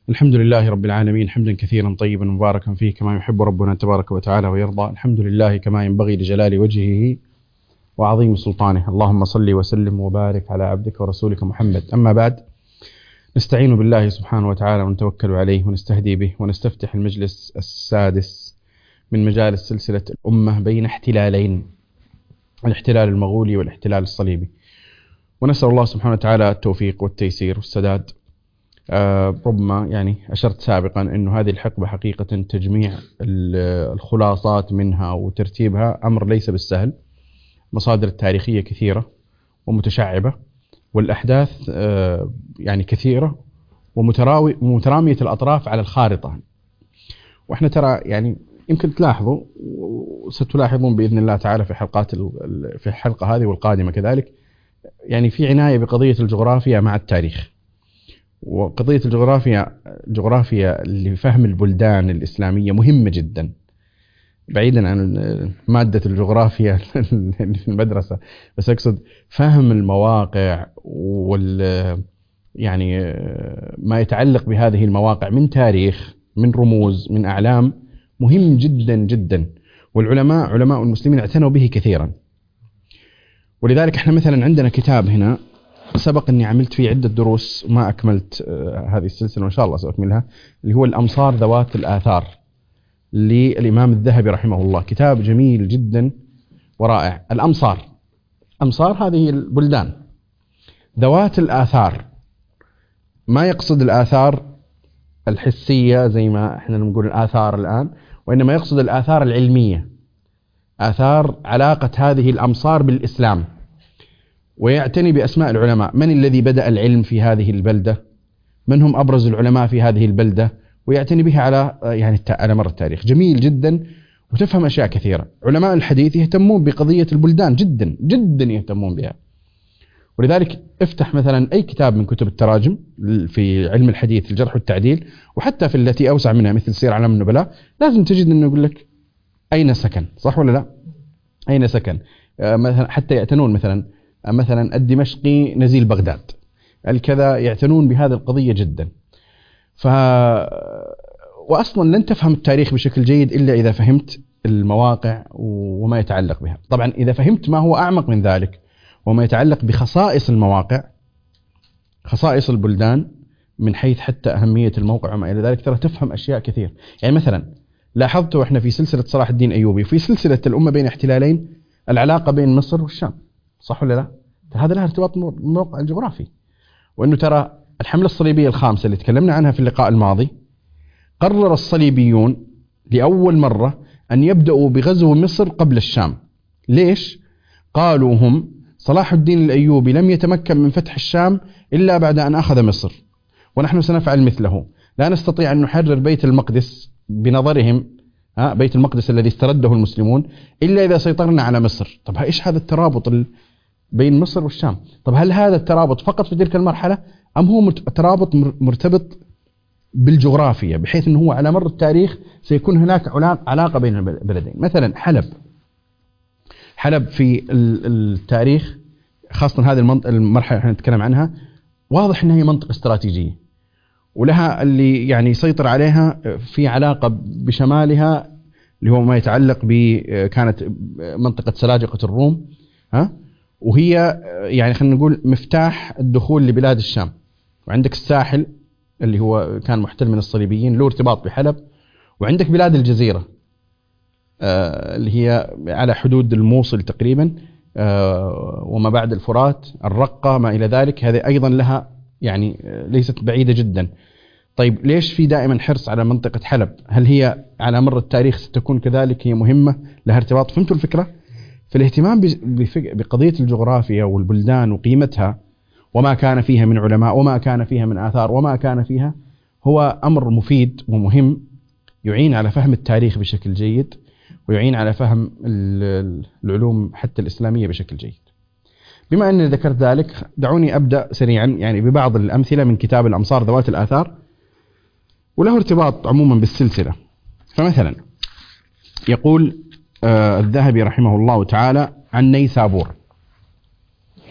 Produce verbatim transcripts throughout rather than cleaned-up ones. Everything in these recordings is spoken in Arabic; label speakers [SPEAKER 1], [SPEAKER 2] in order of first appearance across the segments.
[SPEAKER 1] الحمد لله رب العالمين حمدا كثيرا طيبا مباركا فيه كما يحب ربنا تبارك وتعالى ويرضى. الحمد لله كما ينبغي لجلال وجهه وعظيم سلطانه. اللهم صل وسلم وبارك على عبدك ورسولك محمد. أما بعد، نستعين بالله سبحانه وتعالى ونتوكل عليه ونستهدي به ونستفتح المجلس السادس من مجالس سلسلة الأمة بين احتلالين، الاحتلال المغولي والاحتلال الصليبي، ونسأل الله سبحانه وتعالى التوفيق والتيسير والسداد. آه ربما يعني أشرت سابقا أنه هذه الحقبة حقيقة تجميع الخلاصات منها وترتيبها أمر ليس بالسهل. مصادر التاريخية كثيرة ومتشعبة، والأحداث آه يعني كثيرة ومترامية الأطراف على الخارطة. وإحنا ترى يعني يمكن تلاحظوا وستلاحظون بإذن الله تعالى في حلقات في الحلقة هذه والقادمة كذلك، يعني في عناية بقضية الجغرافيا مع التاريخ. وقضية الجغرافيا الجغرافيا لفهم البلدان الإسلامية مهمة جدا، بعيدا عن مادة الجغرافيا في المدرسة، بس أقصد فهم المواقع وال يعني ما يتعلق بهذه المواقع من تاريخ، من رموز، من أعلام، مهم جدا جدا. والعلماء علماء المسلمين اعتنوا به كثيرا. ولذلك احنا مثلا عندنا كتاب هنا سبق أني عملت فيه عدة دروس وما أكملت هذه السلسلة وإن شاء الله سأكملها، اللي هو الأمصار ذوات الآثار للإمام الذهبي رحمه الله. كتاب جميل جدا ورائع. الأمصار، أمصار هذه البلدان. ذوات الآثار ما يقصد الآثار الحسية زي ما احنا نقول الآثار الآن، وإنما يقصد الآثار العلمية، آثار علاقة هذه الأمصار بالإسلام. ويعتني بأسماء العلماء، من الذي بدأ العلم في هذه البلدة، من هم أبرز العلماء في هذه البلدة، ويعتني بها على يعني على مر التاريخ. جميل جدا وتفهم أشياء كثيرة. علماء الحديث يهتمون بقضية البلدان جدا جدا، يهتمون بها. ولذلك افتح مثلا أي كتاب من كتب التراجم في علم الحديث، الجرح والتعديل، وحتى في التي أوسع منها مثل سير أعلام النبلاء، لازم تجد أنه يقول لك أين سكن، صح ولا لا؟ أين سكن؟ مثلا حتى يعتنون مثلا مثلا الدمشقي نزيل بغداد، الكذا، يعتنون بهذه القضية جدا. ف وأصلا لن تفهم التاريخ بشكل جيد إلا إذا فهمت المواقع وما يتعلق بها. طبعا إذا فهمت ما هو أعمق من ذلك وما يتعلق بخصائص المواقع، خصائص البلدان من حيث حتى أهمية الموقع وما إلى ذلك، ترى تفهم أشياء كثير. يعني مثلا لاحظت وإحنا في سلسلة صلاح الدين أيوبي، في سلسلة الأمة بين احتلالين، العلاقة بين مصر والشام، صح ولا لا؟ هذا له ارتباط بالموقع الجغرافي. وأنه ترى الحملة الصليبية الخامسة اللي تكلمنا عنها في اللقاء الماضي، قرر الصليبيون لأول مرة أن يبدأوا بغزو مصر قبل الشام. ليش؟ قالوا هم صلاح الدين الأيوبي لم يتمكن من فتح الشام إلا بعد أن أخذ مصر، ونحن سنفعل مثله. لا نستطيع أن نحرر بيت المقدس بنظرهم، ها بيت المقدس الذي استرده المسلمون، إلا إذا سيطرنا على مصر. طب إيش هذا الترابط بين مصر والشام؟ طب هل هذا الترابط فقط في تلك المرحلة، أم هو ترابط مرتبط بالجغرافيا، بحيث أنه هو على مر التاريخ سيكون هناك علاقة بين البلدين؟ مثلا حلب، حلب في التاريخ خاصة هذه المرحلة اللي نتكلم عنها، واضح أنها هي منطقة استراتيجية، ولها اللي يعني يسيطر عليها في علاقة بشمالها اللي هو ما يتعلق ب كانت منطقة سلاجقة الروم، ها، وهي يعني خلينا نقول مفتاح الدخول لبلاد الشام. وعندك الساحل اللي هو كان محتل من الصليبيين، له ارتباط بحلب. وعندك بلاد الجزيرة آه اللي هي على حدود الموصل تقريبا، آه وما بعد الفرات، الرقة، ما إلى ذلك، هذه أيضا لها يعني ليست بعيدة جدا. طيب ليش في دائما حرص على منطقة حلب؟ هل هي على مر التاريخ ستكون كذلك هي مهمة لها ارتباط؟ فهمتوا الفكرة؟ فالاهتمام بقضية الجغرافيا والبلدان وقيمتها وما كان فيها من علماء وما كان فيها من آثار وما كان فيها هو أمر مفيد ومهم، يعين على فهم التاريخ بشكل جيد، ويعين على فهم العلوم حتى الإسلامية بشكل جيد. بما أنني ذكرت ذلك، دعوني أبدأ سريعا يعني ببعض الأمثلة من كتاب الأمصار ذوات الآثار، وله ارتباط عموما بالسلسلة. فمثلا يقول آه الذهبي رحمه الله تعالى عن نيسابور.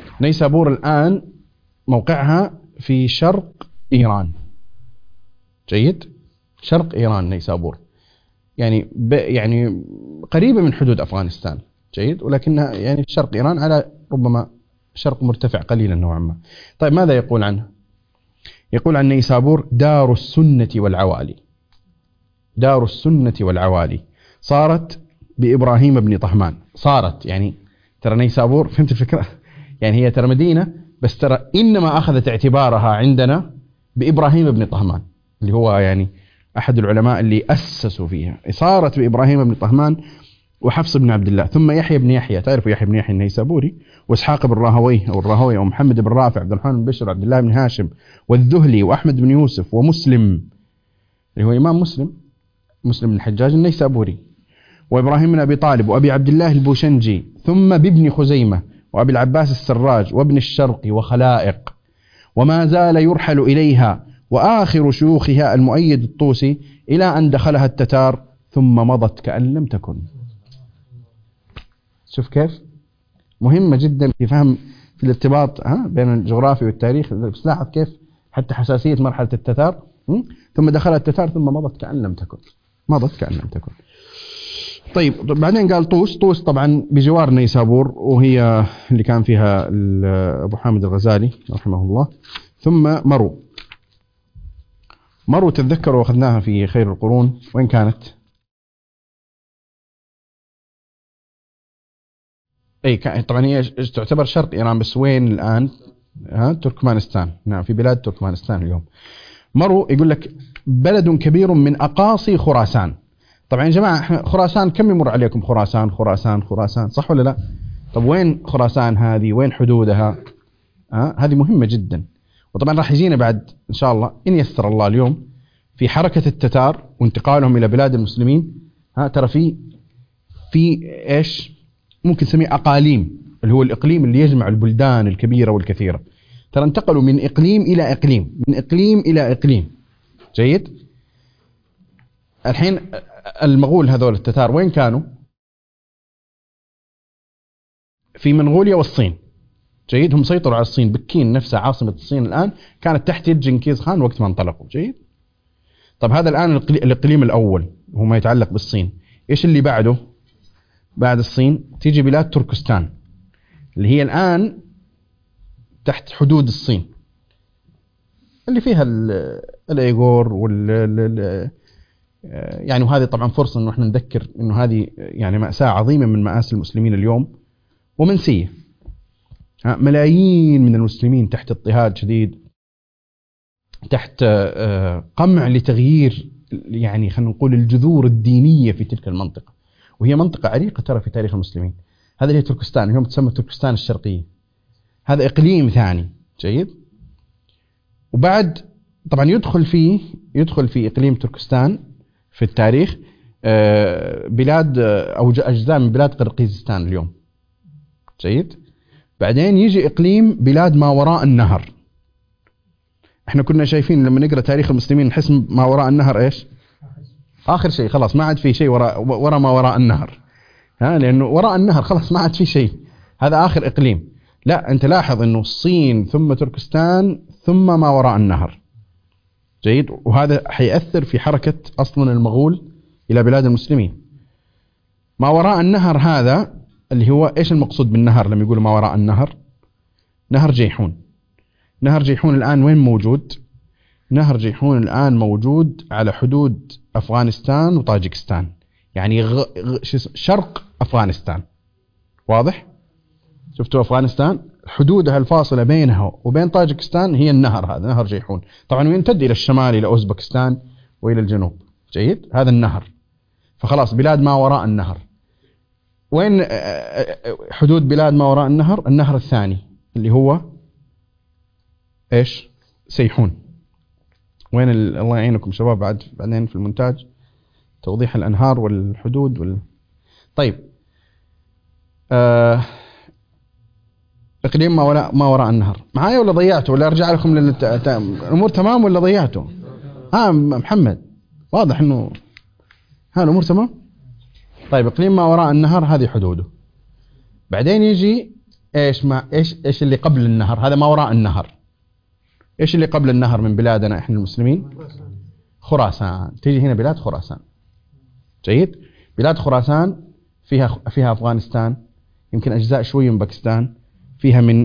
[SPEAKER 1] نيسابور الآن موقعها في شرق إيران، جيد. شرق إيران نيسابور، يعني ب يعني قريبة من حدود أفغانستان. جيد. ولكنها يعني شرق إيران على ربما شرق مرتفع قليلا نوعا ما. طيب ماذا يقول عنه؟ يقول عن نيسابور دار السنة والعوالي. دار السنة والعوالي صارت بإبراهيم بن طهمان. صارت يعني ترى نيسابور، فهمت الفكرة؟ يعني هي ترى مدينة، بس ترى إنما أخذت اعتبارها عندنا بإبراهيم بن طهمان اللي هو يعني أحد العلماء اللي أسسوا فيها. صارت بإبراهيم بن طهمان وحفص بن عبد الله ثم يحيى بن يحيى، تعرفوا يحيى بن يحيى النيسابوري، وإسحاق بن راهويه أو الراهوي أو محمد بن رافع، عبد الرحمن بن بشر، عبد الله بن هاشم، والذهلي، وأحمد بن يوسف، ومسلم اللي هو إمام مسلم، مسلم بن الحجاج النيسابوري، وإبراهيم بن أبي طالب، وأبي عبد الله البوشنجي، ثم بابن خزيمة، وأبي العباس السراج، وابن الشرقي، وخلائق، وما زال يرحل إليها، وآخر شيوخها المؤيد الطوسي، إلى أن دخلها التتار ثم مضت كأن لم تكن. شوف كيف مهمة جدا في فهم في الارتباط ها بين الجغرافيا والتاريخ. بس لاحظ كيف حتى حساسية مرحلة التتار، ثم دخلت التتار ثم مضت كأن لم تكن. مضت كأن لم تكن. طيب بعدين قال طوس. طوس طبعا بجوار نيسابور، وهي اللي كان فيها أبو حامد الغزالي رحمه الله. ثم مرو. مرو تتذكروا أخذناها في خير القرون، وين كانت؟ أي طبعا هي تعتبر شرق إيران، بس وين الآن؟ ها تركمانستان. نعم في بلاد تركمانستان اليوم. مرو يقول لك بلد كبير من أقاصي خراسان. طبعا يا جماعة خراسان كم يمر عليكم؟ خراسان خراسان خراسان، صح ولا لا؟ طب وين خراسان هذه؟ وين حدودها؟ ها هذه مهمة جدا. وطبعا راح يجينا بعد إن شاء الله إن يسر الله اليوم في حركة التتار وانتقالهم إلى بلاد المسلمين. ها ترى في في إيش ممكن نسميه أقاليم، اللي هو الإقليم اللي يجمع البلدان الكبيرة والكثيرة. ترى انتقلوا من إقليم إلى إقليم، من إقليم إلى إقليم. جيد. الحين المغول هذول التتار وين كانوا؟ في منغوليا والصين. جيد. هم سيطروا على الصين. بكين نفسها عاصمة الصين الآن كانت تحت يد جنكيز خان وقت ما انطلقوا. جيد. طب هذا الآن الإقليم الأول هو ما يتعلق بالصين. إيش اللي بعده؟ بعد الصين تيجي بلاد تركستان اللي هي الآن تحت حدود الصين، اللي فيها الأيغور وال يعني. وهذه طبعا فرصة إنه إحنا نذكر إنه هذه يعني مأساة عظيمة من مآسي المسلمين اليوم ومنسية. ملايين من المسلمين تحت اضطهاد شديد، تحت قمع لتغيير يعني خلينا نقول الجذور الدينية في تلك المنطقة، وهي منطقة عريقة ترى في تاريخ المسلمين. هذا اللي هي تركستان، اليوم تسمى تركستان الشرقية. هذا إقليم ثاني. جيد. وبعد طبعا يدخل فيه يدخل في إقليم تركستان في التاريخ بلاد أو أجزاء من بلاد قرقيزستان اليوم. جيد. بعدين يجي إقليم بلاد ما وراء النهر. احنا كنا شايفين لما نقرأ تاريخ المسلمين نحس ما وراء النهر ايش؟ آخر شيء، خلاص ما عاد في شيء وراء وراء ما وراء النهر. ها لأنه وراء النهر خلاص ما عاد في شيء، هذا آخر إقليم. لا أنت لاحظ إنه الصين ثم تركستان ثم ما وراء النهر. جيد. وهذا حيأثر في حركة أصلا المغول إلى بلاد المسلمين. ما وراء النهر هذا اللي هو إيش المقصود بالنهر لما يقولوا ما وراء النهر؟ نهر جيحون. نهر جيحون الآن وين موجود؟ نهر جيحون الآن موجود على حدود أفغانستان وطاجكستان، يعني غ... غ... شرق أفغانستان. واضح؟ شفتوا أفغانستان حدودها الفاصلة بينها وبين طاجكستان هي النهر هذا، نهر جيحون. طبعا يمتد إلى الشمال إلى أوزبكستان وإلى الجنوب. جيد. هذا النهر. فخلاص بلاد ما وراء النهر. وين حدود بلاد ما وراء النهر؟ النهر الثاني اللي هو إيش؟ سيحون. وين ال... الله يعينكم شباب بعد بعدين في المونتاج توضيح الأنهار والحدود وال... طيب آه... إقليم ما وراء ما وراء النهر. معايا ولا ضيعته ولا أرجع لكم لل... الأمور تمام ولا ضيعته؟ ها محمد واضح إنه ها الأمور تمام. طيب إقليم ما وراء النهر هذه حدوده. بعدين يجي إيش ما إيش إيش اللي قبل النهر؟ هذا ما وراء النهر. إيش اللي قبل النهر من بلادنا إحنا المسلمين؟ خراسان، تيجي هنا بلاد خراسان. جيد. بلاد خراسان فيها فيها أفغانستان، يمكن أجزاء شوية من باكستان، فيها من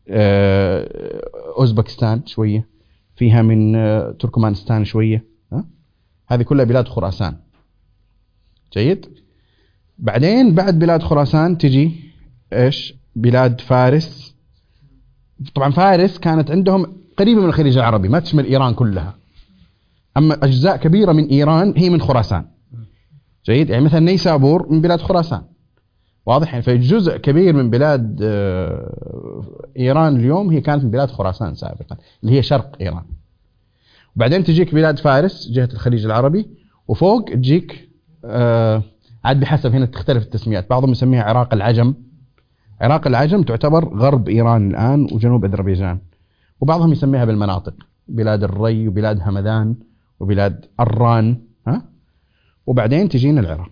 [SPEAKER 1] أوزبكستان شوية، فيها من تركمانستان شوية. ها؟ هذه كلها بلاد خراسان. جيد. بعدين بعد بلاد خراسان تجي إيش؟ بلاد فارس. طبعا فارس كانت عندهم قريبة من الخليج العربي، ما تشمل إيران كلها، أما أجزاء كبيرة من إيران هي من خراسان. جيد. يعني مثلا نيسابور من بلاد خراسان، واضح يعني. فجزء كبير من بلاد إيران اليوم هي كانت من بلاد خراسان سابقا، اللي هي شرق إيران. وبعدين تجيك بلاد فارس جهة الخليج العربي، وفوق تجيك آه عاد بحسب، هنا تختلف التسميات، بعضهم يسميها عراق العجم. عراق العجم تعتبر غرب إيران الآن وجنوب أذربيجان، وبعضهم يسميها بالمناطق، بلاد الري وبلاد همدان وبلاد أران. ها؟ وبعدين تجينا العراق.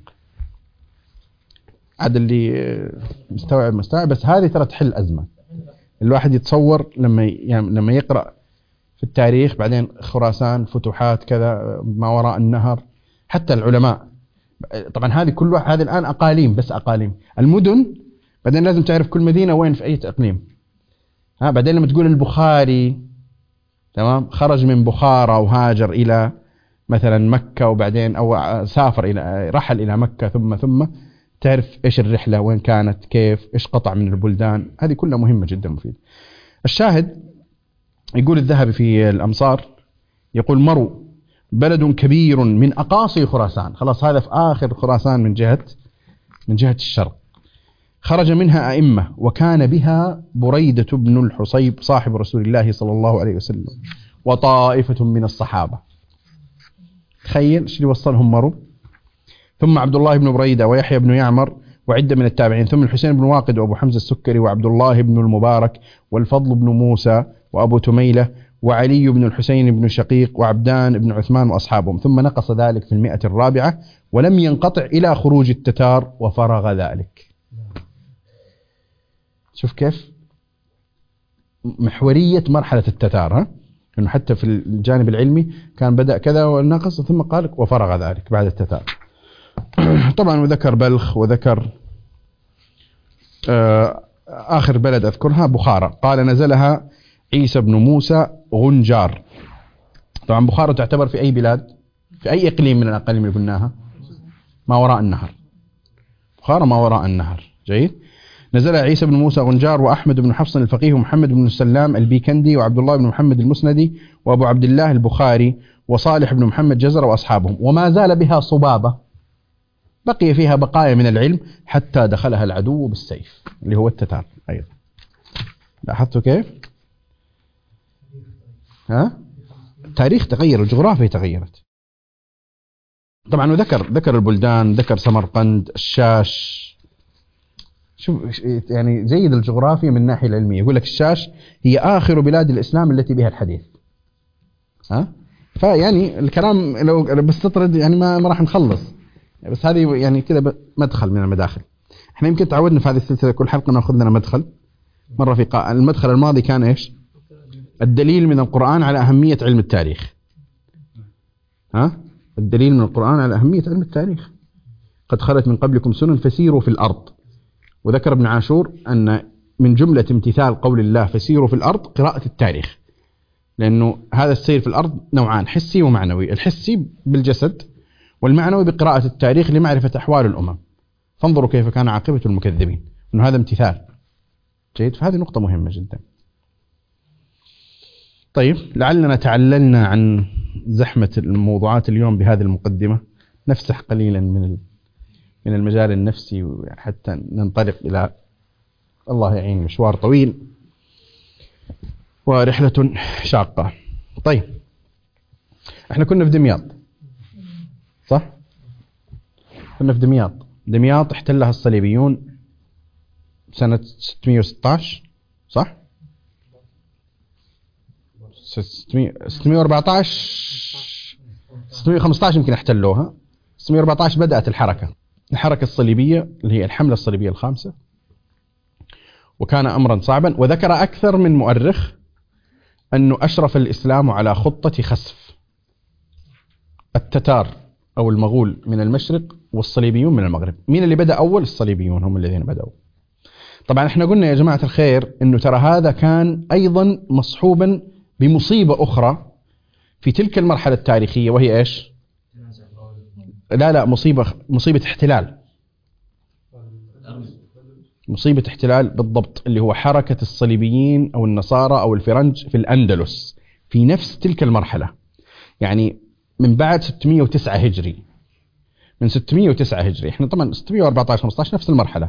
[SPEAKER 1] عاد اللي مستوعب مستوعب، بس هذه ترى تحل أزمة. الواحد يتصور لما يعني لما يقرأ في التاريخ بعدين خراسان، فتوحات كذا، ما وراء النهر، حتى العلماء. طبعا هذه كلها هذه الآن أقاليم، بس أقاليم. المدن بعدين لازم تعرف كل مدينة وين في أي إقليم. ها بعدين لما تقول البخاري، تمام، خرج من بخارى وهاجر إلى مثلا مكة، وبعدين أو سافر إلى رحل إلى مكة، ثم ثم تعرف إيش الرحلة، وين كانت، كيف، إيش قطع من البلدان. هذه كلها مهمة جدا مفيدة. الشاهد يقول الذهبي في الأمصار، يقول مرو بلد كبير من أقاصي خراسان. خلاص هذا في آخر خراسان من جهة من جهة الشرق. خرج منها أئمة، وكان بها بريدة بن الحصيب صاحب رسول الله صلى الله عليه وسلم وطائفة من الصحابة. تخيل ايش اللي وصلهم مرو. ثم عبد الله بن بريدة ويحيى بن يعمر وعدة من التابعين، ثم الحسين بن واقد وأبو حمزة السكري وعبد الله بن المبارك والفضل بن موسى وأبو تميلة وعلي بن الحسين بن شقيق وعبدان بن عثمان وأصحابهم. ثم نقص ذلك في المئة الرابعة، ولم ينقطع إلى خروج التتار وفرغ ذلك. شوف كيف محورية مرحلة التتار، ها؟ إنه حتى في الجانب العلمي كان بدأ كذا ونقص، ثم قال وفرغ ذلك بعد التتار. طبعا وذكر بلخ، وذكر آخر بلد أذكرها بخارى، قال نزلها عيسى بن موسى غنجار. طبعا بخارى تعتبر في أي بلاد، في أي إقليم من الأقاليم اللي قلناها؟ ما وراء النهر. بخارى ما وراء النهر. جيد. نزل عيسى بن موسى غنجار، وأحمد بن حفص الفقيه، ومحمد بن السلام البيكندي، وعبد الله بن محمد المسندي، وأبو عبد الله البخاري، وصالح بن محمد جزر وأصحابهم. وما زال بها صبابة، بقي فيها بقايا من العلم حتى دخلها العدو بالسيف، اللي هو التتار أيضا. لاحظتوا كيف؟ ها؟ التاريخ تغير، الجغرافيا تغيرت. طبعا وذكر ذكر البلدان، ذكر سمرقند، الشاش. شوف يعني جيد الجغرافيا من الناحية العلمية. يقول لك الشاش هي آخر بلاد الإسلام التي بها الحديث. ها؟ فيعني الكلام لو بستطرد يعني ما ما راح نخلص، بس هذه يعني كذا مدخل من المداخل. احنا يمكن تعودنا في هذه السلسلة كل حلقة نأخذ لنا مدخل. مرة في قا... المدخل الماضي كان إيش؟ الدليل من القرآن على أهمية علم التاريخ. ها؟ الدليل من القرآن على أهمية علم التاريخ. قد خلت من قبلكم سنن فسيروا في الأرض. وذكر ابن عاشور أن من جملة امتثال قول الله فسيروا في الأرض قراءة التاريخ، لأنه هذا السير في الأرض نوعان، حسي ومعنوي. الحسي بالجسد، والمعنوي بقراءة التاريخ لمعرفة أحوال الأمم. فانظروا كيف كان عاقبة المكذبين، أنه هذا امتثال. جيد. فهذه نقطة مهمة جدا. طيب لعلنا تعللنا عن زحمة الموضوعات اليوم بهذه المقدمة، نفسح قليلا من من المجال النفسي حتى ننطلق إلى الله يعين مشوار طويل ورحلة شاقة. طيب احنا كنا في دمياط صح؟ كنا في دمياط. دمياط احتلها الصليبيون سنة ستمئة وستة عشر صح؟ ستمئة وأربعة عشر ستمئة وخمسة عشر يمكن احتلوها. ستمئة وأربعة عشر بدأت الحركة الحركة الصليبية اللي هي الحملة الصليبية الخامسة، وكان أمرا صعبا. وذكر أكثر من مؤرخ أنه أشرف الإسلام على خطة خسف التتار أو المغول من المشرق والصليبيون من المغرب. مين اللي بدأ أول؟ الصليبيون هم الذين بدأوا. طبعا احنا قلنا يا جماعة الخير انه ترى هذا كان ايضا مصحوبا بمصيبة اخرى في تلك المرحلة التاريخية، وهي ايش؟ لا لا مصيبة مصيبة احتلال مصيبة احتلال بالضبط، اللي هو حركة الصليبيين او النصارى او الفرنج في الاندلس في نفس تلك المرحلة. يعني من بعد ستمئة وتسعة هجري، من ستمئة وتسعة هجري، احنا طبعا ستمئة وأربعة عشر خمسة عشر نفس المرحلة.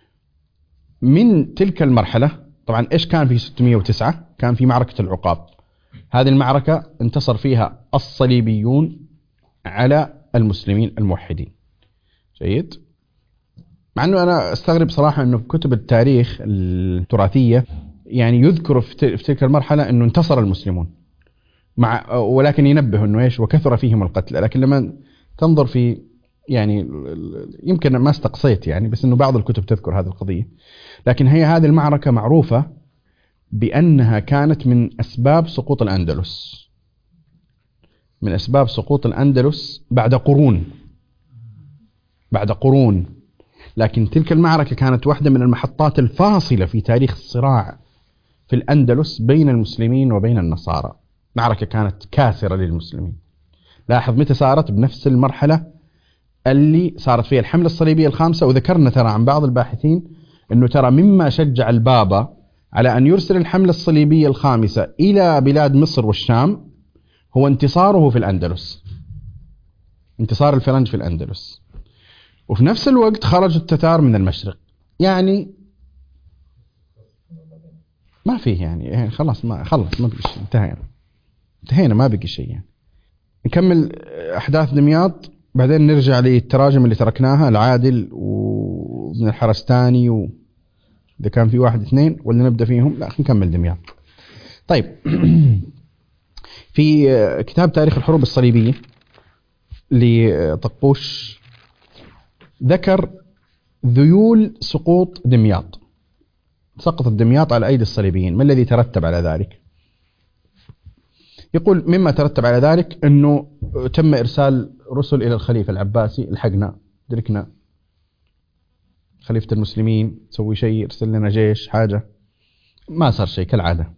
[SPEAKER 1] من تلك المرحلة طبعا ايش كان في ستمئة وتسعة؟ كان في معركة العقاب. هذه المعركة انتصر فيها الصليبيون على المسلمين الموحدين. جيد. مع انه انا استغرب صراحة انه كتب التاريخ التراثية يعني يذكر في تلك المرحلة انه انتصر المسلمون، مع ولكن ينبه انه ايش؟ وكثر فيهم القتل. لكن لما تنظر في يعني يمكن ما استقصيت يعني، بس انه بعض الكتب تذكر هذه القضية. لكن هي هذه المعركة معروفة بأنها كانت من أسباب سقوط الأندلس، من أسباب سقوط الأندلس بعد قرون بعد قرون لكن تلك المعركة كانت واحدة من المحطات الفاصلة في تاريخ الصراع في الأندلس بين المسلمين وبين النصارى. معركة كانت كاسرة للمسلمين. لاحظ متى صارت؟ بنفس المرحلة اللي صارت فيها الحملة الصليبية الخامسة. وذكرنا ترى عن بعض الباحثين أنه ترى مما شجع البابا على أن يرسل الحملة الصليبية الخامسة إلى بلاد مصر والشام هو انتصاره في الأندلس، انتصار الفرنج في الأندلس. وفي نفس الوقت خرج التتار من المشرق. يعني ما فيه يعني, يعني خلاص ما خلص ما بقي شيء، انتهينا انتهينا ما بقي شيء يعني. نكمل أحداث دمياط بعدين نرجع للتراجم اللي تركناها، العادل وابن الحرستاني و إذا كان في واحد اثنين ولا نبدأ فيهم؟ لا نكمل دمياط. طيب في كتاب تاريخ الحروب الصليبية لطقوش ذكر ذيول سقوط دمياط. سقطت دمياط على أيدي الصليبيين. ما الذي ترتب على ذلك؟ يقول مما ترتب على ذلك أنه تم إرسال رسل إلى الخليفة العباسي، الحقنا دركنا خليفة المسلمين سوي شيء، ارسل لنا جيش حاجة، ما صار شيء كالعادة.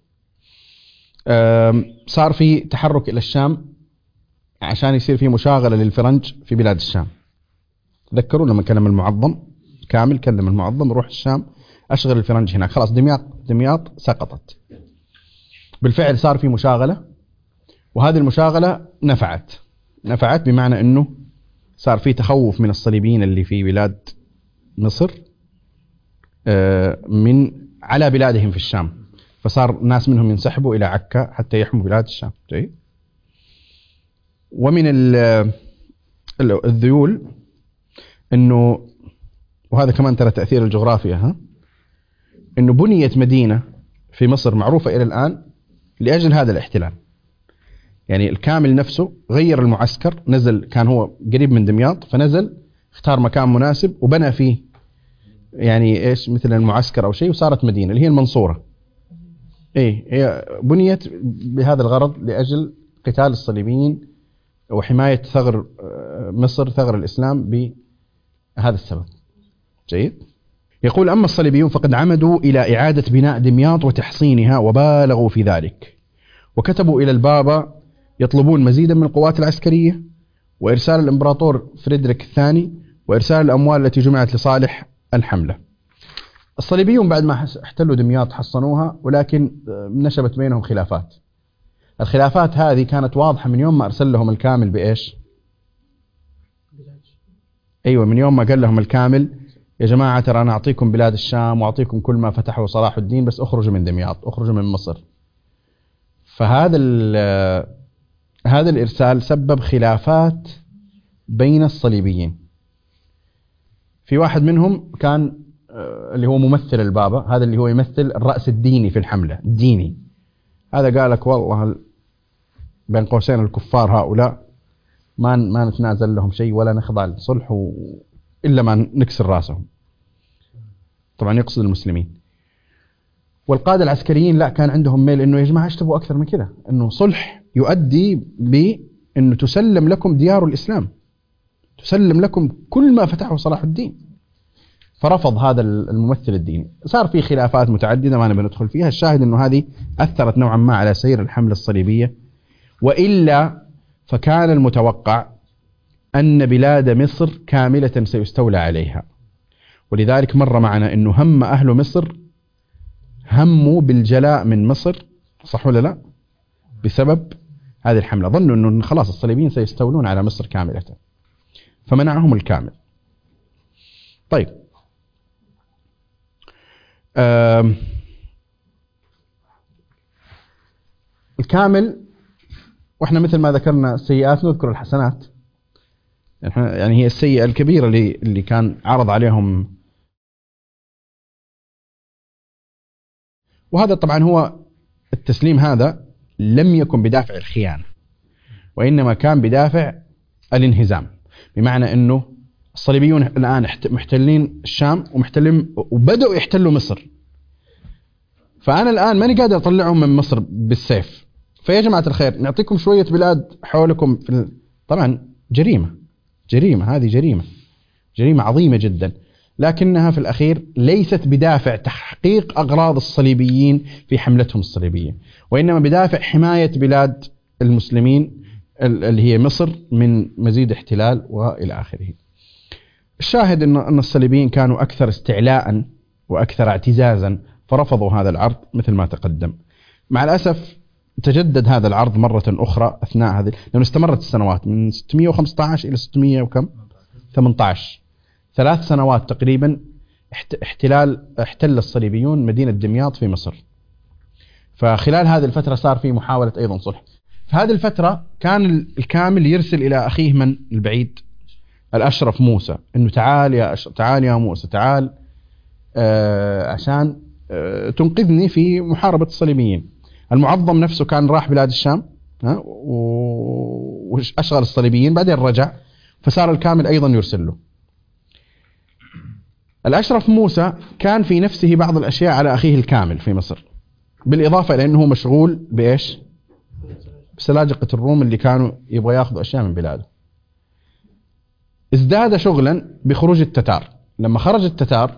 [SPEAKER 1] صار في تحرك إلى الشام عشان يصير في مشاغلة للفرنج في بلاد الشام. تذكروا لما كلم المعظم كامل، كلم المعظم روح الشام أشغل الفرنج هناك. خلاص دمياط دمياط سقطت. بالفعل صار في مشاغلة، وهذه المشاغلة نفعت نفعت بمعنى أنه صار في تخوف من الصليبيين اللي في بلاد مصر من على بلادهم في الشام، فصار ناس منهم ينسحبوا إلى عكا حتى يحموا بلاد الشام. جيد. ومن الذيول أنه، وهذا كمان ترى تأثير الجغرافيا، ها أنه بنيت مدينة في مصر معروفة إلى الآن لأجل هذا الاحتلال. يعني الكامل نفسه غير المعسكر، نزل كان هو قريب من دمياط فنزل اختار مكان مناسب وبنى فيه يعني إيش مثل المعسكر أو شيء، وصارت مدينة اللي هي المنصورة. إيه هي بنيت بهذا الغرض لأجل قتال الصليبيين وحماية ثغر مصر، ثغر الإسلام، بهذا السبب. جيد. يقول أما الصليبيون فقد عمدوا إلى إعادة بناء دمياط وتحصينها وبالغوا في ذلك، وكتبوا إلى البابا يطلبون مزيدا من القوات العسكرية وإرسال الإمبراطور فريدريك الثاني وإرسال الأموال التي جمعت لصالح الحملة. الصليبيون بعد ما احتلوا دمياط حصنوها، ولكن نشبت بينهم خلافات. الخلافات هذه كانت واضحة من يوم ما أرسل لهم الكامل بإيش؟ أيوة، من يوم ما قال لهم الكامل يا جماعة ترى أنا أعطيكم بلاد الشام وأعطيكم كل ما فتحه صلاح الدين، بس أخرجوا من دمياط، أخرجوا من مصر. فهذا هذا الإرسال سبب خلافات بين الصليبيين. في واحد منهم كان اللي هو ممثل البابا، هذا اللي هو يمثل الرأس الديني في الحملة الديني، هذا قالك والله بين قوسين الكفار هؤلاء ما ما نتنازل لهم شيء ولا نخضع للصلح و... إلا ما نكسر راسهم. طبعا يقصد المسلمين. والقادة العسكريين لا، كان عندهم ميل إنه يا جماعة ايش تبغوا أكثر من كده، إنه صلح يؤدي أنه تسلم لكم ديار الإسلام، تسلم لكم كل ما فتحه صلاح الدين. فرفض هذا الممثل الديني. صار في خلافات متعددة ما نبي ندخل فيها، الشاهد أنه هذه أثرت نوعا ما على سير الحملة الصليبية. وإلا فكان المتوقع أن بلاد مصر كاملة سيستولى عليها. ولذلك مر معنا أنه هم أهل مصر هموا بالجلاء من مصر، صح ولا لا؟ بسبب هذه الحملة، ظنوا أنه خلاص الصليبيين سيستولون على مصر كاملة، فمنعهم الكامل. طيب، الكامل، وإحنا مثل ما ذكرنا السيئات نذكر الحسنات. يعني هي السيئة الكبيرة اللي اللي كان عرض عليهم، وهذا طبعا هو التسليم هذا لم يكن بدافع الخيانة، وإنما كان بدافع الانهزام. بمعنى أنه الصليبيون الآن محتلين الشام ومحتلين وبدأوا يحتلوا مصر، فأنا الآن ماني قادر أطلعهم من مصر بالسيف، فيا جماعة الخير نعطيكم شوية بلاد حولكم في. طبعا جريمة، جريمة هذه جريمة جريمة عظيمة جدا، لكنها في الأخير ليست بدافع تحقيق أغراض الصليبيين في حملتهم الصليبية، وإنما بدافع حماية بلاد المسلمين اللي هي مصر من مزيد احتلال وإلى آخره. الشاهد أن الصليبيين كانوا أكثر استعلاء وأكثر اعتزازا، فرفضوا هذا العرض مثل ما تقدم. مع الأسف تجدد هذا العرض مرة أخرى أثناء هذه، لأنه استمرت السنوات من ستمائة وخمسة عشر إلى ستمائة وكم ثمانية عشر، ثلاث سنوات تقريبا احتلال احتل الصليبيون مدينة دمياط في مصر. فخلال هذه الفترة صار في محاولة أيضا صلح. في هذه الفترة كان الكامل يرسل إلى أخيه من البعيد الأشرف موسى إنه تعال يا أش... تعال يا موسى تعال آه عشان آه تنقذني في محاربة الصليبيين. المعظم نفسه كان راح بلاد الشام ها وأشغل الصليبيين، بعدين رجع، فصار الكامل أيضا يرسل له. الأشرف موسى كان في نفسه بعض الأشياء على أخيه الكامل في مصر، بالإضافة إلى أنه مشغول بإيش؟ بسلاجقة الروم اللي كانوا يبغى ياخذوا أشياء من بلاده. ازداد شغلا بخروج التتار. لما خرج التتار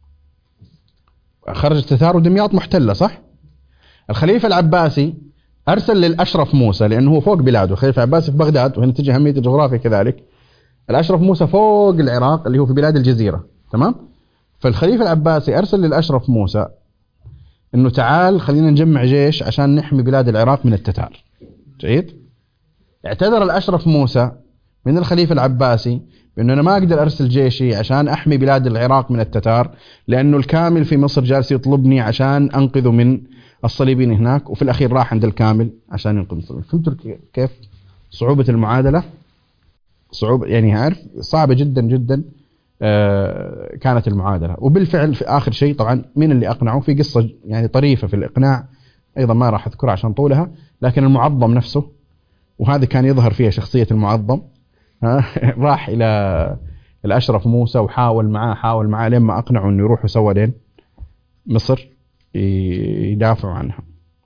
[SPEAKER 1] خرج التتار ودمياط محتلة، صح؟ الخليفة العباسي أرسل للأشرف موسى، لأنه هو فوق بلاده، الخليفة العباسي في بغداد، وهنا تجي أهمية الجغرافيا كذلك. الأشرف موسى فوق العراق اللي هو في بلاد الجزيرة، تمام؟ فالخليفة العباسي أرسل للأشرف موسى إنه تعال خلينا نجمع جيش عشان نحمي بلاد العراق من التتار. جيد؟ اعتذر الأشرف موسى من الخليفة العباسي بأنه أنا ما أقدر أرسل جيشي عشان أحمي بلاد العراق من التتار، لأنه الكامل في مصر جالس يطلبني عشان أنقذه من الصليبيين هناك، وفي الأخير راح عند الكامل عشان ينقذ الصليبيين. فهمتوا كيف صعوبة المعادلة؟ صعوبة يعني عارف صعبة جدا جدا آه كانت المعادلة. وبالفعل في آخر شيء طبعا مين اللي أقنعه؟ في قصة يعني طريفة في الإقناع أيضا ما راح أذكرها عشان طولها، لكن المعظم نفسه، وهذا كان يظهر فيها شخصية المعظم، راح إلى الأشرف موسى وحاول معاه حاول معاه لما أقنعوا أنه يروحوا سوا لين مصر يدافعوا عنها.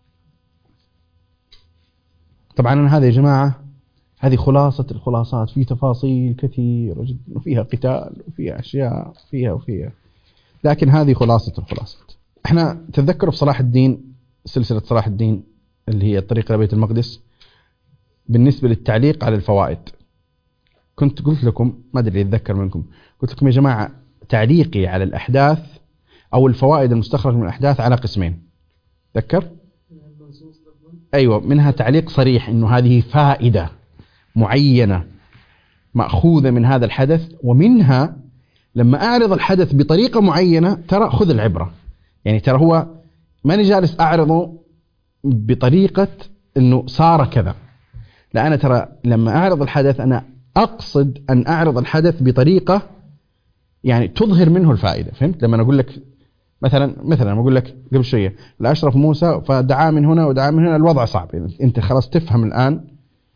[SPEAKER 1] طبعا هذا يا جماعة هذه خلاصة الخلاصات، في تفاصيل كثيرة جدا وفيها قتال وفيها أشياء فيها وفيها، لكن هذه خلاصة الخلاصات. احنا تذكروا في صلاح الدين، سلسلة صلاح الدين اللي هي الطريق إلى بيت المقدس، بالنسبة للتعليق على الفوائد كنت قلت لكم، ما أدري يتذكر منكم، قلت لكم يا جماعة تعليقي على الأحداث أو الفوائد المستخرجة من الأحداث على قسمين. تذكر؟ أيوة، منها تعليق صريح إنه هذه فائدة معينة مأخوذة من هذا الحدث، ومنها لما أعرض الحدث بطريقة معينة ترى خذ العبرة. يعني ترى هو ماني جالس أعرضه بطريقة إنه صار كذا، لا، أنا ترى لما أعرض الحدث أنا أقصد أن أعرض الحدث بطريقة يعني تظهر منه الفائدة. فهمت؟ لما أقول لك مثلا مثلا لما أقول لك قبل شوية الأشرف موسى فدعا من هنا ودعا من هنا، الوضع صعب، أنت خلاص تفهم الآن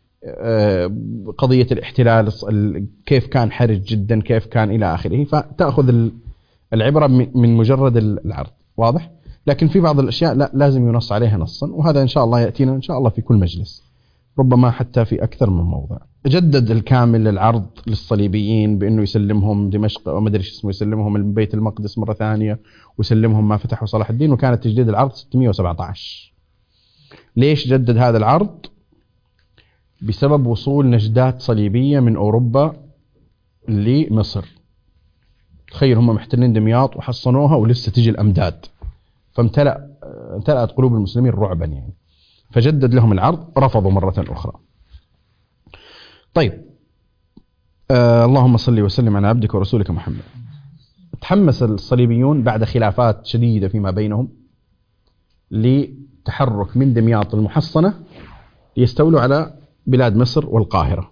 [SPEAKER 1] قضية الاحتلال كيف كان حرج جدا، كيف كان إلى آخره، فتأخذ العبرة من مجرد العرض. واضح؟ لكن في بعض الأشياء لا، لازم ينص عليها نصا، وهذا إن شاء الله يأتينا إن شاء الله في كل مجلس. ربما حتى في أكثر من موضع. جدد الكامل العرض للصليبيين بأنه يسلمهم دمشق أو مدري اسمه، يسلمهم البيت المقدس مرة ثانية، ويسلمهم ما فتحوا صلاح الدين، وكانت تجديد العرض ستمائة وسبعة عشر. ليش جدد هذا العرض؟ بسبب وصول نجدات صليبية من أوروبا لمصر. تخيل هم محتلين دمياط وحصنوها ولسه تجي الأمداد، فامتلأ امتلأت قلوب المسلمين رعبا يعني، فجدد لهم العرض، رفضوا مرة أخرى. طيب، آه اللهم صل وسلم على عبدك ورسولك محمد. تحمس الصليبيون بعد خلافات شديدة فيما بينهم لتحرك من دمياط المحصنة ليستولوا على بلاد مصر والقاهرة.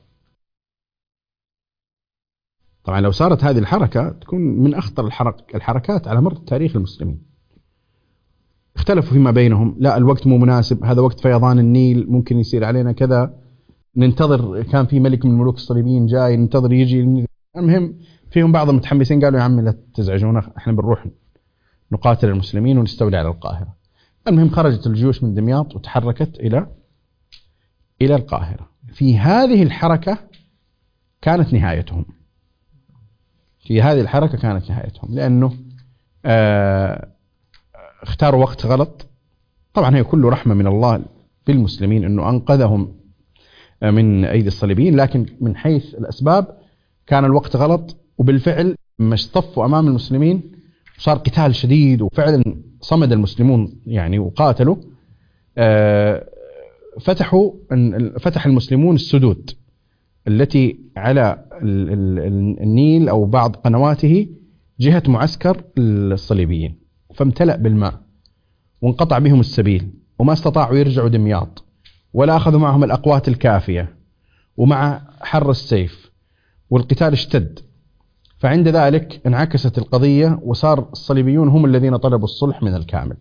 [SPEAKER 1] طبعا لو صارت هذه الحركة تكون من أخطر الحرك الحركات على مر تاريخ المسلمين. اختلفوا فيما بينهم، لا الوقت مو مناسب، هذا وقت فيضان النيل، ممكن يصير علينا كذا، ننتظر، كان في ملك من ملوك الصليبيين جاي ننتظر يجي. المهم فيهم بعض المتحمسين قالوا يا عمي لا تزعجونا، احنا بنروح نقاتل المسلمين ونستولي على القاهرة. المهم خرجت الجيوش من دمياط وتحركت إلى إلى القاهرة. في هذه الحركة كانت نهايتهم في هذه الحركة كانت نهايتهم لأنه آه اختاروا وقت غلط. طبعا هي كله رحمة من الله بالمسلمين أنه أنقذهم من أيدي الصليبيين، لكن من حيث الأسباب كان الوقت غلط. وبالفعل لما اصطفوا أمام المسلمين وصار قتال شديد وفعلا صمد المسلمون يعني وقاتلوا، آه فتحوا فتح المسلمون السدود التي على النيل أو بعض قنواته جهة معسكر الصليبيين، فامتلأ بالماء وانقطع بهم السبيل وما استطاعوا يرجعوا دمياط، ولا أخذوا معهم الأقوات الكافية، ومع حر السيف والقتال اشتد. فعند ذلك انعكست القضية وصار الصليبيون هم الذين طلبوا الصلح من الكامل.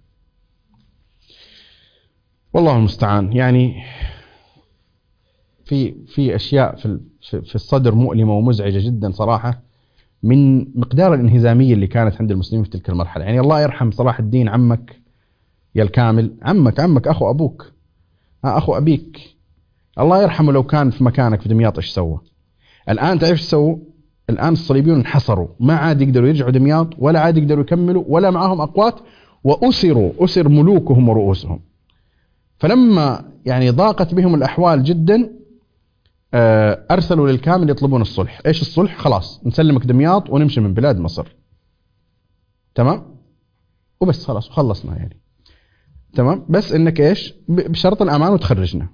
[SPEAKER 1] والله المستعان. يعني في في أشياء في في الصدر مؤلمة ومزعجة جدا صراحة من مقدار الانهزامية اللي كانت عند المسلمين في تلك المرحلة. يعني الله يرحم صلاح الدين عمك يا الكامل، عمك عمك أخو أبوك، أخو أبيك، الله يرحمه لو كان في مكانك في دمياط إيش سوى. الآن تعرف إيش سووا؟ الآن الصليبيون انحصروا، ما عاد يقدروا يرجعوا دمياط، ولا عاد يقدروا يكملوا، ولا معهم أقوات، وأسروا أسر ملوكهم ورؤوسهم. فلما يعني ضاقت بهم الأحوال جدا أرسلوا للكامل يطلبون الصلح. إيش الصلح؟ خلاص نسلمك دمياط ونمشي من بلاد مصر، تمام وبس، خلاص وخلصنا يعني، تمام، بس إنك إيش بشرط الأمان وتخرجنا.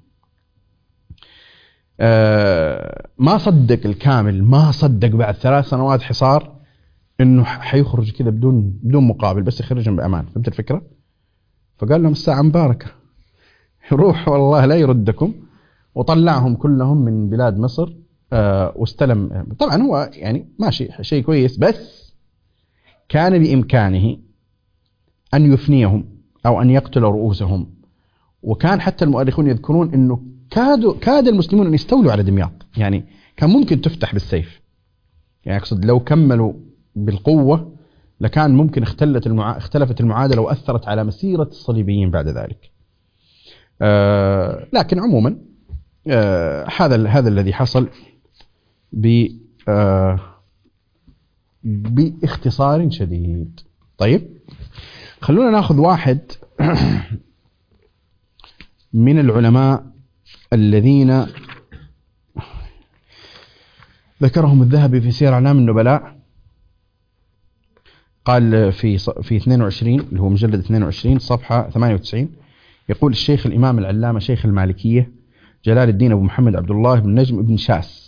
[SPEAKER 1] آه ما صدق الكامل، ما صدق بعد ثلاث سنوات حصار إنه حيخرج كذا بدون بدون مقابل، بس يخرجهم بأمان. فهمت الفكرة؟ فقال لهم الساعة مباركة، روح والله لا يردكم، وطلعهم كلهم من بلاد مصر. آه واستلم. طبعا هو يعني ماشي شيء كويس، بس كان بإمكانه أن يفنيهم أو أن يقتل رؤوسهم. وكان حتى المؤرخون يذكرون أنه كادوا كاد المسلمون أن يستولوا على دمياط، يعني كان ممكن تفتح بالسيف. يعني أقصد لو كملوا بالقوة لكان ممكن اختلت المعا... اختلفت المعادلة وأثرت على مسيرة الصليبيين بعد ذلك. آه لكن عموما آه هذا هذا الذي حصل ب آه باختصار شديد. طيب خلونا ناخذ واحد من العلماء الذين ذكرهم الذهبي في سير أعلام النبلاء. قال في في اثنين وعشرين اللي هو مجلد اثنين وعشرين صفحة ثمانية وتسعين، يقول الشيخ الإمام العلامة شيخ المالكية جلال الدين أبو محمد عبد الله بن نجم بن شاس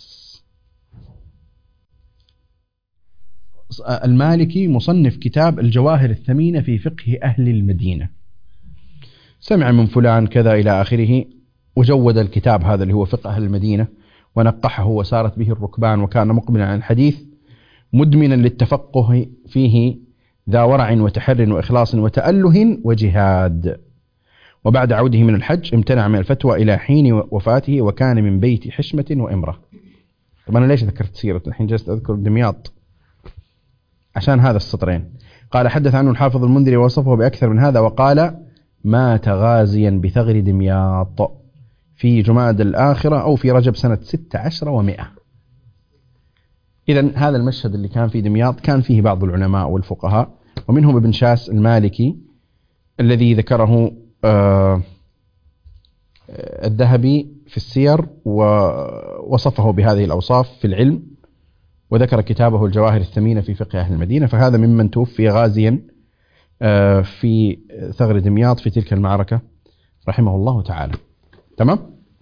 [SPEAKER 1] المالكي، مصنف كتاب الجواهر الثمينة في فقه أهل المدينة، سمع من فلان كذا إلى آخره، وجود الكتاب هذا اللي هو فقه أهل المدينة ونقحه وسارت به الركبان، وكان مقبلا عن الحديث مدمنا للتفقه فيه ذا ورع وتحر وإخلاص وتأله وجهاد. وبعد عوده من الحج امتنع من الفتوى إلى حين وفاته، وكان من بيت حشمة وإمرة. طب أنا ليش ذكرت سيرة الحين؟ جلست أذكر دمياط عشان هذا السطرين. قال حدث عنه الحافظ المنذري ووصفه بأكثر من هذا، وقال مات غازيا بثغر دمياط، في جماد الآخرة أو في رجب سنة ستة عشر ومئة. إذن هذا المشهد اللي كان في دمياط كان فيه بعض العلماء والفقهاء، ومنهم ابن شاس المالكي الذي ذكره آه الذهبي في السير ووصفه بهذه الأوصاف في العلم، وذكر كتابه الجواهر الثمينة في فقه أهل المدينة. فهذا ممن توفي غازيا في ثغر دمياط في تلك المعركة رحمه الله تعالى. تمام؟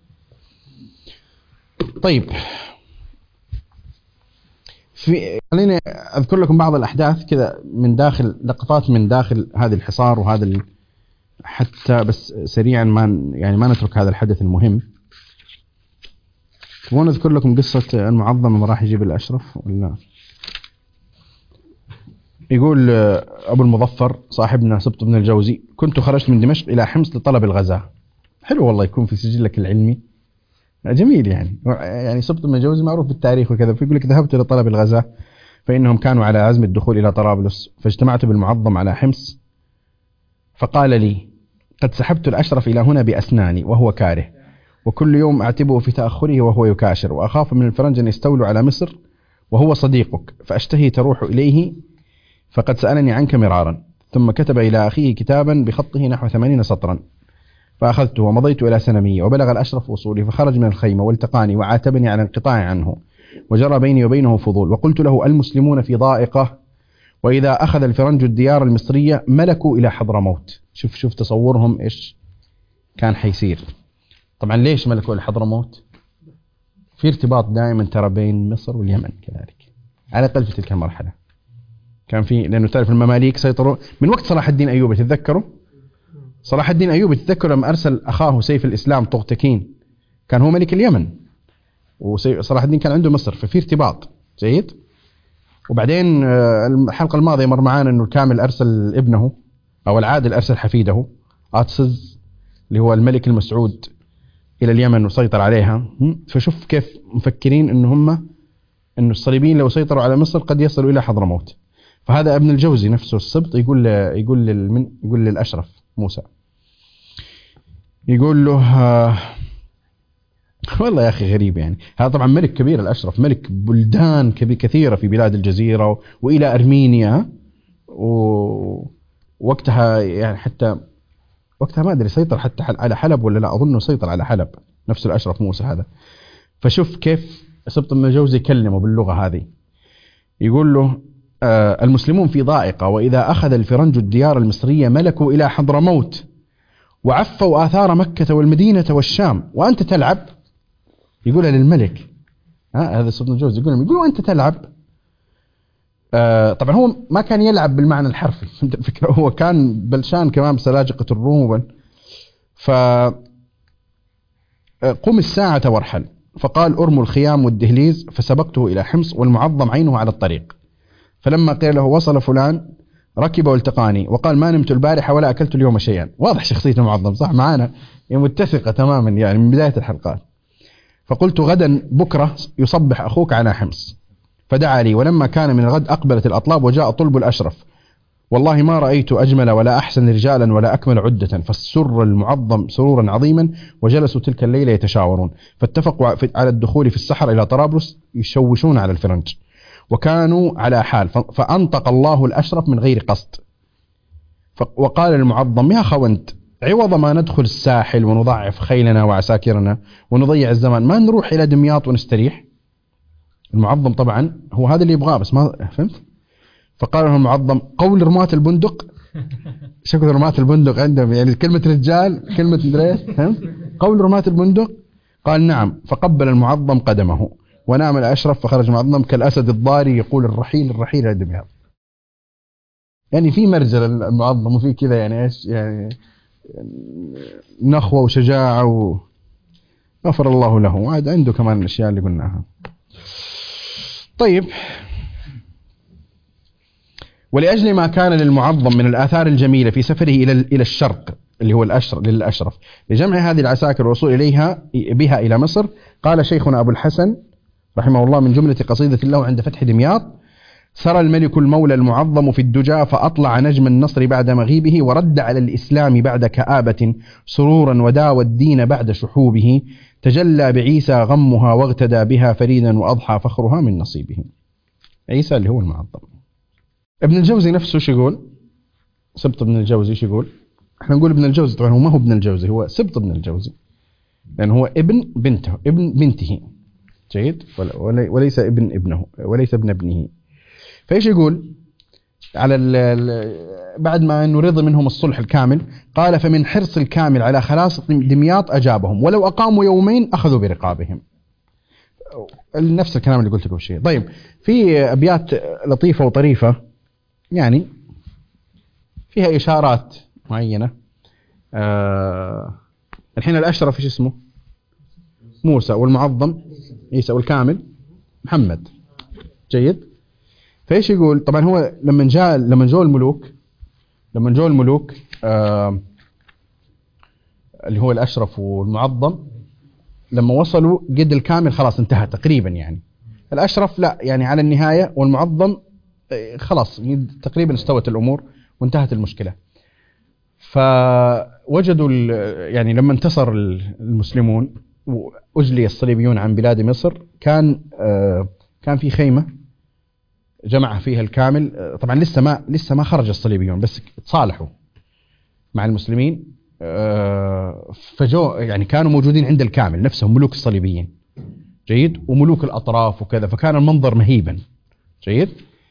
[SPEAKER 1] طيب، في خليني أذكر لكم بعض الأحداث كذا من داخل، لقطات من داخل هذه الحصار وهذا ال... حتى بس سريعا ما يعني ما نترك هذا الحدث المهم. تبغون أذكر لكم قصة المعظم لما راح يجيب الأشرف ولا؟ يقول أبو المظفر صاحبنا سبط بن الجوزي: كنت خرجت من دمشق إلى حمص لطلب الغزاة. حلو والله يكون في سجلك العلمي، جميل يعني. يعني سبط بن الجوزي معروف بالتاريخ وكذا، فيقول لك: ذهبت لطلب الغزاة فإنهم كانوا على عزم الدخول إلى طرابلس، فاجتمعت بالمعظم على حمص فقال لي: قد سحبت الأشرف إلى هنا بأسناني وهو كاره، وكل يوم أعتبه في تأخره وهو يكاشر، وأخاف من الفرنج أن يستولوا على مصر وهو صديقك، فأشتهي تروح إليه، فقد سألني عنك مرارا. ثم كتب إلى أخيه كتابا بخطه نحو ثمانين سطرا، فأخذته ومضيت إلى سنمية، وبلغ الأشرف وصولي، فخرج من الخيمة والتقاني وعاتبني على انقطاع عنه، وجرى بيني وبينه فضول. وقلت له: المسلمون في ضائقة، وإذا أخذ الفرنج الديار المصرية ملكوا إلى حضرموت. شوف شوف تصورهم إيش كان حيصير. طبعا ليش ملكوا إلى حضرموت؟ في ارتباط دائما ترى بين مصر واليمن كذلك، على الأقل في تلك المرحلة كان في، لأنه تعرف المماليك سيطروا من وقت صلاح الدين أيوبي. تتذكروا صلاح الدين أيوبي؟ تتذكروا لما أرسل أخاه سيف الإسلام طغتكين، كان هو ملك اليمن وصلاح الدين كان عنده مصر، ففي ارتباط جيد. وبعدين الحلقة الماضية مر معانا أنه الكامل أرسل ابنه، أو العادل أرسل حفيده آتسز اللي هو الملك المسعود إلى اليمن وسيطر عليها. فشوف كيف مفكرين أنه هم أنه الصليبيين لو سيطروا على مصر قد يصلوا إلى حضرموت. فهذا ابن الجوزي نفسه السبط يقول يقول للمن يقول للأشرف موسى، يقول له آه والله يا أخي غريب يعني. هذا طبعا ملك كبير الأشرف، ملك بلدان كثيرة في بلاد الجزيرة وإلى أرمينيا، ووقتها يعني حتى وقتها ما أدري سيطر حتى على حلب ولا لا، أظنه سيطر على حلب نفس الأشرف موسى هذا. فشوف كيف سبط بن الجوزي يكلمه باللغة هذه، يقول له: آه المسلمون في ضائقة، وإذا أخذ الفرنج الديار المصرية ملكوا إلى حضرموت وعفوا آثار مكة والمدينة والشام وأنت تلعب. يقولها للملك، ها هذا سبط بن الجوزي يقول له: يقول أنت تلعب. آه طبعا هو ما كان يلعب بالمعنى الحرفي، فهمت الفكرة؟ هو كان بلشان كمان بسلاجقة الروم. ف قم الساعة وارحل. فقال: أرموا الخيام والدهليز. فسبقته إلى حمص والمعظم عينه على الطريق. فلما قيل له وصل فلان ركب والتقاني وقال: ما نمت البارحة ولا أكلت اليوم شيئا. واضح شخصية المعظم صح معانا، يعني متفقة تماما يعني من بداية الحلقات. فقلت: غدا بكرة يصبح أخوك على حمص. فدعا لي، ولما كان من الغد أقبلت الأطلاب وجاء طلب الأشرف. والله ما رأيت أجمل ولا أحسن رجالا ولا أكمل عدة. فسر المعظم سرورا عظيما، وجلسوا تلك الليلة يتشاورون، فاتفقوا على الدخول في السحر إلى طرابلس يشوشون على الفرنج، وكانوا على حال. فأنطق الله الأشرف من غير قصد، وقال المعظم: يا خونت، عوض ما ندخل الساحل ونضعف خيلنا وعساكرنا ونضيع الزمان ما نروح إلى دمياط ونستريح. المعظم طبعا هو هذا اللي يبغاه بس ما فهمت. فقال له المعظم: قول رماة البندق. شكل رماة البندق عندهم يعني كلمة رجال، كلمة مدريس، قول رماة البندق. قال: نعم. فقبل المعظم قدمه ونام الأشرف. فخرج المعظم كالأسد الضاري يقول: الرحيل الرحيل إلى دمياط. يعني في مرجل المعظم وفي كذا يعني ايش يعني نخوة وشجاعة و غفر الله له، وعاد عنده كمان الأشياء اللي قلناها. طيب، ولأجل ما كان للمعظم من الآثار الجميلة في سفره إلى إلى الشرق اللي هو الأشرف للأشرف لجمع هذه العساكر والوصول إليها بها إلى مصر، قال شيخنا أبو الحسن رحمه الله من جملة قصيدة له عند فتح دمياط: سرى الملك المولى المعظم في الدجى فأطلع نجم النصر بعد مغيبه، ورد على الإسلام بعد كآبة سرورا، وداوى الدين بعد شحوبه. تجلى بعيسى غمها واغتدى بها فريدا، وأضحى فخرها من نصيبه. عيسى اللي هو المعظم. ابن الجوزي نفسه شو يقول؟ سبط ابن الجوزي شو يقول؟ احنا نقول ابن الجوزي، طبعا هو ما هو ابن الجوزي، هو سبط ابن الجوزي، لأنه هو ابن بنته، ابن بنته، جيد، وليس ابن ابنه، وليس ابن ابنه. فايش يقول على ال بعد ما انه رضي منهم الصلح الكامل؟ قال: فمن حرص الكامل على خلاص دمياط اجابهم، ولو اقاموا يومين اخذوا برقابهم. نفس الكلام اللي قلته قبل شيء. طيب، في ابيات لطيفه وطريفه يعني فيها اشارات معينه. آه الحين الاشرف ايش اسمه؟ موسى، والمعظم عيسى، والكامل محمد، جيد. فايش يقول؟ طبعا هو لما جاء لما جو الملوك لما جو الملوك آه اللي هو الاشرف والمعظم، لما وصلوا قد الكامل خلاص انتهى تقريبا، يعني الاشرف لا يعني على النهايه، والمعظم خلاص تقريبا استوت الامور وانتهت المشكله. فوجدوا يعني لما انتصر المسلمون واجلي الصليبيون عن بلاد مصر، كان آه كان في خيمه جمع فيها الكامل. طبعا لسه ما لسه ما خرج الصليبيون، بس تصالحوا مع المسلمين. فجو يعني كانوا موجودين عند الكامل نفسهم ملوك الصليبيين، جيد، وملوك الأطراف وكذا، فكان المنظر مهيبا، جيد.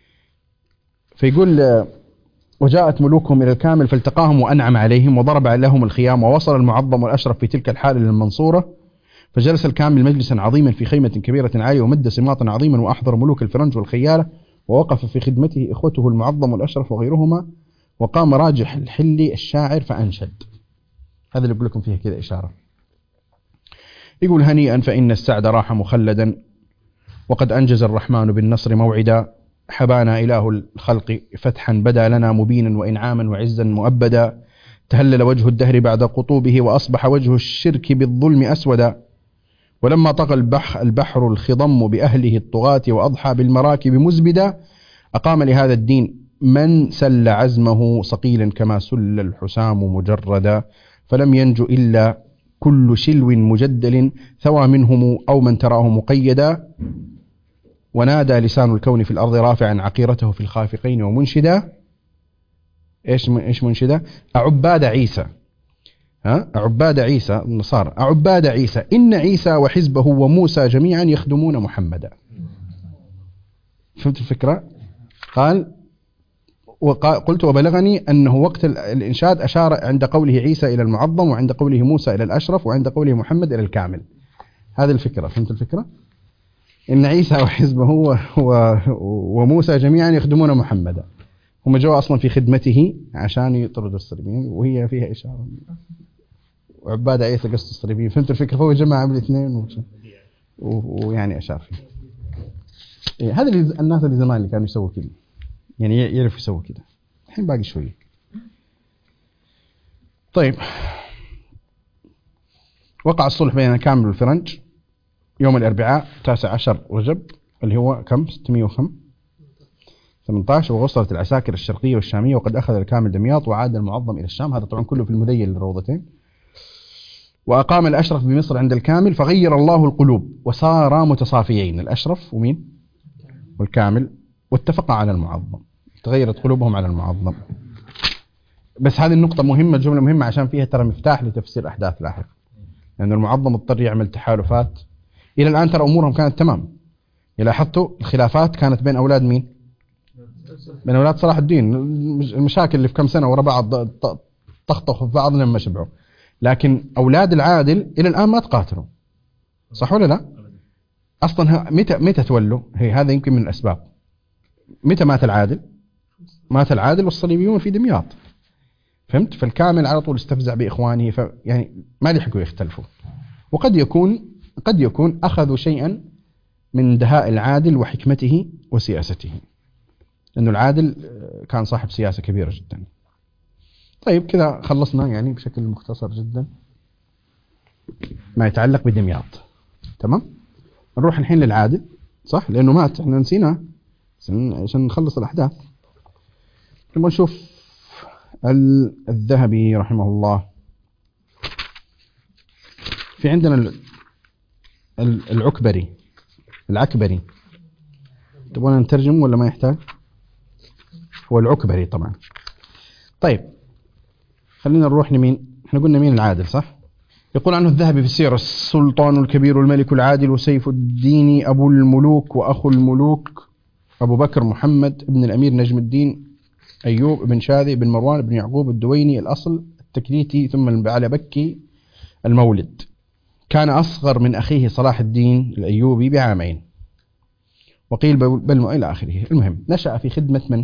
[SPEAKER 1] فيقول: وجاءت ملوكهم إلى الكامل فالتقاهم وأنعم عليهم وضرب لهم الخيام، ووصل المعظم والأشرف في تلك الحال إلى المنصورة، فجلس الكامل مجلسا عظيما في خيمة كبيرة عالية، ومد سماطا عظيما، وأحضر ملوك الفرنج والخيالة، ووقف في خدمته إخوته المعظم والأشرف وغيرهما، وقام راجح الحلي الشاعر فأنشد. هذا اللي أقول لكم فيه كذا إشارة. يقول: هنيئا فإن السعد راح مخلدا، وقد أنجز الرحمن بالنصر موعدا، حبانا إله الخلق فتحا بدا لنا مبينا، وإنعاما وعزا مؤبدا، تهلل وجه الدهر بعد قطوبه، وأصبح وجه الشرك بالظلم أسودا، ولما طغى البحر, البحر الخضم بأهله الطغاة، وأضحى بالمراكب مزبدا، أقام لهذا الدين من سل عزمه صقيلا، كما سل الحسام مجردا، فلم ينج إلا كل شلو مجدل، ثوى منهم أو من تراه مقيدا، ونادى لسان الكون في الأرض رافعا عقيرته في الخافقين ومنشدا. إيش إيش منشدا؟ أعباد عيسى، ها عباد عيسى النصارى، عباد عيسى، إن عيسى وحزبه وموسى جميعا يخدمون محمدا. فهمت الفكرة؟ قال: قلت وبلغني أنه وقت الإنشاد أشار عند قوله عيسى إلى المعظم، وعند قوله موسى إلى الأشرف، وعند قوله محمد إلى الكامل. هذه الفكرة. فهمت الفكرة؟ إن عيسى وحزبه و... و... وموسى جميعا يخدمون محمدا، هم جوا أصلا في خدمته عشان يطردوا الصليبيين، وهي فيها إشارة وعباد عيسى قصد الصليبيين. فهمت الفكرة؟ فهو جمع عمل اثنين ويعني أشار فيه. إيه هذا اللي الناس اللي زمان اللي كانوا يسووا كذا، يعني يعرفوا يسووا كذا. الحين باقي شوية. طيب، وقع الصلح بين الكامل والفرنج يوم الأربعاء تاسع عشر رجب، اللي هو كم ستمائة وثمانية عشر، ووصلت العساكر الشرقية والشامية، وقد أخذ الكامل دمياط، وعاد المعظم إلى الشام. هذا طبعا كله في المذيل للروضتين. وأقام الأشرف بمصر عند الكامل، فغير الله القلوب وصارا متصافيين، الأشرف ومين؟ والكامل، واتفقا على المعظم، تغيرت قلوبهم على المعظم. بس هذه النقطة مهمة، جملة مهمة، عشان فيها ترى مفتاح لتفسير أحداث لاحقة، لأن يعني المعظم اضطر يعمل تحالفات. إلى الآن ترى أمورهم كانت تمام. لاحظتوا الخلافات كانت بين أولاد مين؟ بين أولاد صلاح الدين. المشاكل اللي في كم سنة ورا بعض طخطخوا في بعض لما شبعوا. لكن أولاد العادل إلى الآن ما تقاتلوا، صح ولا لا؟ أصلا متى متى تولوا؟ هي هذا يمكن من الأسباب. متى مات العادل؟ مات العادل والصليبيون في دمياط. فهمت؟ فالكامل على طول استفزع بإخوانه، ف يعني ما لحقوا يختلفوا. وقد يكون قد يكون أخذوا شيئا من دهاء العادل وحكمته وسياسته، لأنه العادل كان صاحب سياسة كبيرة جدا. طيب كذا خلصنا يعني بشكل مختصر جدا ما يتعلق بدمياط. تمام؟ نروح الحين للعادل، صح؟ لأنه مات، احنا نسينا عشان نخلص الأحداث. نبغى نشوف الذهبي رحمه الله. في عندنا العكبري العكبري تبغون نترجم ولا ما يحتاج؟ هو العكبري طبعا. طيب خلينا نروح لمين. احنا قلنا مين العادل صح؟ يقول عنه الذهبي في السيرة: السلطان الكبير الملك العادل وسيف الدين أبو الملوك وأخو الملوك أبو بكر محمد بن الأمير نجم الدين أيوب بن شاذي بن مروان بن يعقوب الدويني الأصل التكليتي ثم البعلبكي المولد. كان أصغر من أخيه صلاح الدين الأيوبي بعامين، وقيل بل إلى آخره. المهم نشأ في خدمة من؟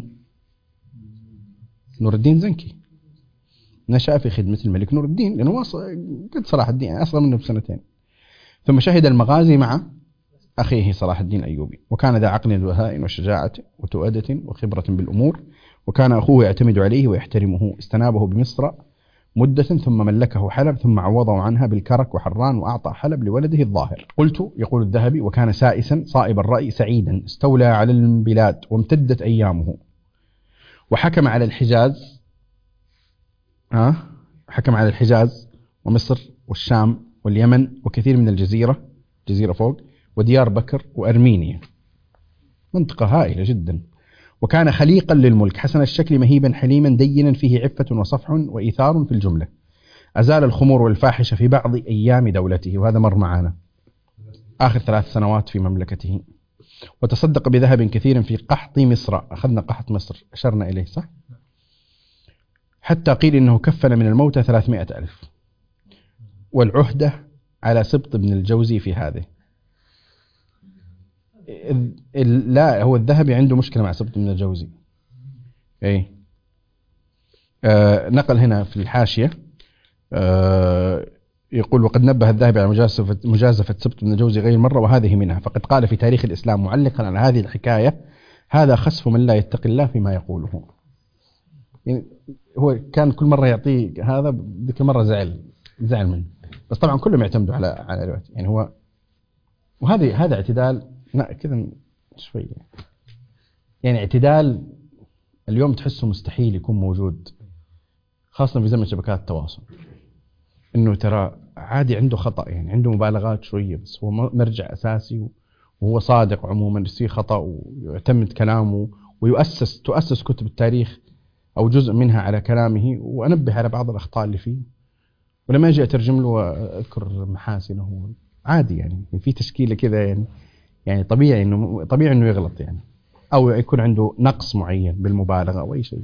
[SPEAKER 1] نور الدين زنكي. نشأ في خدمة الملك نور الدين لأنه قد صلاح الدين يعني أصغر منه بسنتين. ثم شهد المغازي مع أخيه صلاح الدين الأيوبي، وكان ذا عقل وهاء وشجاعة وتؤدة وخبرة بالأمور، وكان أخوه يعتمد عليه ويحترمه. استنابه بمصر مدة ثم ملكه حلب ثم عوضه عنها بالكرك وحران، وأعطى حلب لولده الظاهر. قلت يقول الذهبي: وكان سائسا صائب الرأي سعيدا، استولى على البلاد وامتدت أيامه، وحكم على الحجاز ها حكم على الحجاز ومصر والشام واليمن وكثير من الجزيرة جزيرة فوق وديار بكر وأرمينيا، منطقة هائلة جدا. وكان خليقا للملك، حسن الشكل مهيبا حليما دينا، فيه عفة وصفح وإيثار في الجملة. أزال الخمور والفاحشة في بعض أيام دولته، وهذا مر معنا آخر ثلاث سنوات في مملكته. وتصدق بذهب كثير في قحط مصر، أخذنا قحط مصر أشرنا إليه صح؟ حتى قيل إنه كفن من الموتى ثلاثمائة ألف. والعهدة على سبط بن الجوزي في هذه. لا هو الذهبي عنده مشكلة مع سبط بن الجوزي. اي آه نقل هنا في الحاشية آه يقول: وقد نبه الذهبي على مجازفة, مجازفة سبط بن الجوزي غير مرة، وهذه منها. فقد قال في تاريخ الإسلام معلقا على هذه الحكاية: هذا خسف من لا يتقي الله فيما يقوله. يعني هو كان كل مرة يعطيه هذا، ذيك المرة زعل زعل منه، بس طبعا كلهم يعتمدوا على على الوقت. يعني هو وهذه هذا اعتدال لا كذا شوية، يعني اعتدال اليوم تحسه مستحيل يكون موجود، خاصة في زمن شبكات التواصل. انه ترى عادي عنده خطأ، يعني عنده مبالغات شوية، بس هو مرجع اساسي وهو صادق عموما، بس فيه خطأ ويعتمد كلامه، ويؤسس تؤسس كتب التاريخ او جزء منها على كلامه، وانبه على بعض الاخطاء اللي فيه، ولما اجي اترجم له واذكر محاسنه عادي. يعني في تشكيلة كذا، يعني يعني طبيعي انه طبيعي انه يغلط يعني، او يكون عنده نقص معين بالمبالغة او اي شيء.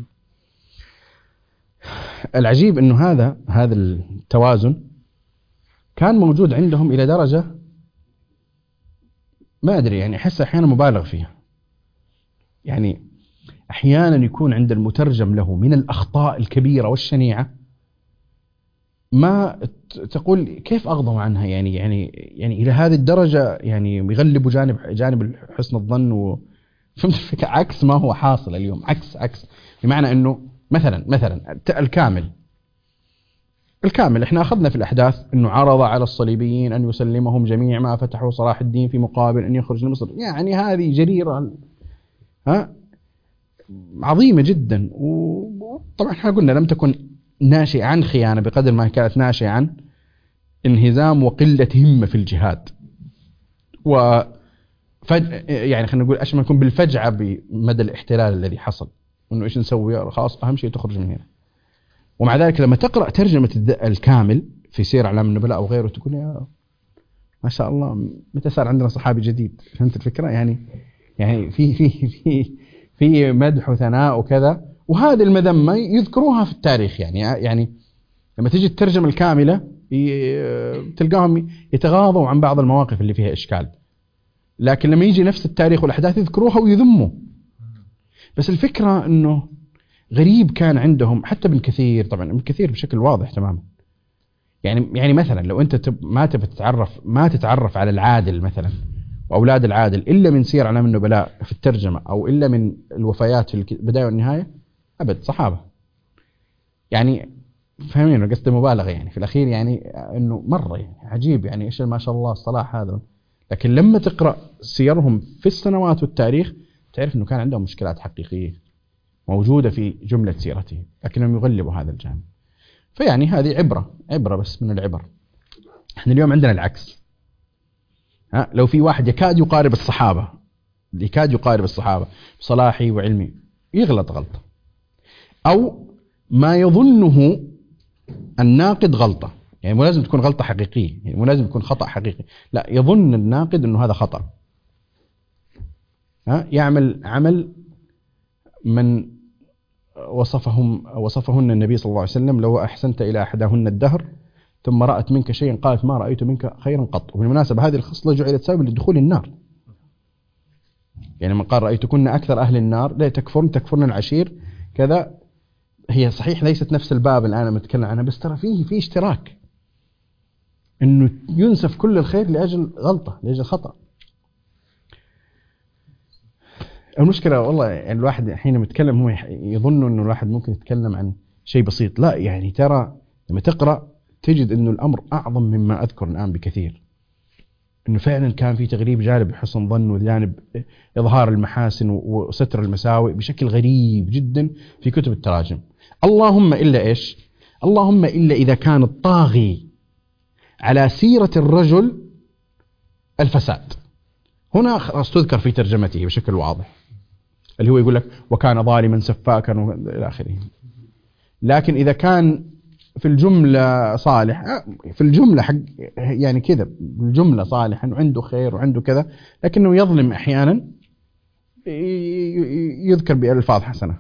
[SPEAKER 1] العجيب انه هذا هذا التوازن كان موجود عندهم الى درجة ما ادري، يعني احس احيانا مبالغ فيها. يعني احيانا يكون عند المترجم له من الاخطاء الكبيرة والشنيعة ما تقول كيف أغضوا عنها، يعني يعني يعني إلى هذه الدرجة، يعني يغلبوا جانب جانب حسن الظن و فهمت الفكرة، عكس ما هو حاصل اليوم. عكس عكس بمعنى إنه مثلا مثلا الكامل الكامل إحنا أخذنا في الأحداث إنه عرض على الصليبيين أن يسلمهم جميع ما فتحوا صلاح الدين في مقابل أن يخرج لمصر. يعني هذه جريرة ها عظيمة جدا. وطبعا إحنا قلنا لم تكن ناشئة عن خيانة بقدر ما كانت ناشئة عن انهزام وقلة همة في الجهاد، وفج يعني خلينا نقول أشمل يكون بالفجعة بمدى الاحتلال الذي حصل، إنه إيش نسوي خلاص أهم شيء تخرج من هنا. ومع ذلك لما تقرأ ترجمة الكامل في سير أعلام النبلاء أو غيره تقول يا ما شاء الله متى صار عندنا صحابي جديد. فهمت الفكرة؟ يعني يعني في في في في مدح وثناء وكذا، وهذه المذمة يذكروها في التاريخ. يعني يعني لما تيجي الترجمة الكاملة تلقاهم يتغاضوا عن بعض المواقف اللي فيها إشكال، لكن لما يجي نفس التاريخ والأحداث يذكروها ويذموا. بس الفكرة أنه غريب كان عندهم حتى ابن كثير، طبعا ابن كثير بشكل واضح تماما. يعني يعني مثلا لو أنت تب ما تبي تتعرف ما تتعرف على العادل مثلا وأولاد العادل إلا من سير أعلام النبلاء في الترجمة، أو إلا من الوفيات في البداية والنهاية، أبد صحابة. يعني فهمين قصد مبالغة يعني في الأخير، يعني أنه مرة يعني عجيب، يعني إيش ما شاء الله الصلاح هذا. لكن لما تقرأ سيرهم في السنوات والتاريخ تعرف أنه كان عندهم مشكلات حقيقية موجودة في جملة سيرته، لكنهم يغلبوا هذا الجانب. فيعني هذه عبرة عبرة بس من العبر. احنا اليوم عندنا العكس. ها لو في واحد يكاد يقارب الصحابة يكاد يقارب الصحابة بصلاحي وعلمي يغلط غلطة، أو ما يظنه الناقد غلطة، يعني مو لازم تكون غلطة حقيقية، يعني مو لازم يكون خطأ حقيقي، لا يظن الناقد أنه هذا خطأ. ها يعمل عمل من وصفهم وصفهن النبي صلى الله عليه وسلم: لو أحسنت إلى أحدهن الدهر ثم رأت منك شيئا قالت ما رأيت منك خيرا قط. وبالمناسبة هذه الخصلة جعلت سبب لدخول النار، يعني من قال رأيتكن أكثر أهل النار لا تكفرن تكفرن العشير كذا. هي صحيح ليست نفس الباب الآن متكلم عنها، بس ترى فيه في اشتراك إنه ينسف كل الخير لأجل غلطة لأجل خطأ. المشكلة والله يعني الواحد حين يتكلم هو يظن إنه الواحد ممكن يتكلم عن شيء بسيط، لا يعني ترى لما تقرأ تجد إنه الأمر أعظم مما أذكر الآن بكثير. إنه فعلا كان في تغريب جانب حسن ظن وجانب إظهار المحاسن وستر المساوئ بشكل غريب جدا في كتب التراجم. اللهم إلا إيش؟ اللهم إلا إذا كان الطاغي على سيرة الرجل الفساد، هنا خلاص تذكر في ترجمته بشكل واضح، اللي هو يقول لك وكان ظالما سفاكا إلى آخره. لكن إذا كان في الجملة صالح، في الجملة حق يعني كذا الجملة صالح وعنده خير وعنده كذا، لكنه يظلم أحيانا يذكر بألفاظ حسنة.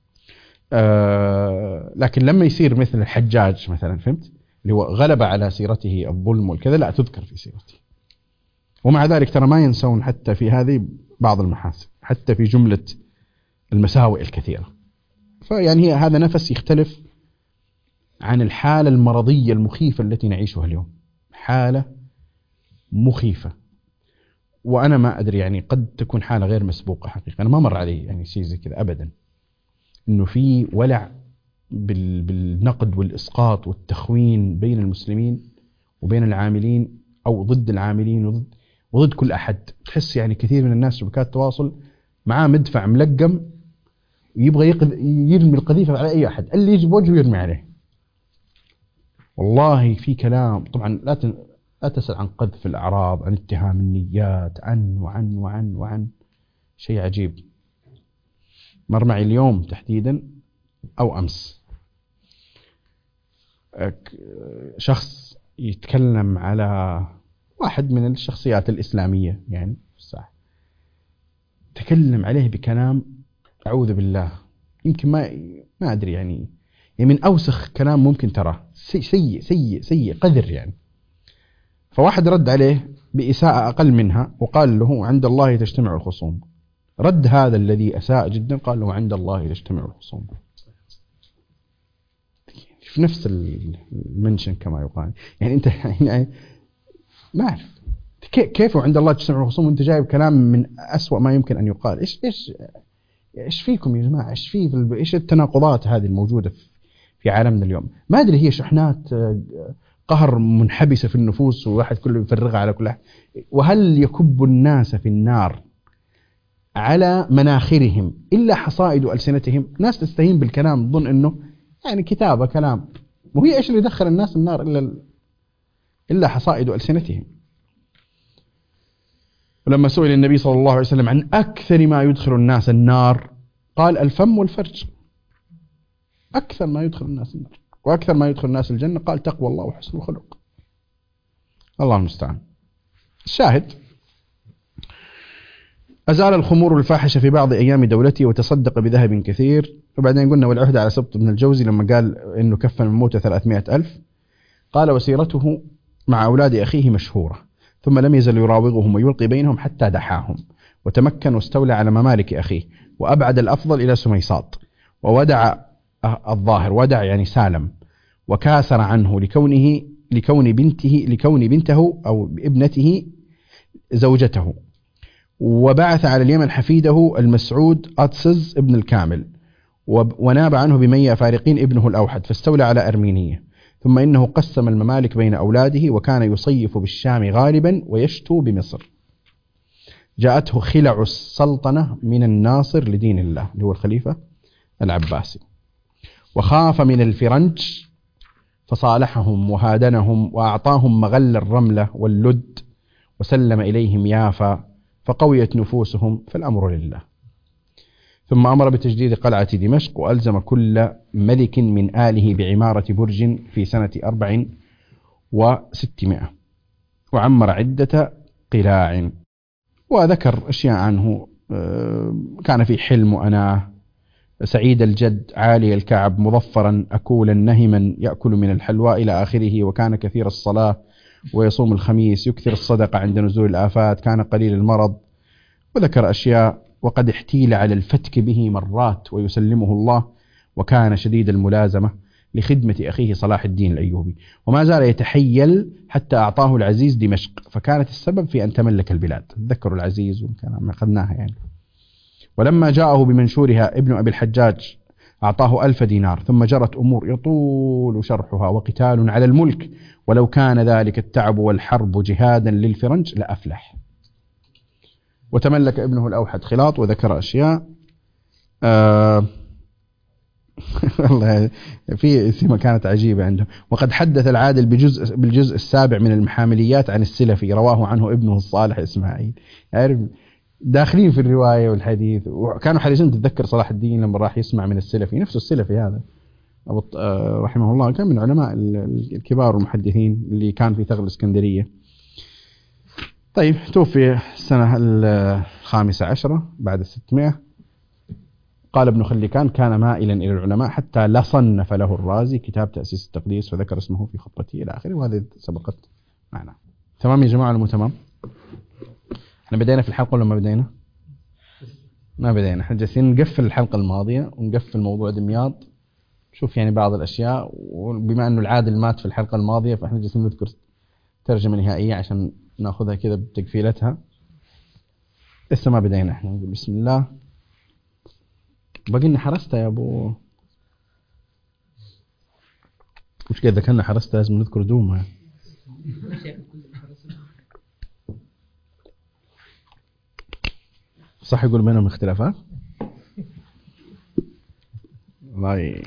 [SPEAKER 1] آه لكن لما يصير مثل الحجاج مثلا، فهمت، اللي هو غلب على سيرته الظلم والكذا، لا تذكر في سيرته. ومع ذلك ترى ما ينسون حتى في هذه بعض المحاسن، حتى في جملة المساوئ الكثيرة. فيعني هذا نفس يختلف عن الحالة المرضية المخيفة التي نعيشها اليوم، حالة مخيفة. وأنا ما أدري يعني قد تكون حالة غير مسبوقة حقيقة، أنا ما مر علي يعني شيء زي كذا أبدا، إنه في ولع بالنقد والإسقاط والتخوين بين المسلمين وبين العاملين، أو ضد العاملين وضد وضد كل أحد. تحس يعني كثير من الناس شبكات التواصل معاه مدفع ملقم ويبغى يرمي القذيفة على أي أحد، اللي يجي بوجهه يرمي عليه. والله في كلام طبعا لا لا تسأل عن قذف الأعراض، عن اتهام النيات، عن وعن وعن وعن شيء عجيب. مر معي اليوم تحديدا أو أمس شخص يتكلم على واحد من الشخصيات الإسلامية يعني في الساحة، تكلم عليه بكلام أعوذ بالله، يمكن ما ما أدري يعني يعني من أوسخ كلام ممكن تراه، سيء سيء سيء قذر يعني. فواحد رد عليه بإساءة أقل منها وقال له عند الله تجتمع الخصوم. رد هذا الذي أساء جدا قال له عند الله تجتمع الخصوم، في نفس المنشن كما يقال. يعني أنت يعني ما أعرف كيف عند الله تجتمع الخصوم وأنت جايب كلام من أسوأ ما يمكن أن يقال. إيش إيش إيش فيكم يا جماعة؟ إيش في إيش التناقضات هذه الموجودة في عالمنا اليوم؟ ما أدري هي شحنات قهر منحبسة في النفوس وواحد كله يفرغها على كل أحد. وهل يكب الناس في النار على مناخرهم إلا حصائد ألسنتهم؟ ناس تستهين بالكلام تظن أنه يعني كتابة كلام، وهي إيش اللي يدخل الناس النار إلا إلا حصائد ألسنتهم. ولما سئل النبي صلى الله عليه وسلم عن أكثر ما يدخل الناس النار قال الفم والفرج. أكثر ما يدخل الناس النار. وأكثر ما يدخل الناس الجنة قال تقوى الله وحسن الخلق. الله المستعان. الشاهد أزال الخمور الفاحشة في بعض أيام دولته وتصدق بذهب كثير. وبعدين قلنا والعهد على سبط بن الجوزي لما قال إنه كفن من موته ثلاثمائة ألف، قال وسيرته مع أولاد أخيه مشهورة، ثم لم يزل يراوغهم ويلقي بينهم حتى دحاهم، وتمكن واستولى على ممالك أخيه، وأبعد الأفضل إلى سميصاط، وودع الظاهر، ودع يعني سالم، وكاسر عنه لكونه لكون بنته لكون بنته أو ابنته زوجته، وبعث على اليمن حفيده المسعود أتسز ابن الكامل، وناب عنه بمية فارقين ابنه الأوحد، فاستولى على أرمينية. ثم إنه قسم الممالك بين أولاده، وكان يصيف بالشام غالبا ويشتو بمصر. جاءته خلع السلطنة من الناصر لدين الله اللي هو الخليفة العباسي، وخاف من الفرنج فصالحهم وهادنهم وأعطاهم مغل الرملة واللد وسلم إليهم يافا فقويت نفوسهم، فالأمر لله. ثم أمر بتجديد قلعة دمشق وألزم كل ملك من آله بعمارة برج في سنة أربع وستمائة، وعمر عدة قلاع. وذكر أشياء عنه، كان في حلم وأناه، سعيد الجد عالي الكعب مظفرا أكولا نهما يأكل من الحلوى إلى آخره. وكان كثير الصلاة ويصوم الخميس، يكثر الصدقة عند نزول الآفات، كان قليل المرض. وذكر أشياء، وقد احتيل على الفتك به مرات ويسلمه الله، وكان شديد الملازمة لخدمة أخيه صلاح الدين الأيوبي، وما زال يتحيل حتى أعطاه العزيز دمشق، فكانت السبب في أن تملك البلاد. تذكروا العزيز وكان أخذناها يعني. ولما جاءه بمنشورها ابن أبي الحجاج أعطاه ألف دينار. ثم جرت أمور يطول شرحها وقتال على الملك، ولو كان ذلك التعب والحرب جهادا للفرنج لأفلح. وتملك ابنه الأوحد خلاط، وذكر أشياء آه والله في سمة كانت عجيبة عنده. وقد حدث العادل بجزء بالجزء السابع من المحامليات عن السلفي، رواه عنه ابنه الصالح إسماعيل. عارف داخلين في الرواية والحديث، وكانوا حريصين. تتذكر صلاح الدين لما راح يسمع من السلفي نفسه، السلفي هذا أبو رحمه الله كان من علماء الكبار والمحدثين اللي كان في ثغر الإسكندرية. طيب توفي السنة الخامسة عشرة بعد الستمائة. قال ابن خلكان كان مائلا إلى العلماء حتى لا صنف له الرازي كتاب تأسيس التقديس، فذكر اسمه في خطبته إلى آخره، وهذه سبقت معنا. تمام يا جماعة ولا تمام؟ احنا بدينا في الحلقة ولا ما بدينا؟ ما بدينا. احنا جالسين نقفل الحلقة الماضية ونقفل موضوع دمياط، شوف يعني بعض الأشياء. وبما أنه العادل مات في الحلقة الماضية، فاحنا جالسين نذكر ترجمة نهائية عشان ناخذها كذا بتقفيلتها. لسه ما بدينا. احنا نقول بسم الله. باقي لنا حرسته يا ابو، وش كذا كنا حرسته لازم نذكر دوما. صح يقول بينهم اختلافات. الله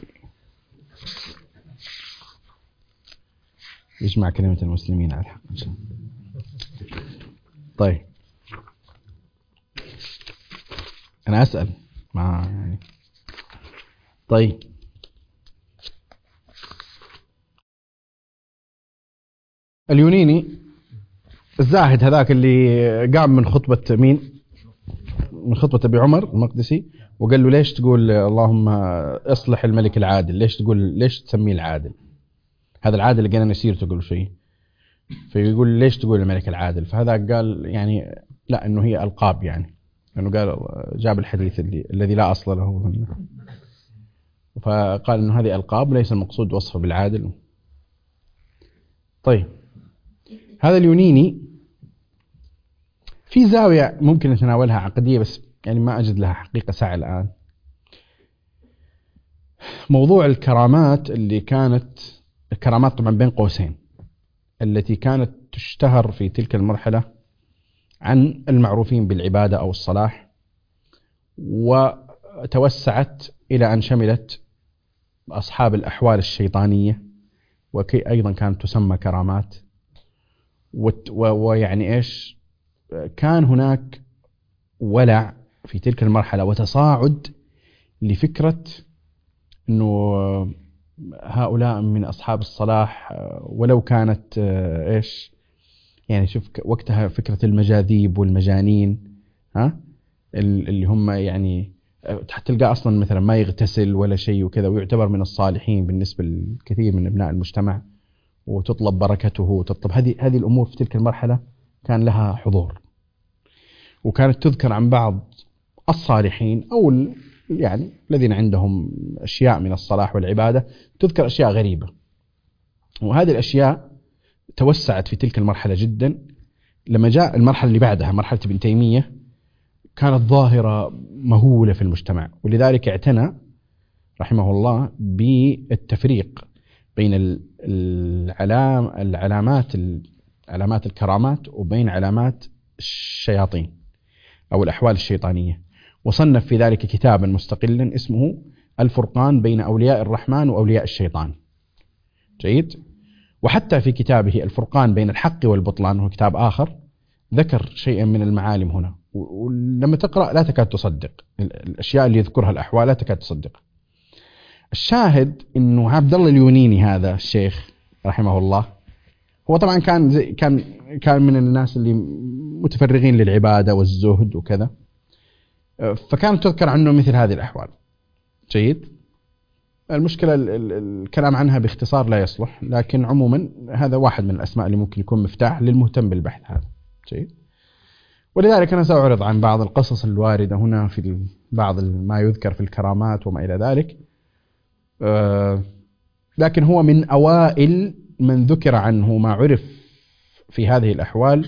[SPEAKER 1] يجمع كلمة المسلمين على الحق إن شاء الله. طيب أنا أسأل ما يعني. طيب اليونيني الزاهد هذاك اللي قام من خطبة مين؟ من خطبة أبي عمر المقدسي، وقال له ليش تقول اللهم اصلح الملك العادل؟ ليش تقول ليش تسميه العادل؟ هذا العادل اللي قلنا سيرته قبل شيء. فيقول ليش تقول الملك العادل؟ فهذا قال يعني لا، انه هي القاب، يعني لانه قال جاب الحديث اللي الذي لا اصل له، فقال انه هذه القاب ليس المقصود وصفه بالعادل. طيب هذا اليونيني في زاوية ممكن نتناولها عقدية، بس يعني ما أجد لها حقيقة ساعة الآن. موضوع الكرامات اللي كانت الكرامات طبعا بين قوسين التي كانت تشتهر في تلك المرحلة عن المعروفين بالعبادة أو الصلاح، وتوسعت إلى أن شملت أصحاب الأحوال الشيطانية، وكي أيضا كانت تسمى كرامات. ويعني إيش، كان هناك ولع في تلك المرحلة وتصاعد لفكرة أنه هؤلاء من أصحاب الصلاح، ولو كانت إيش يعني، شوف وقتها فكرة المجاذيب والمجانين، ها اللي هم يعني تلقى أصلا مثلا ما يغتسل ولا شيء وكذا، ويعتبر من الصالحين بالنسبة لكثير من أبناء المجتمع، وتطلب بركته وتطلب هذه هذه الأمور. في تلك المرحلة كان لها حضور، وكانت تذكر عن بعض الصالحين أو يعني الذين عندهم أشياء من الصلاح والعبادة، تذكر أشياء غريبة. وهذه الأشياء توسعت في تلك المرحلة جدا. لما جاء المرحلة اللي بعدها مرحلة ابن تيمية، كانت ظاهرة مهولة في المجتمع، ولذلك اعتنى رحمه الله بالتفريق بين العلام العلامات علامات الكرامات وبين علامات الشياطين. أو الأحوال الشيطانية، وصنف في ذلك كتابا مستقلا اسمه الفرقان بين أولياء الرحمن وأولياء الشيطان. جيد. وحتى في كتابه الفرقان بين الحق والبطلان، وهو كتاب آخر، ذكر شيئا من المعالم هنا، ولما تقرأ لا تكاد تصدق الأشياء اللي يذكرها الأحوال، لا تكاد تصدق. الشاهد إنه عبد الله اليونيني هذا الشيخ رحمه الله، هو طبعا كان زي كان كان من الناس اللي متفرغين للعبادة والزهد وكذا، فكانت تذكر عنه مثل هذه الأحوال. جيد. المشكلة الكلام عنها باختصار لا يصلح، لكن عموما هذا واحد من الأسماء اللي ممكن يكون مفتاح للمهتم بالبحث هذا. جيد. ولذلك أنا سأعرض عن بعض القصص الواردة هنا في بعض ما يذكر في الكرامات وما إلى ذلك، لكن هو من أوائل من ذكر عنه ما عرف في هذه الأحوال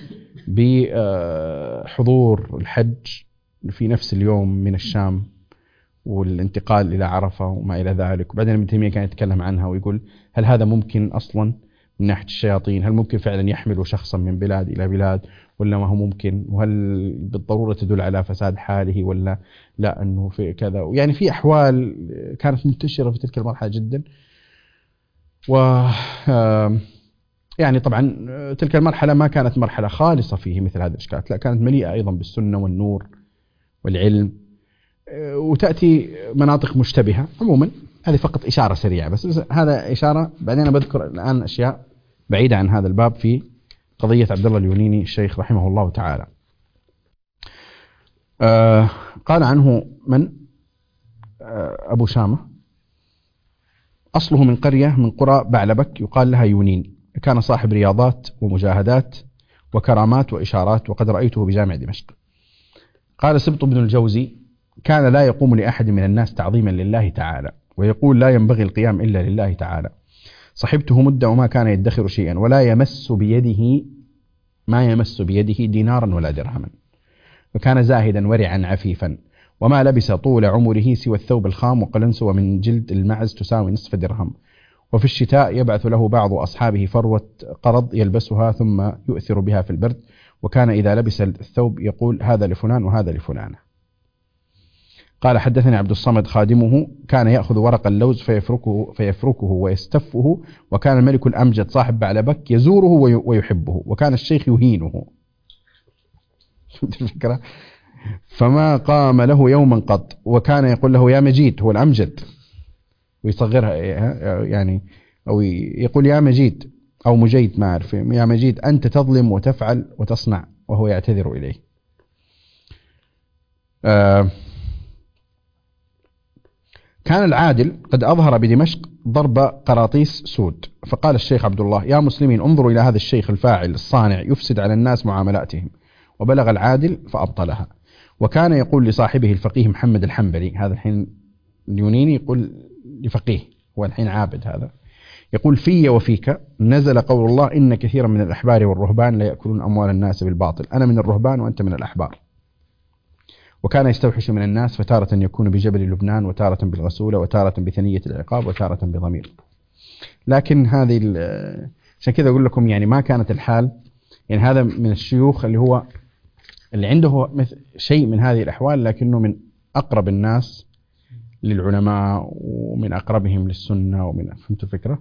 [SPEAKER 1] بحضور الحج في نفس اليوم من الشام والانتقال إلى عرفة وما إلى ذلك. وبعدين ابن تيمية كان يتكلم عنها ويقول هل هذا ممكن أصلا من ناحية الشياطين؟ هل ممكن فعلا يحمل شخصا من بلاد إلى بلاد ولا ما هو ممكن؟ وهل بالضرورة تدل على فساد حاله ولا لا أنه في كذا؟ يعني في أحوال كانت منتشرة في تلك المرحلة جدا. و يعني طبعا تلك المرحلة ما كانت مرحلة خالصة فيه مثل هذه الإشكالات، لا، كانت مليئة أيضا بالسنة والنور والعلم، وتأتي مناطق مشتبهة. عموما هذه فقط إشارة سريعة بس، هذا إشارة. بعدين بذكر الآن أشياء بعيدة عن هذا الباب في قضية عبد الله اليونيني الشيخ رحمه الله تعالى. آه قال عنه من آه أبو شامة، أصله من قرية من قرى بعلبك يقال لها يونين، كان صاحب رياضات ومجاهدات وكرامات وإشارات، وقد رأيته بجامع دمشق. قال سبط بن الجوزي كان لا يقوم لأحد من الناس تعظيما لله تعالى، ويقول لا ينبغي القيام إلا لله تعالى. صحبته مدة وما كان يدخر شيئا، ولا يمس بيده ما يمس بيده دينارا ولا درهما، وكان زاهدا ورعا عفيفا، وما لبس طول عمره سوى الثوب الخام وقلنسوة من جلد المعز تساوي نصف درهم. وفي الشتاء يبعث له بعض أصحابه فروة قرض يلبسها ثم يؤثر بها في البرد، وكان إذا لبس الثوب يقول هذا لفلان وهذا لفلانة. قال حدثني عبد الصمد خادمه كان يأخذ ورق اللوز فيفركه, فيفركه ويستفه، وكان الملك الأمجد صاحب بعلبك يزوره ويحبه، وكان الشيخ يهينه. الفكرة؟ فما قام له يوما قط، وكان يقول له يا مجيد، هو الأمجد ويصغرها يعني، أو يقول يا مجيد أو مجيد ما أعرف، يا مجيد أنت تظلم وتفعل وتصنع، وهو يعتذر إليه. آه كان العادل قد أظهر بدمشق ضرب قراطيس سود، فقال الشيخ عبد الله يا مسلمين انظروا إلى هذا الشيخ الفاعل الصانع يفسد على الناس معاملاتهم، وبلغ العادل فأبطلها. وكان يقول لصاحبه الفقيه محمد الحنبلي، هذا الحين اليونيني يقول لفقيه، هو الحين عابد هذا، يقول في وفيك نزل قول الله إن كثيرا من الأحبار والرهبان لا يأكلون أموال الناس بالباطل، أنا من الرهبان وأنت من الأحبار. وكان يستوحش من الناس، فتارة يكون بجبل لبنان، وتارة بالغسولة، وتارة بثنية العقاب، وتارة بضمير. لكن هذه عشان كذا أقول لكم يعني ما كانت الحال، يعني هذا من الشيوخ اللي هو اللي عنده مثل شيء من هذه الأحوال، لكنه من أقرب الناس للعلماء ومن أقربهم للسنة، ومن فهمت الفكرة.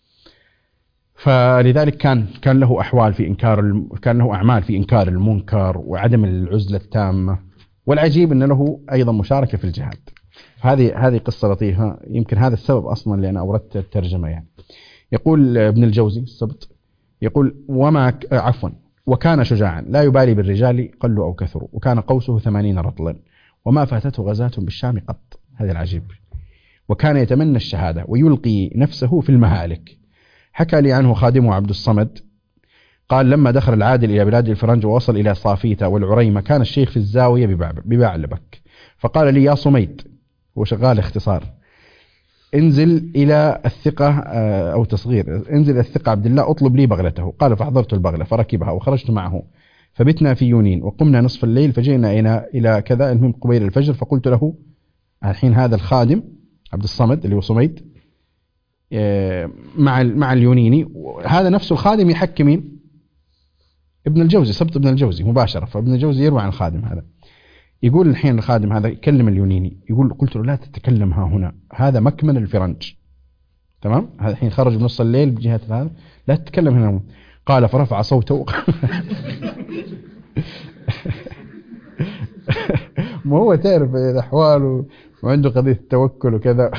[SPEAKER 1] فلذلك كان كان له أحوال في إنكار، كان له أعمال في إنكار المنكر وعدم العزلة التامة. والعجيب أن له أيضا مشاركة في الجهاد. هذه هذه قصة لطيفة، يمكن هذا السبب أصلا اللي أنا أوردت الترجمة. يعني يقول ابن الجوزي السبط، يقول وما عفوا وكان شجاعا لا يبالي بالرجال قلوا أو كثروا، وكان قوسه ثمانين رطلا، وما فاتته غزاة بالشام قط. هذا العجيب. وكان يتمنى الشهادة ويلقي نفسه في المهالك. حكى لي عنه خادمه عبد الصمد قال لما دخل العادل إلى بلاد الفرنج ووصل إلى صافيته والعريمة، كان الشيخ في الزاوية ببعلبك، فقال لي يا صميد، هو شغال اختصار، انزل إلى الثقة أو تصغير، انزل الثقة عبد الله اطلب لي بغلته. قال فحضرت البغلة فركبها وخرجت معه، فبتنا في يونين وقمنا نصف الليل، فجئنا إلى إلى كذا المهم قبيل الفجر، فقلت له الحين هذا الخادم عبد الصمد اللي هو صميد مع مع اليونيني، هذا نفس الخادم يحكي مين؟ ابن الجوزي، سبط ابن الجوزي مباشرة. فابن الجوزي يروي عن الخادم هذا، يقول الحين الخادم هذا يكلم اليونيني، يقول قلت له لا تتكلم ها هنا، هذا مكمن الفرنج، تمام؟ هذا الحين خرج بنص الليل بجهة هذا، لا تتكلم هنا. قال فرفع صوته ما هو تعرف الأحوال وعنده قضية التوكل وكذا.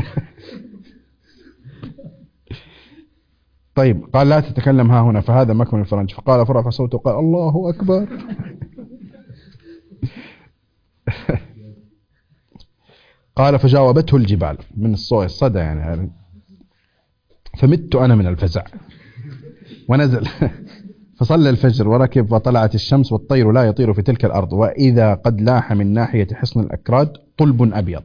[SPEAKER 1] طيب قال لا تتكلم ها هنا فهذا مكمن الفرنج. فقال فرفع صوته قال الله أكبر. قال فجاوبته الجبال من الصوت الصدى يعني، فمت أنا من الفزع ونزل فصلى الفجر وركب وطلعت الشمس والطير لا يطير في تلك الأرض، وإذا قد لاح من ناحية حصن الأكراد طلب أبيض،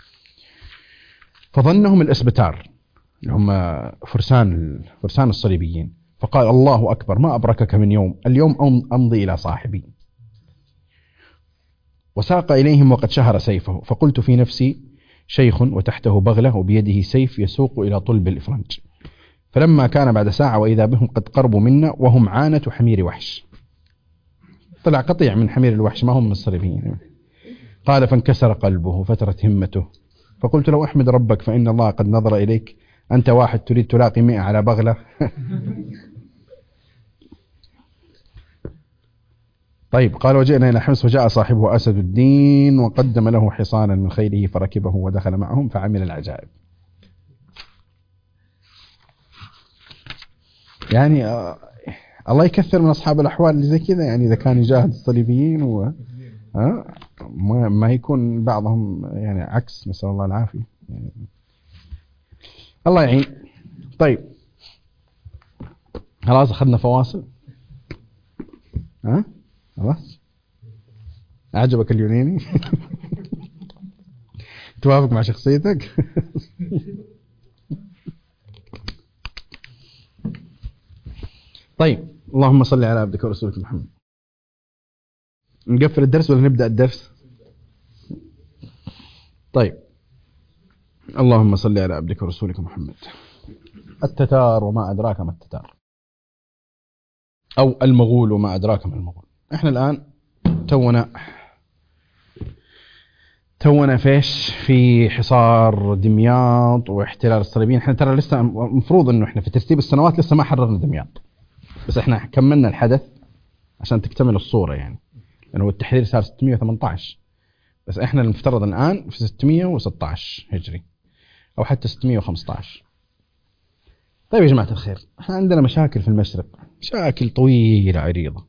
[SPEAKER 1] فظنهم الأسبتار اللي هم فرسان فرسان الصليبيين، فقال الله أكبر ما أبركك من يوم، اليوم أمضي إلى صاحبي. وساق إليهم وقد شهر سيفه، فقلت في نفسي شيخ وتحته بغلة وبيده سيف يسوق إلى طلب الإفرنج. فلما كان بعد ساعة وإذا بهم قد قربوا منا وهم عانة حمير وحش، طلع قطيع من حمير الوحش ما هم من الصليبيين. قال فانكسر قلبه فترت همته، فقلت له احمد ربك فإن الله قد نظر إليك، أنت واحد تريد تلاقي مئة على بغلة. طيب قال وجئنا إلى حمص وجاء صاحبه أسد الدين وقدم له حصانا من خيله فركبه ودخل معهم فعمل العجائب. يعني آه الله يكثر من أصحاب الأحوال اللي زي كذا، يعني إذا كان يجاهد الصليبيين و آه ما, ما يكون بعضهم يعني عكس، نسأل الله العافية يعني. الله يعين. طيب خلاص أخذنا فواصل. ها أه؟ خلاص أعجبك اليونيني؟ توافق مع شخصيتك؟ طيب اللهم صل على عبدك ورسولك محمد. نقفل الدرس ولا نبدأ الدرس؟ طيب اللهم صل على عبدك ورسولك محمد. التتار وما أدراك ما التتار، أو المغول وما أدراك ما المغول. احنا الآن تونا تونا فيش في حصار دمياط واحتلال الصليبيين. احنا ترى لسه مفروض انه احنا في ترتيب السنوات لسه ما حررنا دمياط، بس احنا كملنا الحدث عشان تكتمل الصورة يعني، لأنه التحرير صار ستمئة وثمانية عشر، بس احنا المفترض الآن في ستمئة وستة عشر هجري أو حتى ستمئة وخمسة عشر. طيب يا جماعة الخير، احنا عندنا مشاكل في المشرق، مشاكل طويلة عريضة.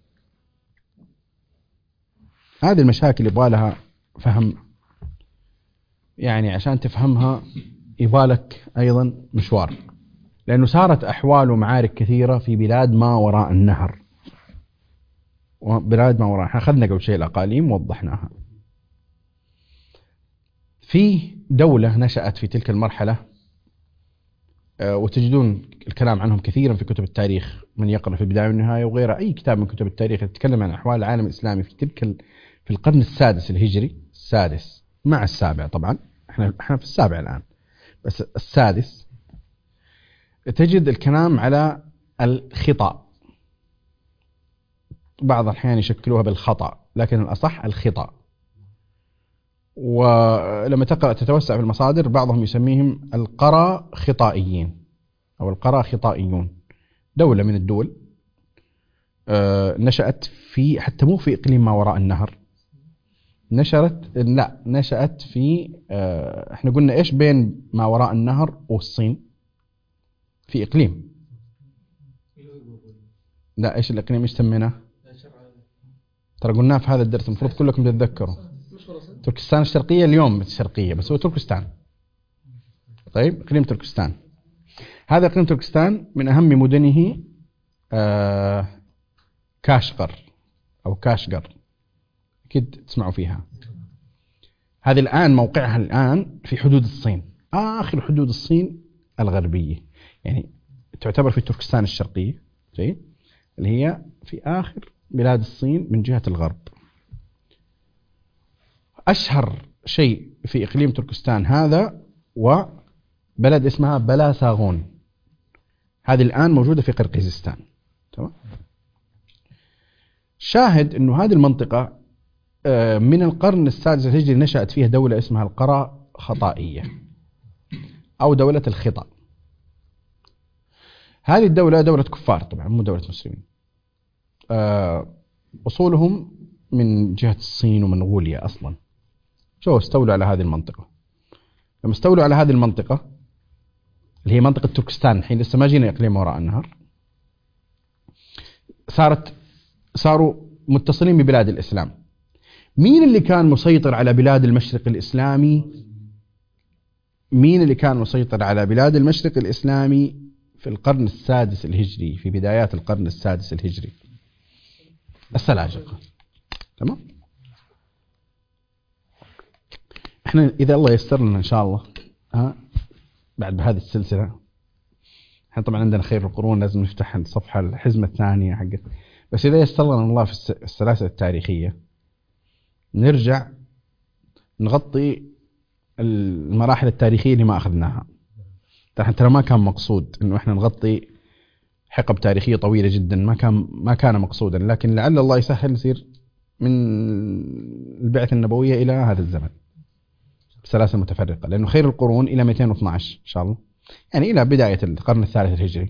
[SPEAKER 1] هذه المشاكل يبغى لها فهم، يعني عشان تفهمها يبالك أيضا مشوار، لأنه صارت أحوال ومعارك كثيرة في بلاد ما وراء النهر، وبلاد ما وراء. احنا أخذنا قبل شيء الأقاليم ووضحناها. في دولة نشأت في تلك المرحلة وتجدون الكلام عنهم كثيرا في كتب التاريخ، من يقرأ في البداية والنهاية وغيره، أي كتاب من كتب التاريخ يتكلم عن أحوال العالم الإسلامي في تلك ال... في القرن السادس الهجري، السادس مع السابع طبعا، احنا احنا في السابع الآن، بس السادس تجد الكلام على الخطأ. بعض الأحيان يشكلوها بالخطأ، لكن الأصح الخطأ. ولما تقرأ تتوسع في المصادر بعضهم يسميهم القرى خطائيين أو القرى خطائيون. دولة من الدول نشأت في، حتى مو في إقليم ما وراء النهر، نشرت لا نشأت في احنا قلنا ايش بين ما وراء النهر والصين، في إقليم. لا ايش الإقليم ايش سميناه؟ ترى قلناه في هذا الدرس، المفروض كلكم تتذكروا. تركستان الشرقية اليوم الشرقية، بس هو تركستان. طيب إقليم تركستان، هذا إقليم تركستان من أهم مدنه آه كاشغر أو كاشغر، أكيد تسمعوا فيها. هذه الآن موقعها الآن في حدود الصين، آخر حدود الصين الغربية، يعني تعتبر في تركستان الشرقية زي اللي هي في آخر بلاد الصين من جهة الغرب. أشهر شيء في إقليم تركستان هذا وبلد اسمها بلاساغون، هذه الآن موجودة في قرقيزستان. تمام. شاهد أنه هذه المنطقة من القرن السادس الهجري نشأت فيها دولة اسمها القرى خطائية أو دولة الخطأ. هذه الدولة دولة كفار طبعا، مو دولة مسلمين. أصولهم من جهة الصين ومنغوليا أصلا. شو استولوا على هذه المنطقة. لما استولوا على هذه المنطقة اللي هي منطقة تركستان، الحين لسه ما جينا إقليم وراء النهر، صارت صاروا متصلين ببلاد الإسلام. مين اللي كان مسيطر على بلاد المشرق الإسلامي؟ مين اللي كان مسيطر على بلاد المشرق الإسلامي في القرن السادس الهجري، في بدايات القرن السادس الهجري؟ السلاجقة. تمام. احنا إذا الله يسر لنا إن شاء الله ها بعد بهذه السلسلة، احنا طبعا عندنا خير القرون لازم نفتح الصفحة الحزمة الثانية حقت، بس إذا يسر لنا الله في السلاسل التاريخية نرجع نغطي المراحل التاريخية اللي ما أخذناها. ترى ما كان مقصود إنه إحنا نغطي حقب تاريخية طويلة جدا، ما كان ما كان مقصودا، لكن لعل الله يسهل يصير من البعثة النبوية إلى هذا الزمن بسلاسل متفرقة، لأنه خير القرون إلى مئتين واثني عشر إن شاء الله، يعني إلى بداية القرن الثالث الهجري.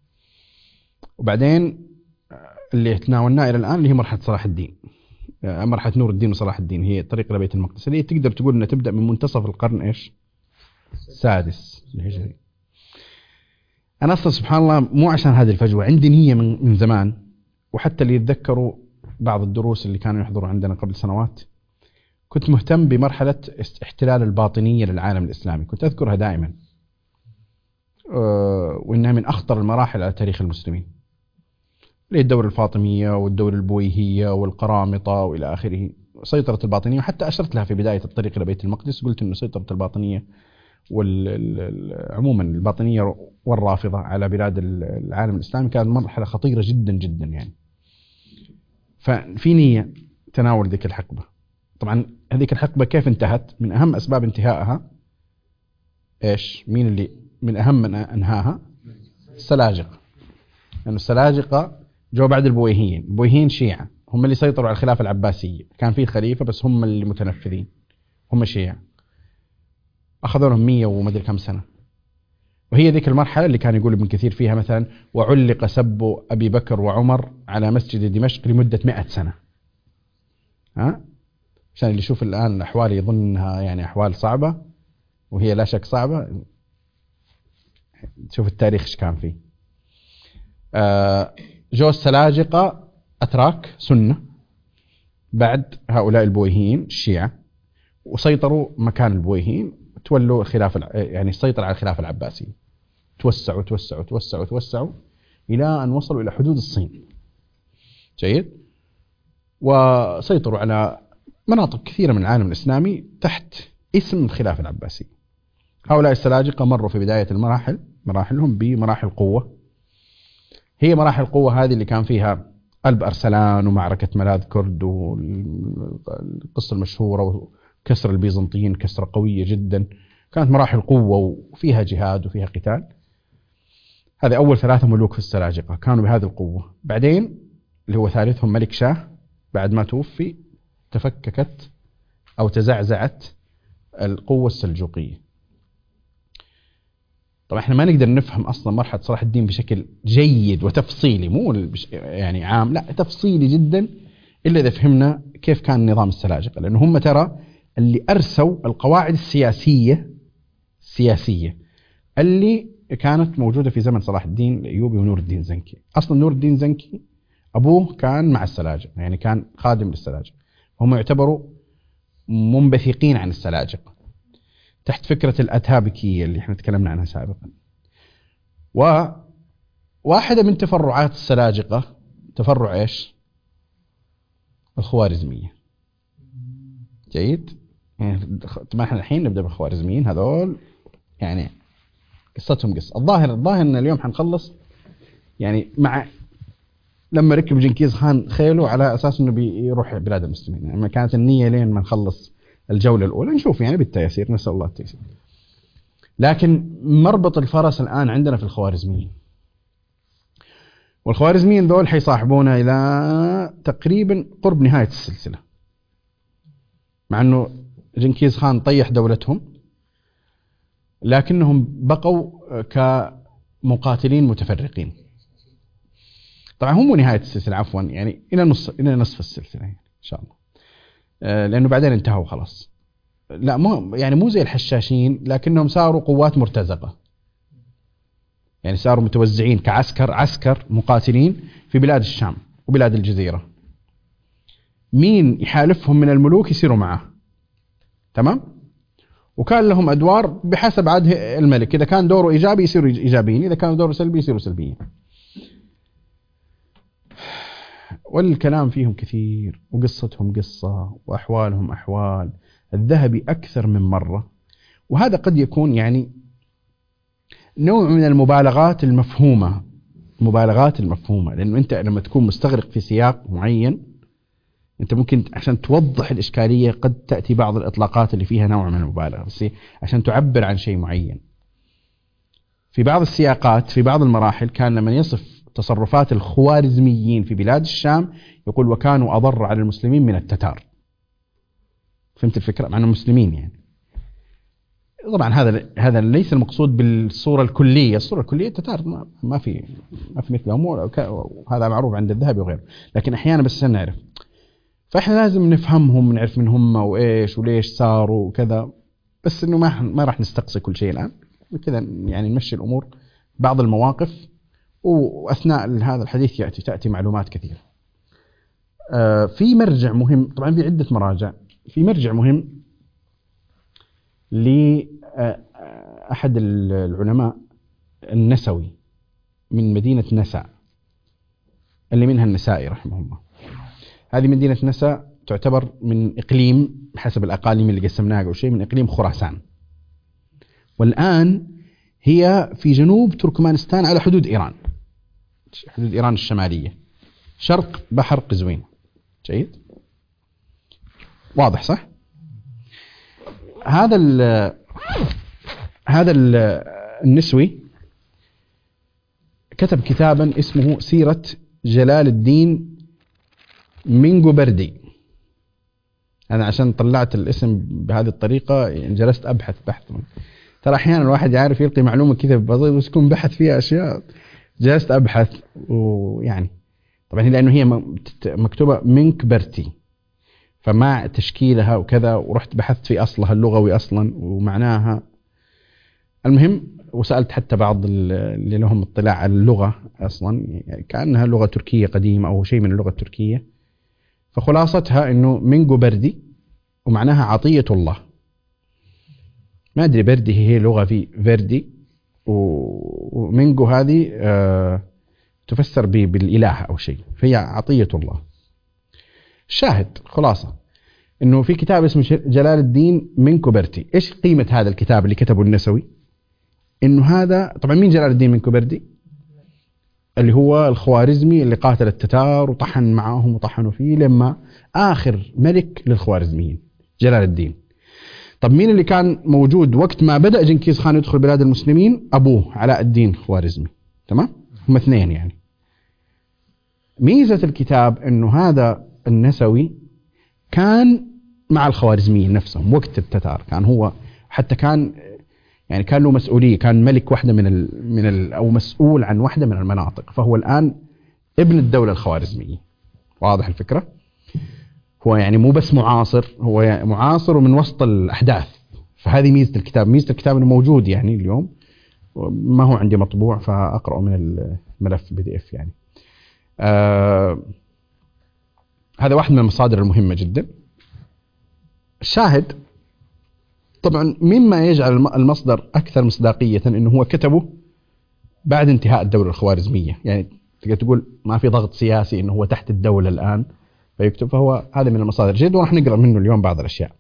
[SPEAKER 1] وبعدين اللي تناولناه إلى الآن اللي هي مرحلة صلاح الدين، مرحلة نور الدين وصلاح الدين، هي الطريق إلى بيت المقدس، اللي تقدر تقول إنها تبدأ من منتصف القرن إيش السادس الهجري. أنا أصلا سبحان الله مو عشان هذه الفجوة، عندي نية من, من زمان، وحتى اللي يتذكروا بعض الدروس اللي كانوا يحضروا عندنا قبل سنوات كنت مهتم بمرحلة احتلال الباطنية للعالم الإسلامي، كنت أذكرها دائما أه وإنها من أخطر المراحل على تاريخ المسلمين، اللي الدولة الفاطمية والدولة البويهية والقرامطة وإلى آخره. سيطرة الباطنية، وحتى أشرت لها في بداية الطريق إلى بيت المقدس، قلت إنه سيطرة الباطنية وعموما الباطنية والرافضة على بلاد العالم الإسلامي كانت مرحلة خطيرة جدا جدا يعني. ففي نية تناول ذيك الحقبة. طبعا هذيك الحقبة كيف انتهت؟ من أهم أسباب انتهائها إيش؟ مين اللي من أهم من أنهاها؟ السلاجقة. لأن يعني السلاجقة جو بعد البويهيين. البويهيين شيعة، هم اللي سيطروا على الخلافة العباسية، كان في خليفة بس هم اللي متنفذين، هم شيعة، أخذوا لهم مية ومدري كم سنة. وهي ذيك المرحلة اللي كان يقول ابن كثير فيها مثلا وعلق سب أبي بكر وعمر على مسجد دمشق لمدة مئة سنة. ها؟ عشان اللي يشوف الآن الأحوال يظنها يعني أحوال صعبة، وهي لا شك صعبة. شوف التاريخ ايش كان فيه. آه جو السلاجقة أتراك سنة بعد هؤلاء البويهيين الشيعة، وسيطروا مكان البويهيين، تولوا الخلافة يعني السيطرة على الخلافة العباسية، توسعوا توسعوا توسعوا توسعوا إلى أن وصلوا إلى حدود الصين. جيد. وسيطروا على مناطق كثيرة من العالم الإسلامي تحت اسم الخلافة العباسية. هؤلاء السلاجقة مروا في بداية المراحل مراحلهم بمراحل قوة، هي مراحل القوة هذه اللي كان فيها قلب أرسلان ومعركة ملاذ كرد والقصة المشهورة وكسر البيزنطيين كسرة قوية جدا. كانت مراحل قوة وفيها جهاد وفيها قتال. هذه أول ثلاثة ملوك في السلاجقة كانوا بهذه القوة. بعدين اللي هو ثالثهم ملك شاه بعد ما توفي تفككت أو تزعزعت القوة السلجوقية. طبعا احنا ما نقدر نفهم أصلا مرحلة صلاح الدين بشكل جيد وتفصيلي، مو يعني عام، لا تفصيلي جدا، إلا إذا فهمنا كيف كان نظام السلاجقة، لأنه هم ترى اللي أرسوا القواعد السياسية السياسية اللي كانت موجودة في زمن صلاح الدين الأيوبي ونور الدين زنكي. أصلا نور الدين زنكي أبوه كان مع السلاجقة، يعني كان خادم للسلاجقة، هم يعتبروا منبثقين عن السلاجقة تحت فكرة الأتابكية اللي احنا تكلمنا عنها سابقا. وواحدة من تفرعات السلاجقة تفرع ايش؟ الخوارزمية. جيد. يعني طبعا احنا الحين نبدأ بالخوارزميين هذول، يعني قصتهم قصة. الظاهر الظاهر ان اليوم حنخلص يعني مع لما ركب جنكيز خان خيله على اساس انه بيروح بلاد المسلمين، يعني كانت النية لين ما نخلص الجولة الأولى نشوف يعني بالتيسير، نسأل الله التيسير. لكن مربط الفرس الآن عندنا في الخوارزميين، والخوارزميين ذول حيصاحبونا إلى تقريبا قرب نهاية السلسلة. مع أنه جنكيز خان طيح دولتهم، لكنهم بقوا كمقاتلين متفرقين. طبعا هم نهاية السلسلة عفوا، يعني إلى نص إلى نصف السلسلة يعني إن شاء الله، لأنه بعدين انتهوا خلاص. لا مو يعني مو زي الحشاشين، لكنهم صاروا قوات مرتزقة، يعني صاروا متوزعين كعسكر عسكر مقاتلين في بلاد الشام وبلاد الجزيرة. مين يحالفهم من الملوك يصيروا معه، تمام؟ وكان لهم أدوار بحسب عاد الملك، إذا كان دوره إيجابي يصيروا إيجابيين، إذا كان دوره سلبي يصيروا سلبيين. والكلام فيهم كثير، وقصتهم قصة، وأحوالهم أحوال. الذهبي أكثر من مرة، وهذا قد يكون يعني نوع من المبالغات المفهومة، مبالغات المفهومة، لأنه أنت لما تكون مستغرق في سياق معين، أنت ممكن عشان توضح الإشكالية قد تأتي بعض الإطلاقات اللي فيها نوع من المبالغة، بس عشان تعبر عن شيء معين. في بعض السياقات في بعض المراحل كان لما يصف تصرفات الخوارزميين في بلاد الشام يقول وكانوا أضر على المسلمين من التتار. فهمت الفكرة؟ مع أنهم مسلمين يعني. طبعا هذا هذا ليس المقصود بالصورة الكلية، الصورة الكلية التتار ما, ما في ما في مثلهم، وهذا معروف عند الذهبي وغيره، لكن أحيانا بس نعرف، فإحنا لازم نفهمهم، نعرف من هم وإيش وليش صاروا وكذا، بس إنه ما ما راح نستقصي كل شيء الآن كذا، يعني نمشي الأمور بعض المواقف، وأثناء هذا الحديث يأتي تأتي معلومات كثيرة. آه في مرجع مهم، طبعا في عدة مراجع، في مرجع مهم لأحد العلماء النسوي من مدينة نسا، اللي منها النسائي رحمه الله. هذه مدينة نسا تعتبر من إقليم حسب الأقاليم اللي قسمناها أو شيء، من إقليم خراسان، والآن هي في جنوب تركمانستان على حدود إيران، حدود إيران الشمالية، شرق بحر قزوين. جيد، واضح صح؟ هذا ال هذا ال النسوي كتب كتابا اسمه سيرة جلال الدين منقوبردي. أنا عشان طلعت الاسم بهذه الطريقة يعني جلست أبحث بحث، ترى أحيانا الواحد يعرف يلقي معلومة كذا بسيطة بس يكون بحث فيها أشياء، جلست أبحث، ويعني طبعا لأنه هي مكتوبة منكبرتي فمع تشكيلها وكذا، ورحت بحثت في أصلها اللغوي أصلا ومعناها. المهم وسألت حتى بعض اللي لهم اطلاع على اللغة أصلا، يعني كأنها لغة تركية قديمة أو شيء من اللغة التركية، فخلاصتها إنه منقو بردي ومعناها عطية الله. ما أدري بردي هي لغة في فيردي، ومنقو هذه آه تفسر بالإله أو شيء، فهي عطية الله. شاهد خلاصة إنه في كتاب اسمه جلال الدين منكوبردي. إيش قيمة هذا الكتاب اللي كتبه النسوي؟ إنه هذا طبعا مين جلال الدين منكوبردي؟ اللي هو الخوارزمي اللي قاتل التتار وطحن معهم وطحنوا فيه لما آخر ملك للخوارزميين جلال الدين. طب مين اللي كان موجود وقت ما بدأ جنكيز خان يدخل بلاد المسلمين؟ أبوه علاء الدين خوارزمي. تمام؟ هم اثنين يعني. ميزة الكتاب إنه هذا النسوي كان مع الخوارزميين نفسهم وقت التتار، كان هو حتى كان يعني كان له مسؤولية، كان ملك واحدة من ال من ال أو مسؤول عن واحدة من المناطق، فهو الآن ابن الدولة الخوارزمية. واضح الفكرة؟ هو يعني مو بس معاصر، هو يعني معاصر ومن وسط الأحداث. فهذه ميزة الكتاب. ميزة الكتاب إنه موجود يعني اليوم، ما هو عندي مطبوع فأقرأه من الملف بي دي إف يعني. آه هذا واحد من المصادر المهمة جدا. الشاهد طبعا مما يجعل المصدر أكثر مصداقية إنه هو كتبه بعد انتهاء الدولة الخوارزمية، يعني تقدر تقول ما في ضغط سياسي إنه هو تحت الدولة الآن فيكتب، فهو هذا من المصادر جيد وراح نقرأ منه اليوم بعض الأشياء.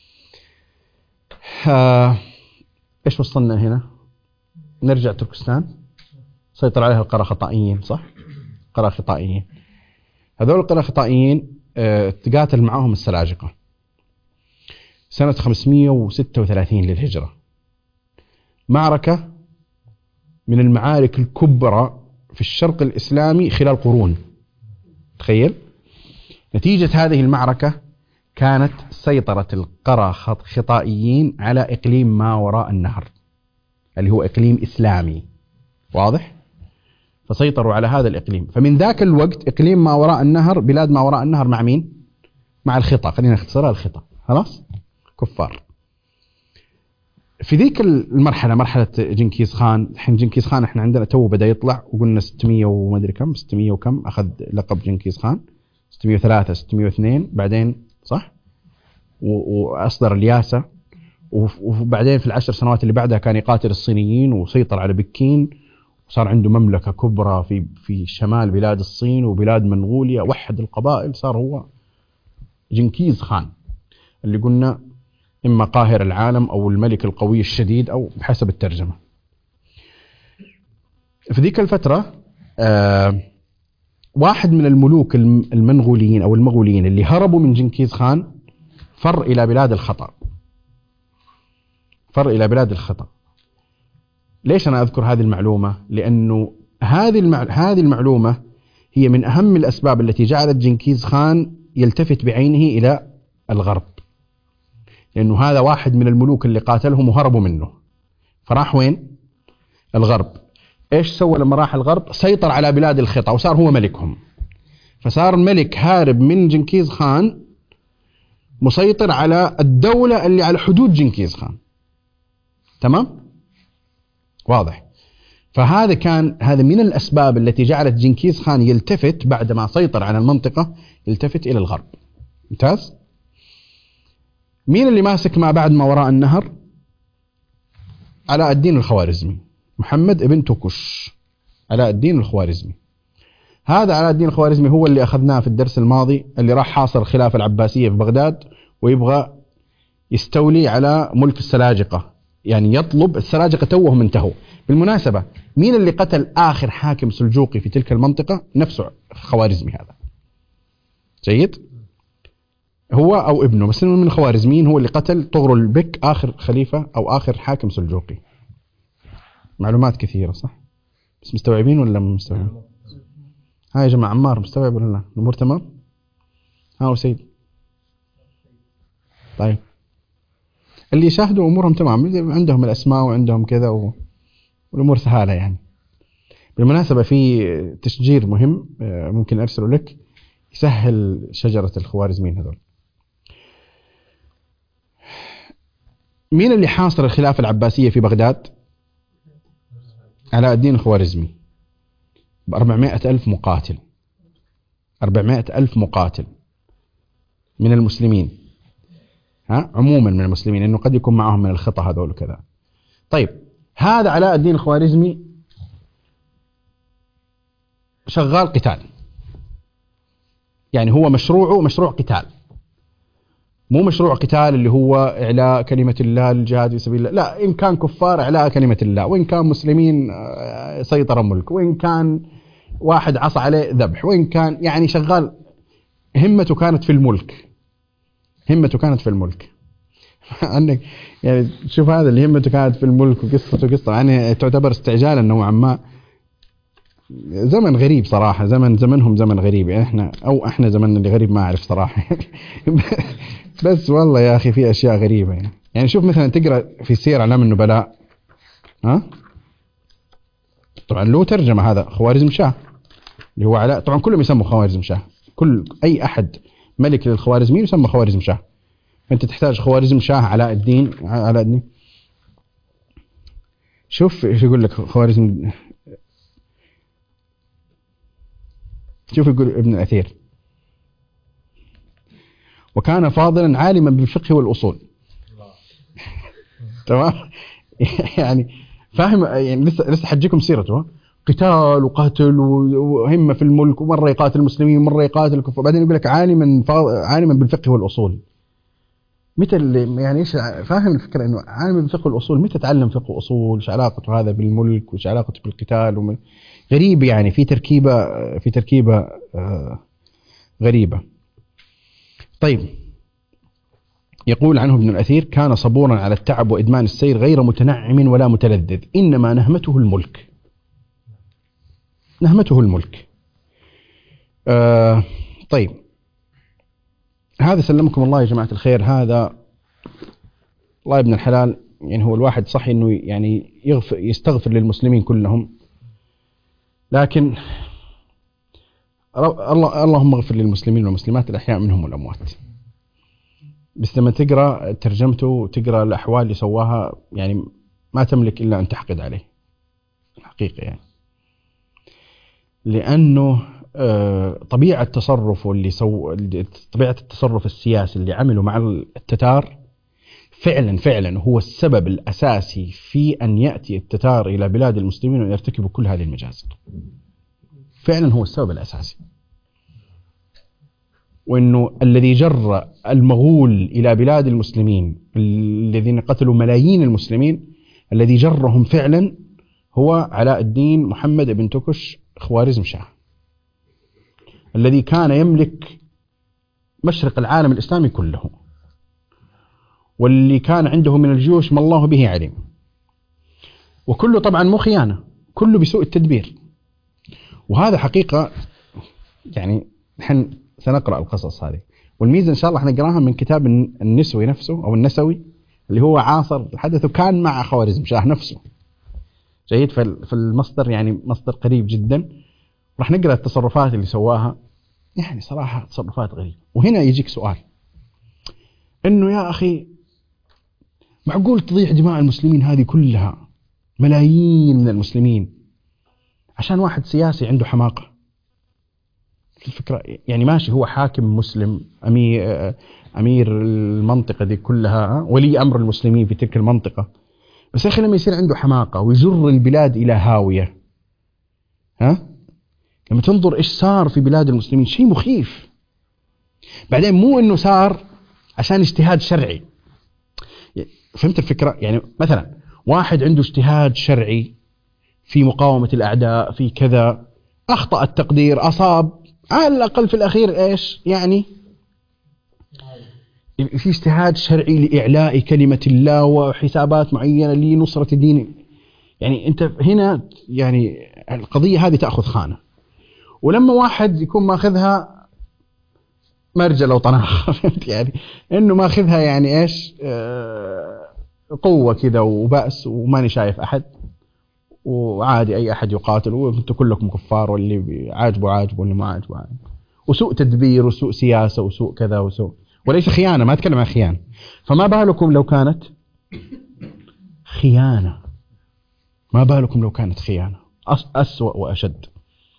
[SPEAKER 1] آه إيش وصلنا هنا؟ نرجع تركستان. سيطر عليها القراخطائيين، صح؟ قراخطائيين هذول القراخطائيين آه تقاتل معهم السلاجقة سنة خمسمائة وستة وثلاثين للهجرة. معركة من المعارك الكبرى في الشرق الإسلامي خلال قرون. تخيل نتيجة هذه المعركة كانت سيطرة القرى خطائيين على إقليم ما وراء النهر اللي هو إقليم إسلامي، واضح؟ فسيطروا على هذا الإقليم. فمن ذاك الوقت إقليم ما وراء النهر، بلاد ما وراء النهر مع مين؟ مع الخطأ، خلينا نختصرها الخطأ، خلاص؟ كفار. في ذيك المرحلة، مرحلة جنكيز خان، الحين جنكيز خان احنا عندنا تو بدأ يطلع، وقلنا ستمية وما ادري كم، ستمية وكم أخذ لقب جنكيز خان، ستمية وثلاثة ستمية واثنين بعدين، صح؟ وأصدر الياسة، وبعدين في العشر سنوات اللي بعدها كان يقاتل الصينيين وسيطر على بكين، وصار عنده مملكة كبرى في في شمال بلاد الصين وبلاد منغوليا، وحد القبائل، صار هو جنكيز خان اللي قلنا إما قاهر العالم أو الملك القوي الشديد أو بحسب الترجمة. في ذيك الفترة آه واحد من الملوك المنغوليين أو المغوليين اللي هربوا من جنكيز خان فر إلى بلاد الخطأ، فر إلى بلاد الخطأ. ليش أنا أذكر هذه المعلومة؟ لأنه هذه المع... هذه المعلومة هي من أهم الأسباب التي جعلت جنكيز خان يلتفت بعينه إلى الغرب، لأنه هذا واحد من الملوك اللي قاتلهم وهربوا منه، فراح وين؟ الغرب. إيش سوى لما راح الغرب؟ سيطر على بلاد الخطأ وصار هو ملكهم، فصار الملك هارب من جنكيز خان مسيطر على الدولة اللي على حدود جنكيز خان، تمام؟ واضح؟ فهذا كان هذا من الأسباب التي جعلت جنكيز خان يلتفت بعدما سيطر على المنطقة، يلتفت إلى الغرب. ممتاز؟ مين اللي ماسك ما بعد ما وراء النهر؟ علاء الدين الخوارزمي، محمد ابن توكش، علاء الدين الخوارزمي. هذا علاء الدين الخوارزمي هو اللي أخذناه في الدرس الماضي، اللي راح حاصر الخلافة العباسية في بغداد ويبغى يستولي على ملك السلاجقة، يعني يطلب السلاجقة توهم انتهوا. بالمناسبة مين اللي قتل آخر حاكم سلجوقي في تلك المنطقة؟ نفسه خوارزمي هذا. جيد؟ هو أو ابنه، بس من الخوارزميين هو اللي قتل طغرل البك آخر خليفة أو آخر حاكم سلجوقي. معلومات كثيرة صح؟ بس مستوعبين ولا مو مستوعبين؟ ها يا جماعة، عمار مستوعب ولا لا؟ الأمور تمام؟ ها وسيد؟ طيب اللي يشاهدوا أمورهم تمام، عندهم الأسماء وعندهم كذا و... والأمور سهالة يعني. بالمناسبة في تشجير مهم ممكن أرسله لك يسهل شجرة الخوارزمين هذول. مين اللي حاصر الخلافة العباسية في بغداد؟ علاء الدين الخوارزمي بأربعمائة ألف مقاتل، أربعمائة ألف مقاتل من المسلمين، ها عموما من المسلمين، إنه قد يكون معهم من الخطأ هذول وكذا. طيب هذا علاء الدين الخوارزمي شغال قتال، يعني هو مشروعه مشروع قتال، مو مشروع قتال اللي هو إعلاء كلمة الله، الجهاد في سبيل الله، لا، إن كان كفار إعلاء كلمة الله، وإن كان مسلمين سيطرة ملك، وإن كان واحد عصى عليه ذبح، وإن كان يعني شغال، همته كانت في الملك، همته كانت في الملك. عندك يعني شوف هذا اللي همته كانت في الملك وقصته قصة يعني تعتبر استعجالا نوعا ما. زمن غريب صراحة، زمن زمنهم زمن غريب يعني، احنا او احنا زمننا اللي غريب ما اعرف صراحة. بس والله يا اخي في اشياء غريبة يعني. يعني شوف مثلا تقرأ في سير اعلام النبلاء، ها طبعا له ترجمة هذا خوارزم شاه اللي هو علاء، طبعا كلهم يسموا خوارزم شاه، كل اي احد ملك للخوارزميين يسمى خوارزم شاه، فانت تحتاج خوارزم شاه علاء الدين، علاء الدين. شوف ايش يقول لك خوارزم، شوف يقول ابن الأثير: وكان فاضلا عالما بالفقه والأصول. تمام. يعني فاهم يعني، لسه لسه حجيكم سيرته، قتال وقتل وهمة في الملك، ومرة يقاتل المسلمين ومرة يقاتل الكفار، بعدين يقول لك عالما عالما بالفقه والأصول. متى يعني ايش فاهم الفكرة انه عالم بالفقه والأصول؟ متى تعلم فقه وأصول؟ ايش علاقته هذا بالملك وايش علاقته بالقتال؟ ومن غريب يعني، في تركيبة في تركيبة غريبة. طيب يقول عنه ابن الأثير: كان صبورا على التعب وإدمان السير، غير متنعم ولا متلذذ، إنما نهمته الملك، نهمته الملك. آه طيب هذا سلمكم الله يا جماعة الخير، هذا الله ابن الحلال، يعني هو الواحد صحي انه يعني يغفر يستغفر للمسلمين كلهم، لكن الله اللهم اغفر للمسلمين والمسلمات الأحياء منهم والأموات. بس لما تقرأ ترجمته وتقرأ الأحوال اللي سواها يعني ما تملك إلا أن تحقد عليه الحقيقة، يعني لأنه طبيعة التصرف واللي سو طبيعة التصرف السياسي اللي عمله مع التتار فعلا فعلا هو السبب الأساسي في أن يأتي التتار إلى بلاد المسلمين ويرتكبوا كل هذه المجازر. فعلا هو السبب الأساسي، وأنه الذي جر المغول إلى بلاد المسلمين الذين قتلوا ملايين المسلمين، الذي جرهم فعلا هو علاء الدين محمد بن تكش خوارزم شاه، الذي كان يملك مشرق العالم الإسلامي كله، واللي كان عنده من الجيوش ما الله به عليم، وكله طبعا مو خيانة، كله بسوء التدبير. وهذا حقيقة يعني نحن سنقرأ القصص هذه، والميزة إن شاء الله نقراها من كتاب النسوي نفسه أو النسوي اللي هو عاصر الحدث وكان مع خوارزم شاه نفسه. جيد، في المصدر يعني مصدر قريب جدا، راح نقرأ التصرفات اللي سواها، يعني صراحة تصرفات غريبة. وهنا يجيك سؤال، إنه يا أخي معقول تضيع دماء المسلمين هذه كلها، ملايين من المسلمين، عشان واحد سياسي عنده حماقة؟ الفكرة يعني ماشي، هو حاكم مسلم، أمير أمير المنطقة دي كلها، ولي أمر المسلمين في تلك المنطقة، بس يا أخي لما يصير عنده حماقة ويجر البلاد إلى هاوية، ها لما تنظر إيش صار في بلاد المسلمين شيء مخيف. بعدين مو إنه صار عشان اجتهاد شرعي، فهمت الفكرة؟ يعني مثلا واحد عنده اجتهاد شرعي في مقاومة الأعداء في كذا، أخطأ التقدير، أصاب، على الأقل في الأخير إيش يعني في اجتهاد شرعي لإعلاء كلمة الله وحسابات معينة لنصرة الدين. يعني أنت هنا يعني القضية هذه تأخذ خانة، ولما واحد يكون ماخذها مرجلة وطناخ فهمت يعني إنه ماخذها يعني إيش آه قوة كذا وبأس وماني شايف أحد وعادي أي أحد يقاتل وأنتم كلكم كفار، واللي عاجبه عاجبه واللي ما عاجبه عاجبه، وسوء تدبير وسوء سياسة وسوء كذا وسوء، وليس خيانة، ما أتكلم عن خيانة. فما بالكم لو كانت خيانة، ما بالكم لو كانت خيانة أسوأ وأشد.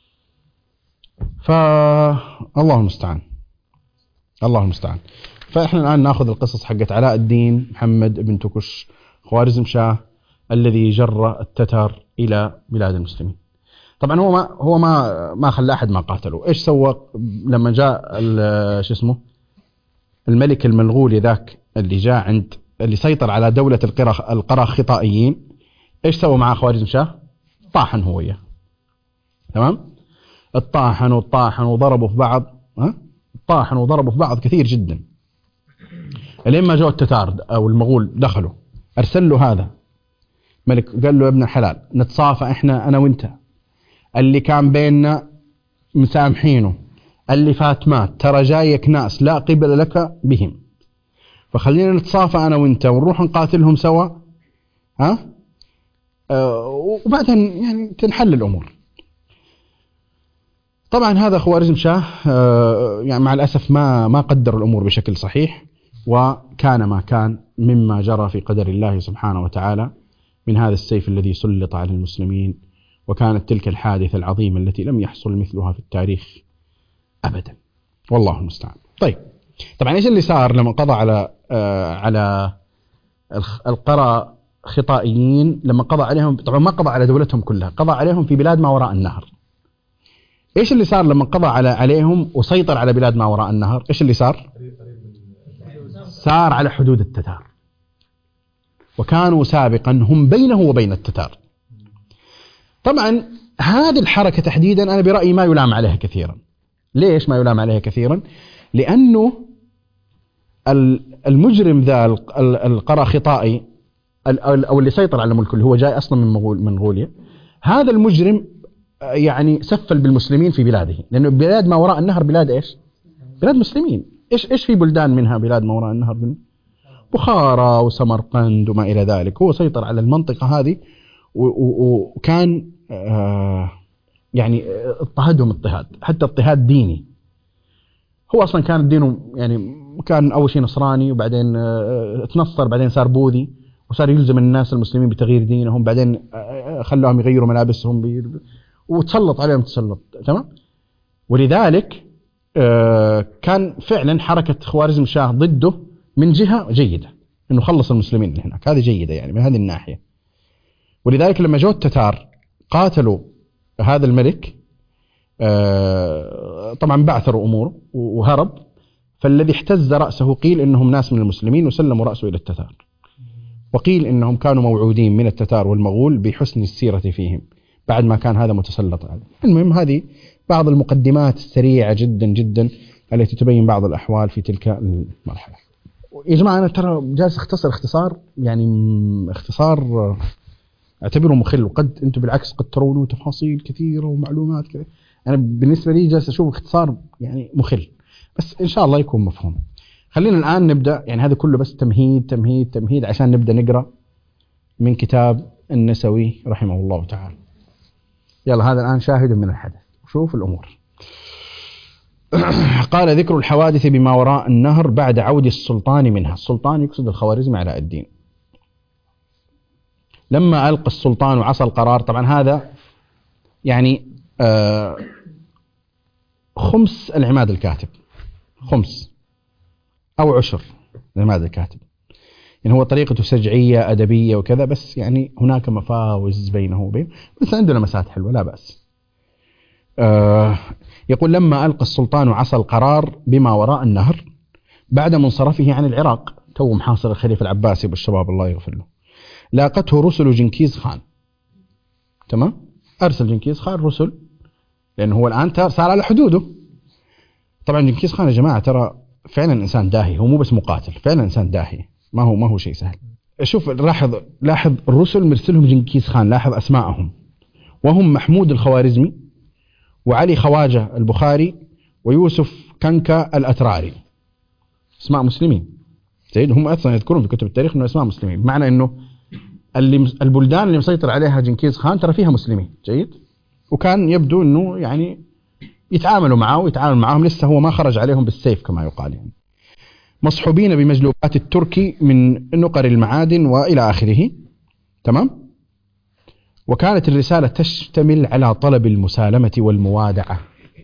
[SPEAKER 1] فالله المستعان، الله المستعان. فإحنا الآن نأخذ القصص حقت علاء الدين محمد بن تكش خوارزم شاه الذي جر التتار إلى بلاد المسلمين. طبعا هو ما هو ما ما خلى أحد ما قاتله. إيش سوى لما جاء شو اسمه الملك الملغولي ذاك اللي جاء عند اللي سيطر على دولة القرى القراخطائيين؟ إيش سوى مع خوارزم شاه؟ طاحن هو إياه، تمام؟ الطاحن والطاحن وضربوا في بعض، ها؟ طاحن وضربوا في بعض كثير جدا، لين ما جاء التتار أو المغول دخلوا. أرسل له هذا ملك قال له يا ابن الحلال نتصافى إحنا أنا وإنت، اللي كان بيننا مسامحينه، اللي فات مات، ترى جايك ناس لا قبل لك بهم، فخلينا نتصافى أنا وإنت ونروح نقاتلهم سوا، ها أه وبعدين يعني تنحل الأمور. طبعا هذا خوارزم شاه أه يعني مع الأسف ما ما قدر الأمور بشكل صحيح، وكان ما كان مما جرى في قدر الله سبحانه وتعالى من هذا السيف الذي سلط على المسلمين، وكانت تلك الحادثة العظيمة التي لم يحصل مثلها في التاريخ أبدا، والله المستعان. طيب طبعا إيش اللي صار لما قضى على آه على القرى خطائيين؟ لما قضى عليهم طبعا ما قضى على دولتهم كلها، قضى عليهم في بلاد ما وراء النهر. إيش اللي صار لما قضى على عليهم وسيطر على بلاد ما وراء النهر؟ إيش اللي صار؟ صار على حدود التتار، وكانوا سابقا هم بينه وبين التتار. طبعا هذه الحركة تحديدا أنا برأيي ما يلام عليها كثيرا. ليش ما يلام عليها كثيرا؟ لأنه المجرم ذا القراخطائي أو اللي سيطر على الملك اللي هو جاي أصلا من منغوليا، هذا المجرم يعني سفل بالمسلمين في بلاده، لأنه بلاد ما وراء النهر بلاد إيش؟ بلاد مسلمين، إيش إيش في بلدان منها بلاد ما وراء النهر؟ بخارى وسمرقند وما إلى ذلك. هو سيطر على المنطقة هذه وكان آه يعني اضطهدهم اضطهاد، حتى اضطهاد ديني. هو أصلا كان دينه يعني كان أول شيء نصراني، وبعدين اه تنصر، بعدين صار بوذي، وصار يلزم الناس المسلمين بتغيير دينهم، بعدين اه خلاهم يغيروا ملابسهم وتسلط عليهم تسلط. تمام. ولذلك اه كان فعلا حركة خوارزم شاه ضده من جهة جيدة، إنه خلص المسلمين من هناك، هذه جيدة يعني من هذه الناحية. ولذلك لما جو التتار قاتلوا هذا الملك، طبعا بعثروا أموره وهرب، فالذي احتز رأسه قيل إنهم ناس من المسلمين وسلموا رأسه إلى التتار، وقيل إنهم كانوا موعودين من التتار والمغول بحسن السيرة فيهم بعد ما كان هذا متسلط عليه. المهم هذه بعض المقدمات السريعة جدا جدا التي تبين بعض الأحوال في تلك المرحلة. يا جماعة أنا ترى جالس اختصر اختصار يعني اختصار اعتبره مخل، وقد أنتم بالعكس قد ترونه تفاصيل كثيرة ومعلومات كذا. أنا بالنسبة لي جالس أشوف اختصار يعني مخل، بس إن شاء الله يكون مفهوم. خلينا الآن نبدأ، يعني هذا كله بس تمهيد تمهيد تمهيد عشان نبدأ نقرأ من كتاب النسوي رحمه الله تعالى. يلا هذا الآن شاهد من الحدث، وشوف الأمور. قال: ذكر الحوادث بما وراء النهر بعد عود السلطان منها. السلطان يقصد الخوارزمي علاء الدين. لما ألقى السلطان عصا القرار، طبعا هذا يعني آه خمس العماد الكاتب، خمس أو عشر العماد الكاتب، يعني هو طريقته سجعية أدبية وكذا، بس يعني هناك مفاوز بينه وبين، بس عنده لمسات حلوة لا بأس. آه يقول: لما ألقى السلطان عصا القرار بما وراء النهر بعد منصرفه عن العراق، تو محاصر الخليفة العباسي بالشباب الله يغفر له، لاقته رسل جنكيز خان. تمام. أرسل جنكيز خان رسل، لأنه هو الآن صار على حدوده. طبعا جنكيز خان يا جماعة ترى فعلا إنسان داهي، هو مو بس مقاتل، فعلا إنسان داهي، ما هو ما هو شيء سهل. شوف لاحظ لاحظ الرسل مرسلهم جنكيز خان، لاحظ أسماءهم، وهم محمود الخوارزمي، وعلي خواجة البخاري، ويوسف كنكا الأتراري. اسماء مسلمين. جيد. هم أصلا يذكرون في كتب التاريخ إنه اسماء مسلمين، بمعنى إنه اللي البلدان اللي مسيطر عليها جنكيز خان ترى فيها مسلمين. جيد. وكان يبدو إنه يعني يتعاملوا معه ويتعامل معهم، لسه هو ما خرج عليهم بالسيف كما يقال يعني. مصحوبين بمجلوبات التركي من نقر المعادن وإلى آخره. تمام. وكانت الرسالة تشتمل على طلب المسالمة والموادعة.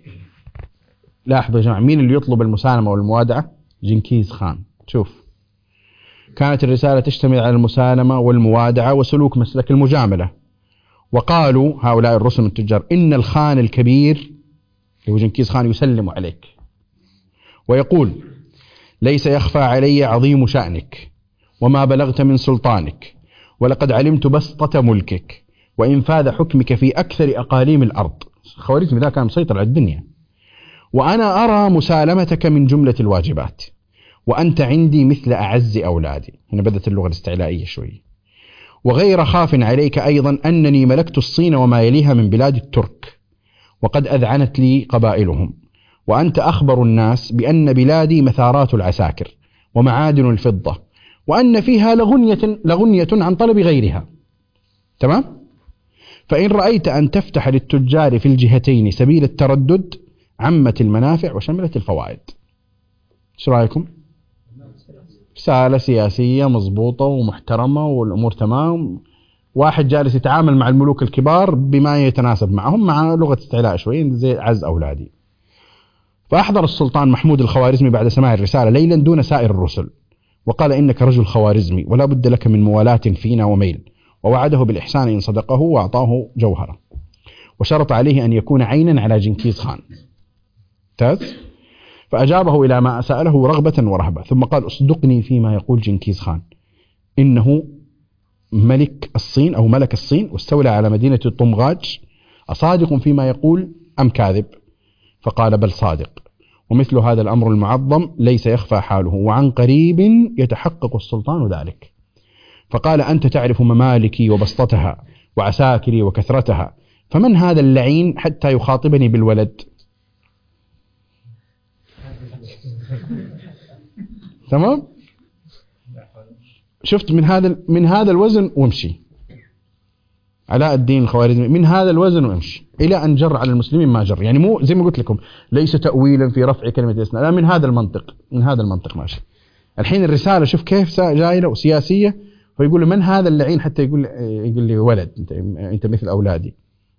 [SPEAKER 1] لاحظوا يا جماعة، مين اللي يطلب المسالمة والموادعة؟ جنكيز خان. شوف، كانت الرسالة تشتمل على المسالمة والموادعة وسلوك مسلك المجاملة. وقالوا هؤلاء الرسل التجار: إن الخان الكبير اللي هو جنكيز خان يسلم عليك ويقول: ليس يخفى علي عظيم شأنك وما بلغت من سلطانك، ولقد علمت بسطة ملكك وإنفاذ حكمك في أكثر أقاليم الأرض. خوارزمي ذا كان مسيطر على الدنيا. وأنا أرى مسالمتك من جملة الواجبات، وأنت عندي مثل أعز أولادي. هنا بدت اللغة الاستعلائية شوي. وغير خاف عليك أيضا أنني ملكت الصين وما يليها من بلاد الترك، وقد أذعنت لي قبائلهم، وأنت أخبر الناس بأن بلادي مثارات العساكر ومعادن الفضة، وأن فيها لغنية, لغنية عن طلب غيرها. تمام. فإن رأيت أن تفتح للتجار في الجهتين سبيل التردد عمت المنافع وشملت الفوائد. ايش رأيكم؟ رسالة سياسية مضبوطة ومحترمة والأمور تمام. واحد جالس يتعامل مع الملوك الكبار بما يتناسب معهم، مع لغة استعلاء شوي زي عز أولادي. فأحضر السلطان محمود الخوارزمي بعد سماع الرسالة ليلا دون سائر الرسل، وقال: إنك رجل خوارزمي ولا بد لك من موالاة فينا وميل، ووعده بالإحسان إن صدقه، وأعطاه جوهرة، وشرط عليه أن يكون عينا على جنكيز خان. تاز. فأجابه إلى ما سأله رغبة ورهبة، ثم قال: أصدقني فيما يقول جنكيز خان، إنه ملك الصين أو ملك الصين واستولى على مدينة طمغاج، أصادق فيما يقول أم كاذب؟ فقال: بل صادق، ومثل هذا الأمر المعظم ليس يخفى حاله، وعن قريب يتحقق السلطان ذلك. فقال: أنت تعرف ممالكي وبسطتها وعساكري وكثرتها، فمن هذا اللعين حتى يخاطبني بالولد؟ تمام؟ شفت من هذا من هذا الوزن وامشي. علاء الدين الخوارزمي من هذا الوزن وامشي إلى أن جر على المسلمين ما جر. يعني مو زي ما قلت لكم ليس تأويلا في رفع كلمة الاستثناء، لا، من هذا المنطق، من هذا المنطق ماشي. الحين الرسالة شوف كيف جاية وسياسية، فيقول له من هذا اللعين حتى يقول يقول لي ولد أنت أنت مثل أولادي.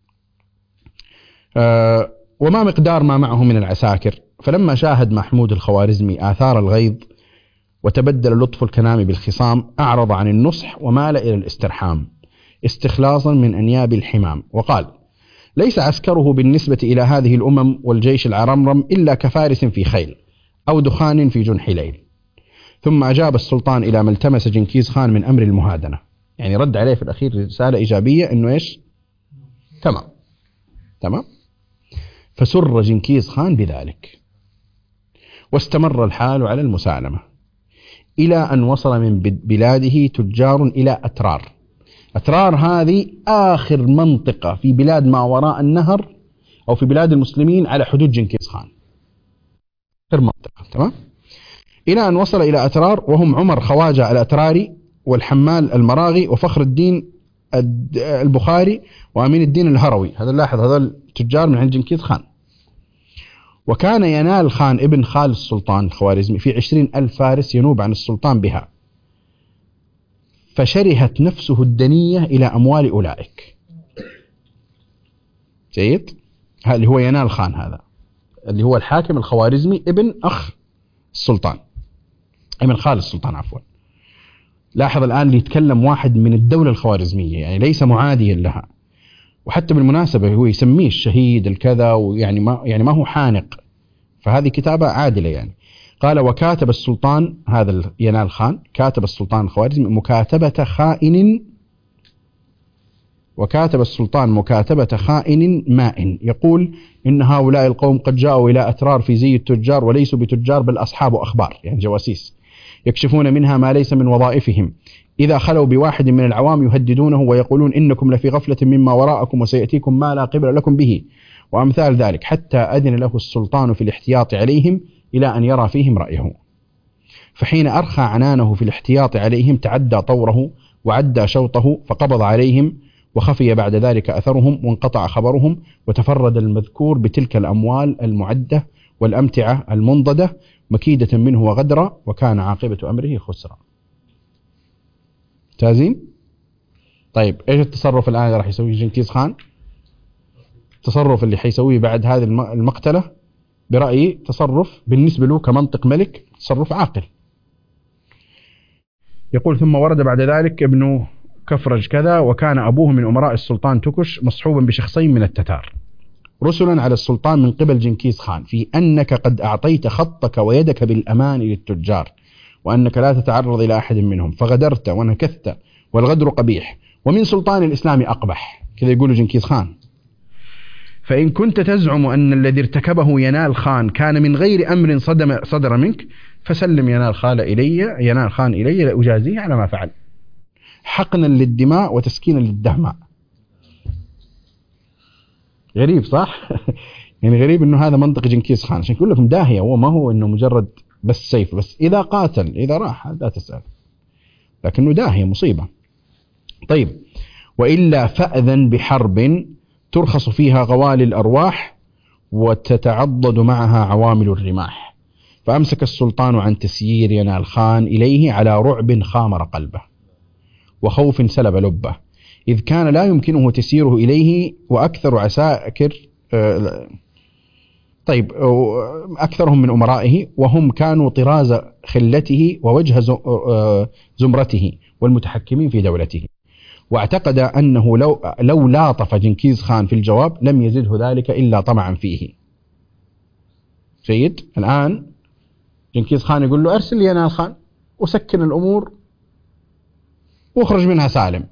[SPEAKER 1] أه وما مقدار ما معه من العساكر. فلما شاهد محمود الخوارزمي آثار الغيظ وتبدل لطف الكلام بالخصام أعرض عن النصح ومال إلى الاسترحام استخلاصا من أنياب الحمام، وقال: ليس عسكره بالنسبة إلى هذه الأمم والجيش العرمرم إلا كفارس في خيل أو دخان في جنح ليل. ثم أجاب السلطان إلى ما التمس جنكيز خان من أمر المهادنة، يعني رد عليه في الأخير رسالة إيجابية إنه إيش؟ تمام تمام. فسر جنكيز خان بذلك، واستمر الحال على المسالمة إلى أن وصل من بلاده تجار إلى أترار. أترار هذه آخر منطقة في بلاد ما وراء النهر أو في بلاد المسلمين على حدود جنكيز خان، آخر منطقة. تمام. إلى أن وصل إلى أترار وهم عمر خواجة الأتراري والحمال المراغي وفخر الدين البخاري وأمين الدين الهروي. هذا لاحظ، هذا التجار من عند جنكيز خان. وكان ينال خان ابن خال السلطان الخوارزمي في عشرين ألف فارس ينوب عن السلطان بها، فشرهت نفسه الدنية إلى أموال أولئك. جيد. هذا اللي هو ينال خان، هذا اللي هو الحاكم الخوارزمي ابن أخ السلطان، ابن خال السلطان عفوا. لاحظ الآن اللي يتكلم واحد من الدولة الخوارزمية، يعني ليس معاديا لها. وحتى بالمناسبة هو يسميه الشهيد الكذا، ويعني ما يعني ما هو حانق، فهذه كتابة عادلة يعني. قال: وكاتب السلطان، هذا ينال خان كاتب السلطان الخوارزمي مكاتبة خائن وكاتب السلطان مكاتبة خائن مائن، يقول إن هؤلاء القوم قد جاءوا إلى أترار في زي التجار وليسوا بتجار بل أصحاب أخبار، يعني جواسيس، يكشفون منها ما ليس من وظائفهم. إذا خلوا بواحد من العوام يهددونه ويقولون إنكم لفي غفلة مما وراءكم وسيأتيكم ما لا قبل لكم به، وأمثال ذلك، حتى أذن له السلطان في الاحتياط عليهم إلى أن يرى فيهم رأيه. فحين أرخى عنانه في الاحتياط عليهم تعدى طوره وعدى شوطه، فقبض عليهم، وخفي بعد ذلك أثرهم وانقطع خبرهم، وتفرد المذكور بتلك الأموال المعدة والأمتعة المنضدة مكيدة منه وغدرة، وكان عاقبة أمره خسرا. تازين؟ طيب إيش التصرف الآن اللي راح يسويه جنكيز خان؟ التصرف اللي حيسويه بعد هذه المقتلة برأيي تصرف بالنسبة له كمنطق ملك تصرف عاقل. يقول: ثم ورد بعد ذلك ابن كفرج كذا، وكان أبوه من أمراء السلطان تكش مصحوبا بشخصين من التتار رسلا على السلطان من قبل جنكيز خان في أنك قد أعطيت خطك ويدك بالأمان للتجار، وأنك لا تتعرض إلى أحد منهم، فغدرت ونكثت، والغدر قبيح، ومن سلطان الإسلام أقبح. كذا يقول جنكيز خان. فإن كنت تزعم أن الذي ارتكبه ينال خان كان من غير أمر صدم صدر منك، فسلم ينال خال إلي ينال خان إلي لأجازيه على ما فعل، حقنا للدماء وتسكينا للدهماء. غريب صح؟ يعني غريب إنه هذا منطق جنكيز خان، عشان يقول لكم داهية، هو ما هو إنه مجرد بس سيف، بس إذا قاتل إذا راح لا تسأل، لكنه داهية مصيبة. طيب: وإلا فأذن بحرب ترخص فيها غوالي الأرواح وتتعضد معها عوامل الرماح. فأمسك السلطان عن تسيير ينال خان إليه على رعب خامر قلبه وخوف سلب لبه، إذ كان لا يمكنه تسييره إليه، وأكثر عساكر طيب أكثرهم من أمرائه، وهم كانوا طراز خلته ووجه زمرته والمتحكمين في دولته. واعتقد أنه لو, لو لاطف جنكيز خان في الجواب لم يزده ذلك إلا طمعا فيه. جيد. الآن جنكيز خان يقول له أرسل ينال خان وسكن الأمور واخرج منها سالم،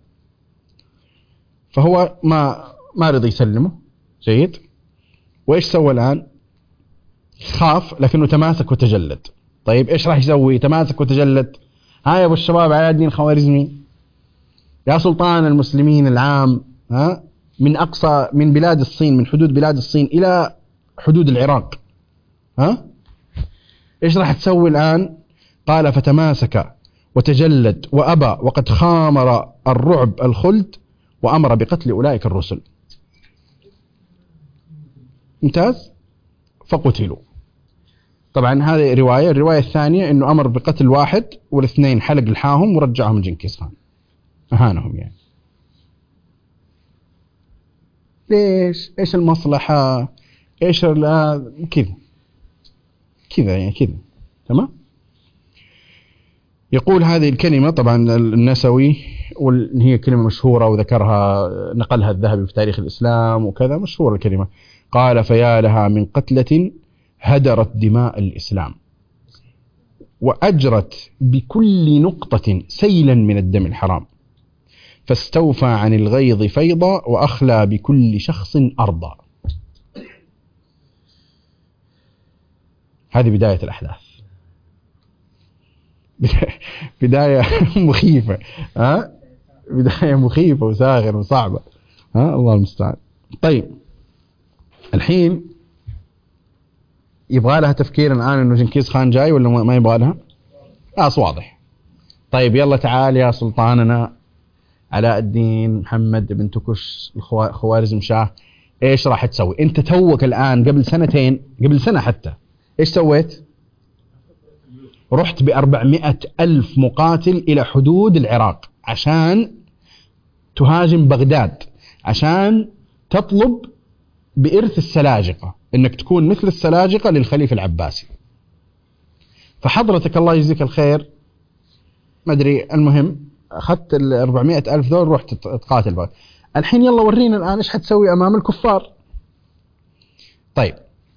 [SPEAKER 1] فهو ما ما رضي يسلمه. جيد. وإيش سوى الآن؟ خاف لكنه تماسك وتجلد. طيب إيش راح يسوي؟ تماسك وتجلد. هاي أبو الشباب علاء الدين الخوارزمي يا سلطان المسلمين العام، ها، من أقصى من بلاد الصين، من حدود بلاد الصين إلى حدود العراق، ها، إيش راح تسوي الآن؟ قال فتماسك وتجلد وأبى وقد خامر الرعب الخلد وأمر بقتل أولئك الرسل. ممتاز. فقتلوا. طبعا هذه رواية. الرواية الثانية أنه أمر بقتل واحد والاثنين حلق لحاهم ورجعهم جنكيز خان، أهانهم يعني. ليش؟ إيش المصلحة؟ إيش كذا كذا يعني كذا. تمام. يقول هذه الكلمة طبعا النسوي، وهي كلمة مشهورة وذكرها نقلها الذهبي في تاريخ الإسلام وكذا، مشهورة الكلمة. قال فيا لها من قتلة هدرت دماء الإسلام وأجرت بكل نقطة سيلا من الدم الحرام، فاستوفى عن الغيظ فيضا وأخلى بكل شخص أرضا. هذه بداية الأحداث. بداية مخيفة، ها؟ بداية مخيفة وساخرة وصعبة، ها؟ الله المستعان. طيب الحين يبغى لها تفكير الآن إنه جنكيز خان جاي ولا ما يبغى لها؟ آه واضح. طيب يلا تعال يا سلطاننا علاء الدين محمد بن تكش خوارزم شاه، إيش راح تسوي؟ أنت توك الآن قبل سنتين، قبل سنة حتى، إيش سويت؟ رحت بأربعمائة ألف مقاتل إلى حدود العراق عشان تهاجم بغداد، عشان تطلب بإرث السلاجقة، إنك تكون مثل السلاجقة للخليفة العباسي. فحضرتك الله يجزيك الخير ما أدري، المهم أخذت الأربعمائة ألف دول رحت تقاتل بغداد. الحين يلا ورينا الآن إيش حتسوي أمام الكفار. طيب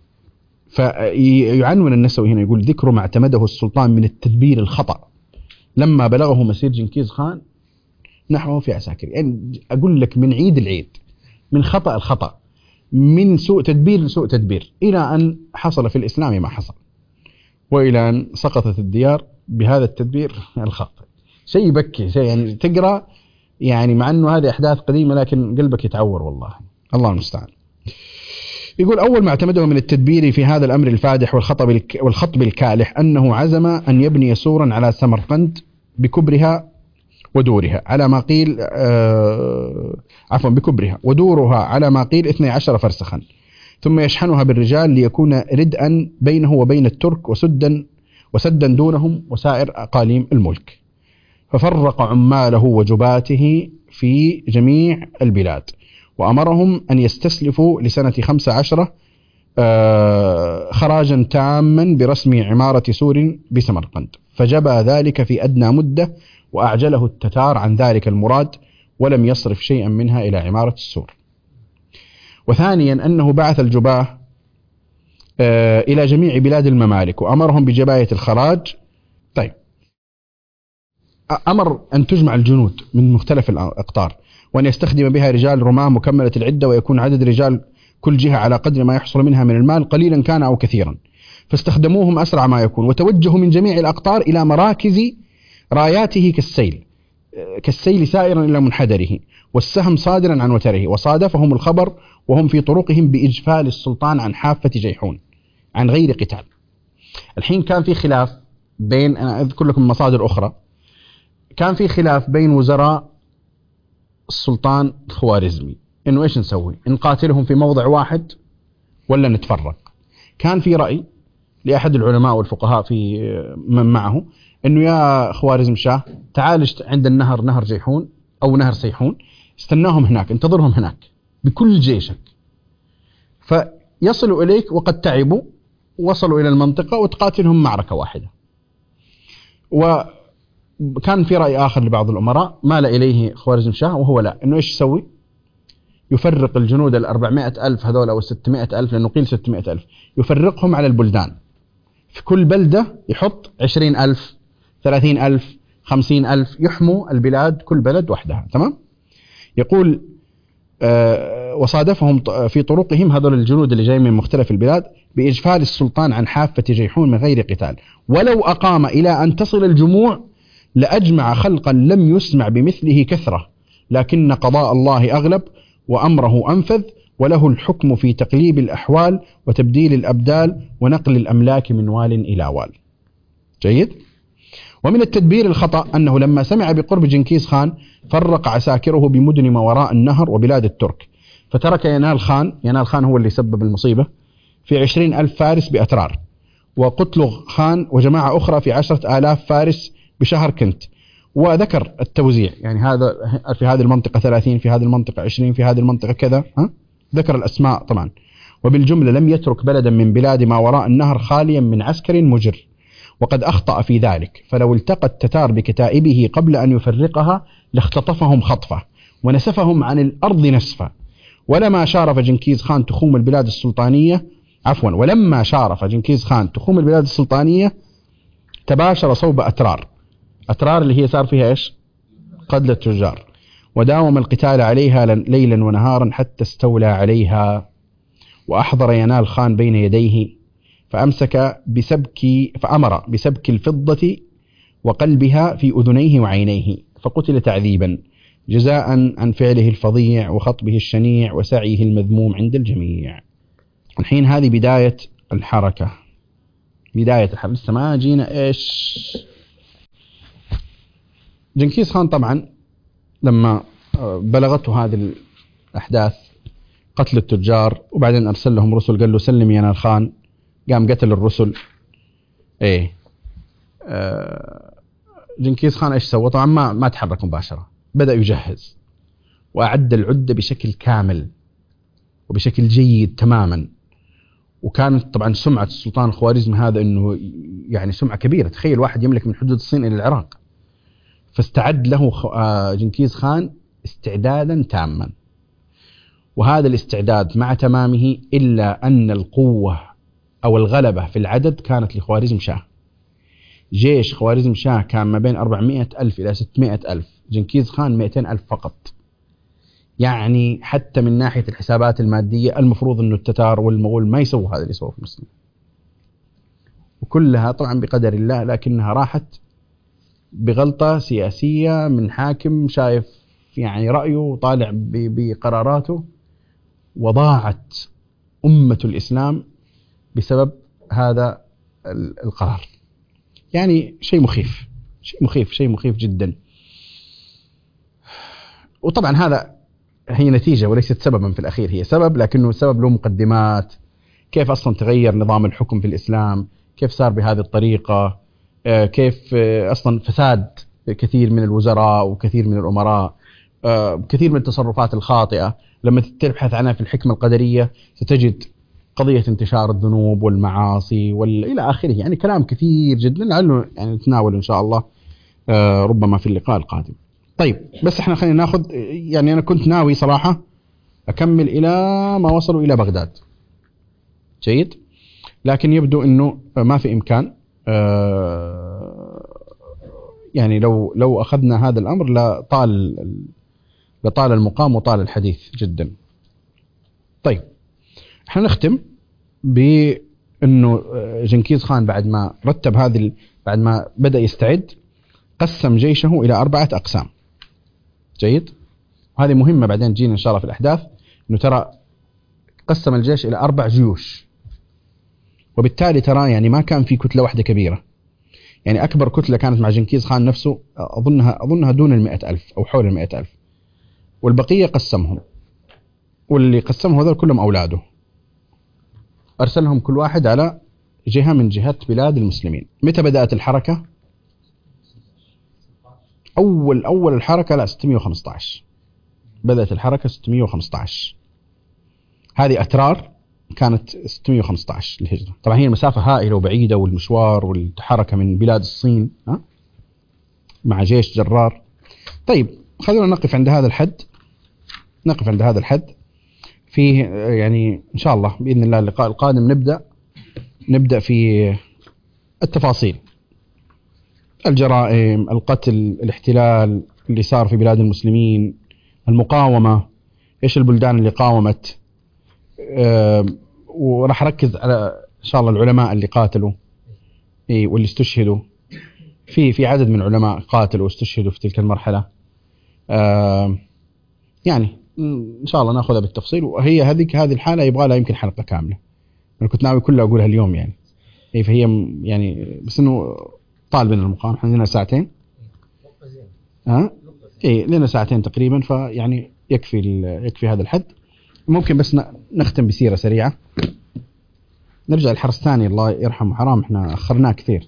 [SPEAKER 1] فيعنون النسوي هنا يقول ذكر ما اعتمده السلطان من التدبير الخطأ لما بلغه مسير جنكيز خان نحوه في عساكر. يعني أقول لك من عيد العيد، من خطأ الخطأ، من سوء تدبير لسوء تدبير، إلى أن حصل في الإسلام ما حصل، وإلى أن سقطت الديار بهذا التدبير الخطأ. شيء يبكي، شيء يعني تقرأ يعني، مع أنه هذه أحداث قديمة لكن قلبك يتعور والله. الله المستعان. يقول أول ما اعتمده من التدبير في هذا الأمر الفادح والخطب والخطب الكالح أنه عزم أن يبني سورا على سمرقند بكبرها ودورها على ما قيل آه عفوا بكبرها ودورها على ما قيل اثني عشر فرسخا، ثم يشحنها بالرجال ليكون ردءا بينه وبين الترك وسدا وسدا دونهم وسائر أقاليم الملك. ففرق عماله وجباته في جميع البلاد وأمرهم أن يستسلفوا لسنة خمسة عشرة آه خراجا تاما برسم عمارة سور بسمرقند، فجبى ذلك في أدنى مدة وأعجله التتار عن ذلك المراد ولم يصرف شيئا منها إلى عمارة السور. وثانيا أنه بعث الجباه آه إلى جميع بلاد الممالك وأمرهم بجباية الخراج. طيب أمر أن تجمع الجنود من مختلف الأقطار وأن يستخدم بها رجال رماة مكملة العدة، ويكون عدد رجال كل جهة على قدر ما يحصل منها من المال قليلا كان أو كثيرا، فاستخدموهم أسرع ما يكون. وتوجهوا من جميع الأقطار إلى مراكز راياته كالسيل كالسيل سائرا إلى منحدره، والسهم صادرا عن وتره. وصادفهم الخبر وهم في طرقهم بإجفال السلطان عن حافة جيحون عن غير قتال. الحين كان في خلاف بين، أنا أذكر لكم مصادر أخرى، كان في خلاف بين وزراء السلطان الخوارزمي إنه إيش نسوي، نقاتلهم في موضع واحد ولا نتفرق. كان في رأي لأحد العلماء والفقهاء في من معه إنه يا خوارزم شاه تعال عند النهر، نهر جيحون أو نهر سيحون، استناهم هناك، انتظرهم هناك بكل جيشك، فيصلوا إليك وقد تعبوا، وصلوا إلى المنطقة وتقاتلهم معركة واحدة. وكان في رأي آخر لبعض الأمراء مال إليه خوارزم شاه، وهو لا، إنه إيش يسوي، يفرق الجنود الأربعمائة ألف هذول أو الستمائة ألف، لأنه قيل ستمائة ألف، يفرقهم على البلدان، في كل بلدة يحط عشرين ألف ثلاثين ألف خمسين ألف يحموا البلاد، كل بلد وحدها. تمام. يقول آه وصادفهم في طرقهم هذول الجنود اللي جاي من مختلف البلاد بإجفال السلطان عن حافة جيحون من غير قتال، ولو أقام إلى أن تصل الجموع لأجمع خلقا لم يسمع بمثله كثرة، لكن قضاء الله أغلب وأمره أنفذ، وله الحكم في تقليب الأحوال وتبديل الأبدال ونقل الأملاك من وال إلى وال. جيد. ومن التدبير الخطأ أنه لما سمع بقرب جنكيز خان فرق عساكره بمدن ما وراء النهر وبلاد الترك، فترك ينال خان، ينال خان هو اللي سبب المصيبة، في عشرين ألف فارس بأترار، وقتلغ خان وجماعة أخرى في عشرة آلاف فارس بشهر كنت. وذكر التوزيع، يعني هذا في هذه المنطقة ثلاثين، في هذه المنطقة عشرين، في هذه المنطقة كذا، ها؟ ذكر الأسماء طبعا. وبالجملة لم يترك بلدا من بلاد ما وراء النهر خاليا من عسكر مجر، وقد أخطأ في ذلك، فلو التقى التتار بكتائبه قبل أن يفرقها لاختطفهم خطفة ونسفهم عن الأرض نسفا. ولما شارف جنكيز خان تخوم البلاد السلطانية عفوا ولما شارف جنكيز خان تخوم البلاد السلطانية تباشر صوب أترار، أترار اللي هي صار فيها إيش؟ قتل التجار، وداوم القتال عليها ليلا ونهارا حتى استولى عليها. وأحضر ينال خان بين يديه فأمسك بسبك فأمر بسبك الفضة وقلبها في أذنيه وعينيه، فقتل تعذيبا جزاء عن فعله الفظيع وخطبه الشنيع وسعيه المذموم عند الجميع. الحين هذه بداية الحركة، بداية الحركة، لسه ما جينا إيش. جنكيز خان طبعا لما بلغته هذه الأحداث قتل التجار، وبعدين أرسل لهم رسل قال له سلم ينال خان، قام قتل الرسل. ايه آه جنكيز خان ايش سوى؟ طبعا ما ما تحرك مباشرة، بدأ يجهز وأعد العدة بشكل كامل وبشكل جيد تماما. وكانت طبعا سمعة السلطان الخوارزمي هذا انه يعني سمعة كبيرة، تخيل واحد يملك من حدود الصين الى العراق. فاستعد له جنكيز خان استعدادا تاما، وهذا الاستعداد مع تمامه إلا أن القوة أو الغلبة في العدد كانت لخوارزم شاه. جيش خوارزم شاه كان ما بين أربعمائة ألف إلى ستمائة ألف، جنكيز خان مئتين ألف فقط. يعني حتى من ناحية الحسابات المادية المفروض أن التتار والمغول ما يسووا هذا اللي يسووه في المسلمين، وكلها طبعا بقدر الله، لكنها راحت بغلطة سياسية من حاكم شايف يعني رأيه وطالع بقراراته، وضاعت أمة الإسلام بسبب هذا القرار. يعني شيء مخيف، شيء مخيف، شيء مخيف جدا. وطبعا هذا هي نتيجة وليست سببا في الأخير، هي سبب لكنه سبب له مقدمات. كيف أصلا تغير نظام الحكم في الإسلام، كيف صار بهذه الطريقة، كيف أصلا فساد كثير من الوزراء وكثير من الأمراء، كثير من التصرفات الخاطئة. لما تبحث عنها في الحكمة القدرية ستجد قضية انتشار الذنوب والمعاصي والى آخره، يعني كلام كثير جدا لعله يعني نتناول إن شاء الله ربما في اللقاء القادم. طيب بس احنا خلينا ناخذ، يعني أنا كنت ناوي صراحة أكمل إلى ما وصلوا إلى بغداد، جيد، لكن يبدو أنه ما في إمكان. يعني لو لو أخذنا هذا الأمر لطال لطال المقام وطال الحديث جدا. طيب احنا نختم بأنه جنكيز خان بعد ما رتب هذه، بعد ما بدأ يستعد، قسم جيشه إلى أربعة أقسام، جيد، وهذه مهمة بعدين جينا إن شاء الله في الأحداث، أنه ترى قسم الجيش إلى أربع جيوش، وبالتالي ترى يعني ما كان في كتلة واحدة كبيرة. يعني أكبر كتلة كانت مع جنكيز خان نفسه أظنها أظنها دون المئة ألف أو حول المئة ألف، والبقية قسمهم، واللي قسمهم هذول كلهم أولاده، أرسلهم كل واحد على جهة من جهات بلاد المسلمين. متى بدأت الحركة؟ أول أول الحركة لا ستمائة وخمسة عشر بدأت الحركة ستمائة وخمسة عشر. هذه أترار كانت ستمائة وخمسة عشر الهجرة. طبعا هي المسافة هائلة وبعيدة، والمشوار والحركة من بلاد الصين ها مع جيش جرار. طيب خلونا نقف عند هذا الحد، نقف عند هذا الحد. فيه يعني إن شاء الله بإذن الله اللقاء القادم نبدأ نبدأ في التفاصيل، الجرائم، القتل، الاحتلال اللي صار في بلاد المسلمين، المقاومة، إيش البلدان اللي قاومت، أه وراح أركز على إن شاء الله العلماء اللي قاتلوا إيه واللي استشهدوا. في في عدد من علماء قاتلوا واستشهدوا في تلك المرحلة. أه يعني إن شاء الله نأخذها بالتفصيل، وهي هذه هذه الحالة يبغى لها يمكن حلقة كاملة. أنا كنت ناوي كلها أقولها اليوم يعني إيه، فهي يعني بس إنه طال بنا المقام، احنا لنا ساعتين. ها ايه لنا ساعتين تقريبا، فيعني يكفي يكفي هذا الحد. ممكن بس نختم بسيرة سريعة. نرجع الحرستاني الله يرحمه، حرام احنا اخرناه كثير.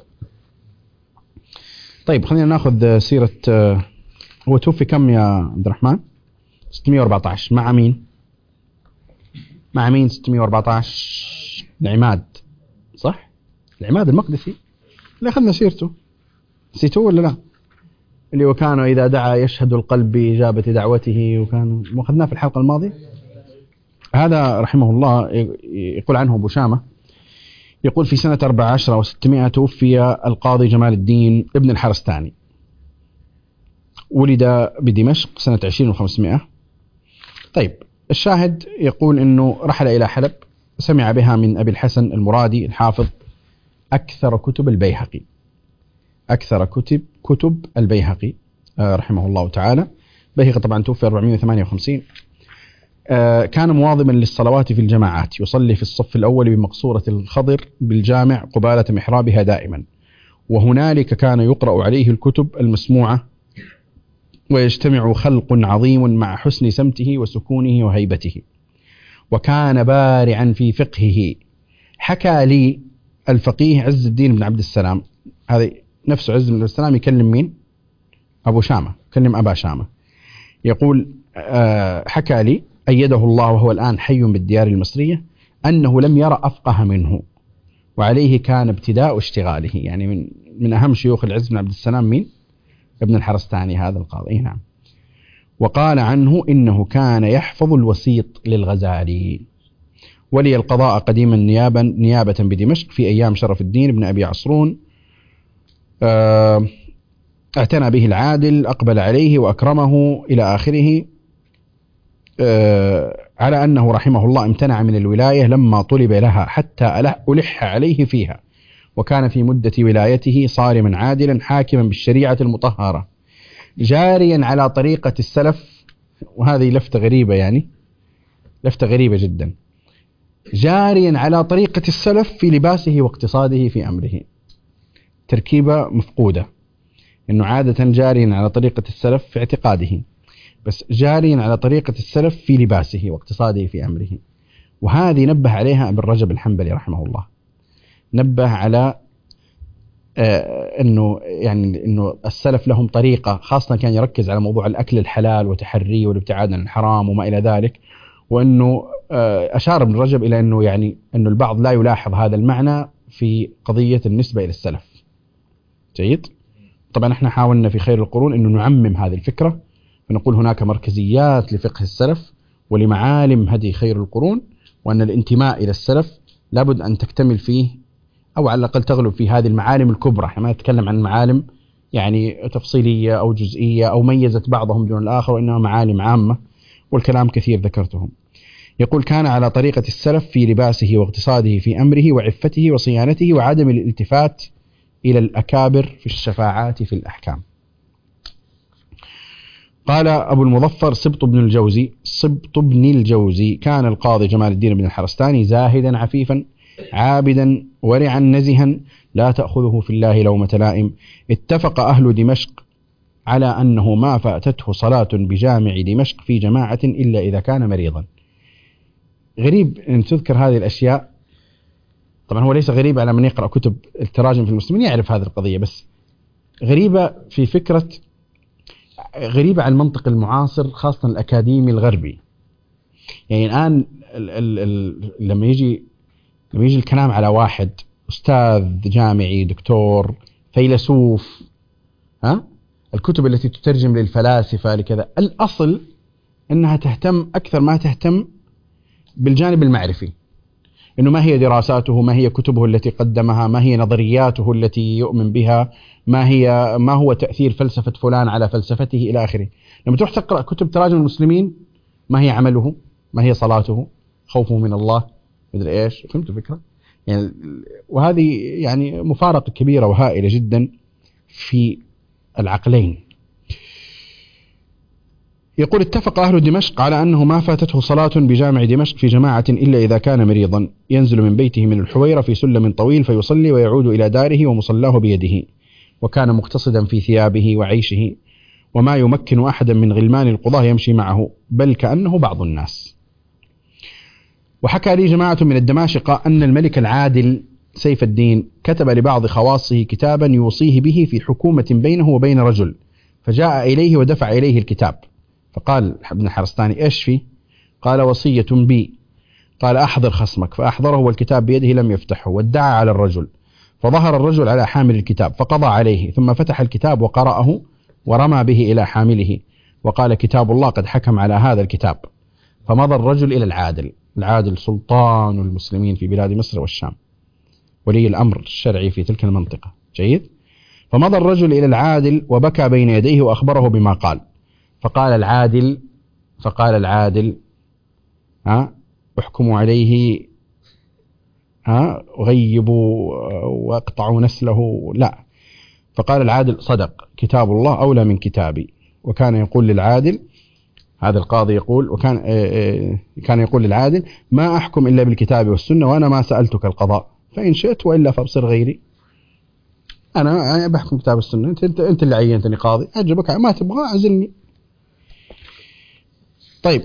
[SPEAKER 1] طيب خلينا ناخذ سيرة. هو توفي كم يا عبد الرحمن؟ ستمائة وأربعة عشر. مع مين؟ مع مين ستمائة وأربعة عشر؟ العماد، صح؟ العماد المقدسي اللي أخذنا سيرته، نسيتوه ولا لا؟ اللي وكانوا إذا دعا يشهد القلب بإجابة دعوته، وكانوا أخذناه في الحلقة الماضية. هذا رحمه الله يقول عنه أبو شامة، يقول في سنة أربع عشر وستمائة توفي القاضي جمال الدين ابن الحرستاني. ولد بدمشق سنة عشرين وخمسمائة. طيب الشاهد يقول أنه رحل إلى حلب، سمع بها من أبي الحسن المرادي الحافظ أكثر كتب البيهقي، أكثر كتب كتب البيهقي رحمه الله تعالى. بيهقي طبعا توفي أربعمائة وثمانية وخمسين. كان مواظبا للصلوات في الجماعات، يصلي في الصف الأول بمقصورة الخضر بالجامع قبالة محرابها دائما، وهنالك كان يقرأ عليه الكتب المسموعة، ويجتمع خلق عظيم مع حسن سمته وسكونه وهيبته، وكان بارعا في فقهه. حكى لي الفقيه عز الدين بن عبد السلام، هذا نفسه عز بن عبد السلام يكلم مين؟ أبو شامة، يكلم أبا شامة. يقول حكى لي أيده الله وهو الآن حي بالديار المصرية أنه لم يرى أفقه منه، وعليه كان ابتداء اشتغاله. يعني من من أهم شيوخ العز بن عبد السلام مين؟ ابن الحرستاني هذا القاضي. نعم. وقال عنه إنه كان يحفظ الوسيط للغزالي، ولي القضاء قديما نيابا نيابة بدمشق في أيام شرف الدين بن أبي عصرون. اعتنى به العادل، أقبل عليه وأكرمه إلى آخره، على أنه رحمه الله امتنع من الولاية لما طلب لها حتى ألح عليه فيها، وكان في مدة ولايته صارما عادلا حاكما بالشريعة المطهرة جاريا على طريقة السلف. وهذه لفتة غريبة، يعني لفتة غريبة جدا. جاريا على طريقة السلف في لباسه واقتصاده في أمره. تركيبة مفقودة، إنه عادة جاريا على طريقة السلف في اعتقاده، بس جاريا على طريقة السلف في لباسه واقتصاده في أمره. وهذه نبه عليها ابن رجب الحنبلي رحمه الله، نبه على آه انه يعني انه السلف لهم طريقة خاصة، كان يركز على موضوع الأكل الحلال وتحريه والابتعاد عن الحرام وما إلى ذلك. وانه آه أشار ابن رجب إلى انه يعني انه البعض لا يلاحظ هذا المعنى في قضية النسبة إلى السلف. جيد. طبعا احنا حاولنا في خير القرون انه نعمم هذه الفكرة، فنقول هناك مركزيات لفقه السلف ولمعالم هدي خير القرون، وأن الانتماء إلى السلف لابد أن تكتمل فيه، أو على الأقل تغلب في هذه المعالم الكبرى. احنا ما نتكلم عن معالم يعني تفصيلية أو جزئية أو ميزت بعضهم دون الآخر، وإنما معالم عامة، والكلام كثير ذكرتهم. يقول كان على طريقة السلف في لباسه واقتصاده في أمره وعفته وصيانته وعدم الالتفات إلى الأكابر في الشفاعات في الأحكام. قال أبو المظفر سبط بن الجوزي سبط بن الجوزي كان القاضي جمال الدين بن الحرستاني زاهدا عفيفا عابدا ورعا نزها لا تأخذه في الله لومة لائم. اتفق أهل دمشق على أنه ما فاتته صلاة بجامع دمشق في جماعة إلا إذا كان مريضا. غريب أن تذكر هذه الأشياء. طبعا هو ليس غريب على من يقرأ كتب التراجم في المسلمين يعرف هذه القضية، بس غريبة في فكرة، غريبة على المنطق المعاصر خاصة الأكاديمي الغربي. يعني الآن ال ال ال لما يجي لما يجي الكلام على واحد أستاذ جامعي دكتور فيلسوف، ها الكتب التي تترجم للفلاسفة لكذا، الأصل أنها تهتم أكثر ما تهتم بالجانب المعرفي، إنه ما هي دراساته، ما هي كتبه التي قدمها، ما هي نظرياته التي يؤمن بها، ما هي ما هو تأثير فلسفة فلان على فلسفته إلى آخره. لما تروح تقرأ كتب تراجم المسلمين، ما هي عمله، ما هي صلاته، خوفه من الله، مدري إيش. فهمت الفكرة؟ يعني وهذه يعني مفارقة كبيرة وهائلة جدا في العقلين. يقول اتفق أهل دمشق على أنه ما فاتته صلاة بجامع دمشق في جماعة إلا إذا كان مريضا، ينزل من بيته من الحويرة في سلم طويل فيصلي ويعود إلى داره ومصلاه بيده، وكان مقتصدا في ثيابه وعيشه، وما يمكن أحدا من غلمان القضاة يمشي معه، بل كأنه بعض الناس. وحكى لي جماعة من الدماشقة أن الملك العادل سيف الدين كتب لبعض خواصه كتابا يوصيه به في حكومة بينه وبين رجل، فجاء إليه ودفع إليه الكتاب، فقال ابن الحرستاني: إيش فيه؟ قال: وصية بي. قال: أحضر خصمك. فأحضره والكتاب بيده لم يفتحه، وادعى على الرجل، فظهر الرجل على حامل الكتاب فقضى عليه، ثم فتح الكتاب وقرأه ورمى به إلى حامله وقال: كتاب الله قد حكم على هذا الكتاب. فمضى الرجل إلى العادل. العادل سلطان المسلمين في بلاد مصر والشام، ولي الأمر الشرعي في تلك المنطقة. جيد. فمضى الرجل إلى العادل وبكى بين يديه وأخبره بما قال. فقال العادل فقال العادل ها احكموا عليه، ها غيبوا واقطعوا نسله. لا، فقال العادل: صدق، كتاب الله أولى من كتابي. وكان يقول للعادل، هذا القاضي يقول، وكان كان يقول للعادل: ما أحكم إلا بالكتاب والسنة، وأنا ما سألتك القضاء، فإن شئت وإلا فابصر غيري. أنا بحكم كتاب السنة، أنت أنت أنت اللي عينتني قاضي، أعجبك ما تبغى أعزلني. طيب.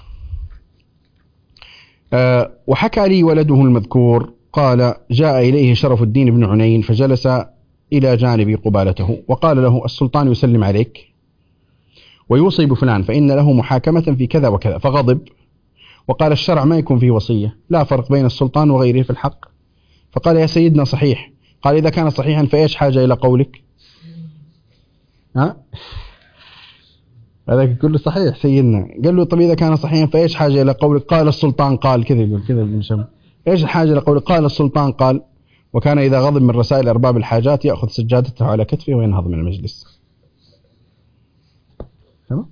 [SPEAKER 1] أه وحكى لي ولده المذكور قال: جاء إليه شرف الدين بن عنين فجلس إلى جانبي قبالته، وقال له: السلطان يسلم عليك ويوصي بفلان، فإن له محاكمة في كذا وكذا. فغضب وقال: الشرع ما يكون فيه وصية، لا فرق بين السلطان وغيره في الحق. فقال: يا سيدنا صحيح. قال: إذا كان صحيحا فإيش حاجة إلى قولك؟ ها؟ هذا يقول له: صحيح سيدنا. قال له: طب إذا كان صحيحا فإيش حاجة إلى قولك؟ قال: السلطان قال كذا. يقول كذا ابن شم، إيش الحاجة إلى قولك؟ قال: السلطان قال. وكان إذا غضب من رسائل أرباب الحاجات يأخذ سجادته على كتفه وينهض من المجلس. تمام؟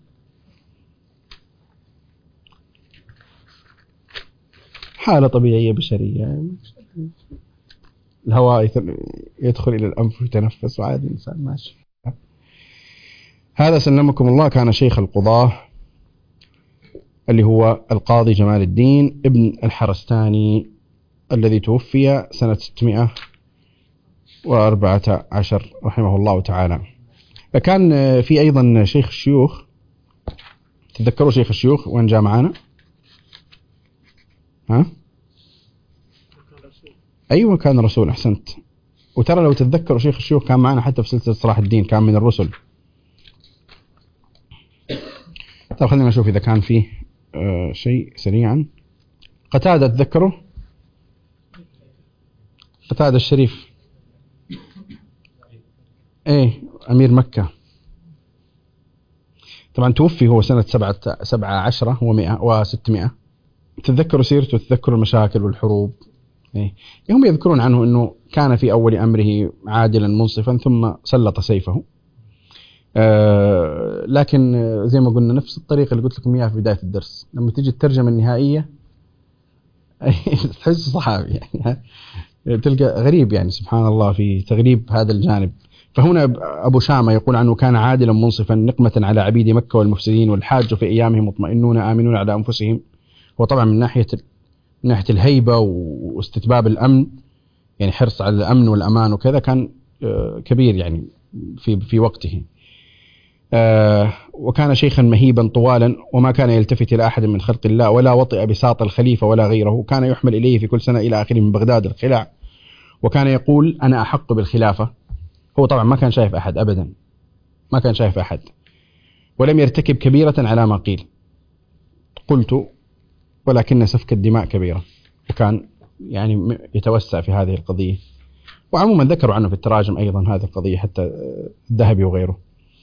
[SPEAKER 1] حالة طبيعية بشرية، الهواء يدخل إلى الأنف ويتنفس وعادي الإنسان ماشي. هذا سلمكم الله كان شيخ القضاة اللي هو القاضي جمال الدين ابن الحرستاني الذي توفي سنة ستمائة وأربعة عشر رحمه الله تعالى. كان في أيضا شيخ الشيوخ، تذكروا شيخ الشيوخ وين جاء معانا؟ ها؟ أيوة كان رسول، أحسنت. وترى لو تتذكروا شيخ الشيوخ كان معنا حتى في سلسلة صلاح الدين، كان من الرسل. طيب خلينا نشوف إذا كان فيه آه شيء سريعا. قتادة تذكروا؟ قتادة الشريف، ايه أمير مكة. طبعا توفي هو سنة سبعة سبعة عشرة ومئة وستمائة. تتذكروا سيرته، تتذكروا المشاكل والحروب. إيه؟ هم يذكرون عنه أنه كان في أول أمره عادلا منصفا ثم سلط سيفه. آه لكن زي ما قلنا نفس الطريقة اللي قلت لكم إياها في بداية الدرس، لما تيجي الترجمة النهائية تحس صحابي يعني، تلقى غريب يعني سبحان الله في تغريب هذا الجانب. فهنا أبو شامة يقول عنه: كان عادلا منصفا نقمة على عبيد مكة والمفسدين، والحاج في أيامهم مطمئنون آمنون على أنفسهم. وطبعا من ناحية من ناحية الهيبة واستتباب الأمن، يعني حرص على الأمن والأمان وكذا، كان كبير يعني في في وقته. وكان شيخا مهيبا طوالا، وما كان يلتفت إلى أحد من خلق الله، ولا وطئ بساط الخليفة ولا غيره. كان يحمل إليه في كل سنة إلى آخره من بغداد الخلع، وكان يقول: أنا أحق بالخلافة. هو طبعا ما كان شايف أحد أبدا، ما كان شايف أحد، ولم يرتكب كبيرة على ما قيل. قلت: ولكن سفك الدماء كبيرة. وكان يعني يتوسع في هذه القضية. وعموما ذكروا عنه في التراجم أيضا هذه القضية، حتى الذهبي وغيره.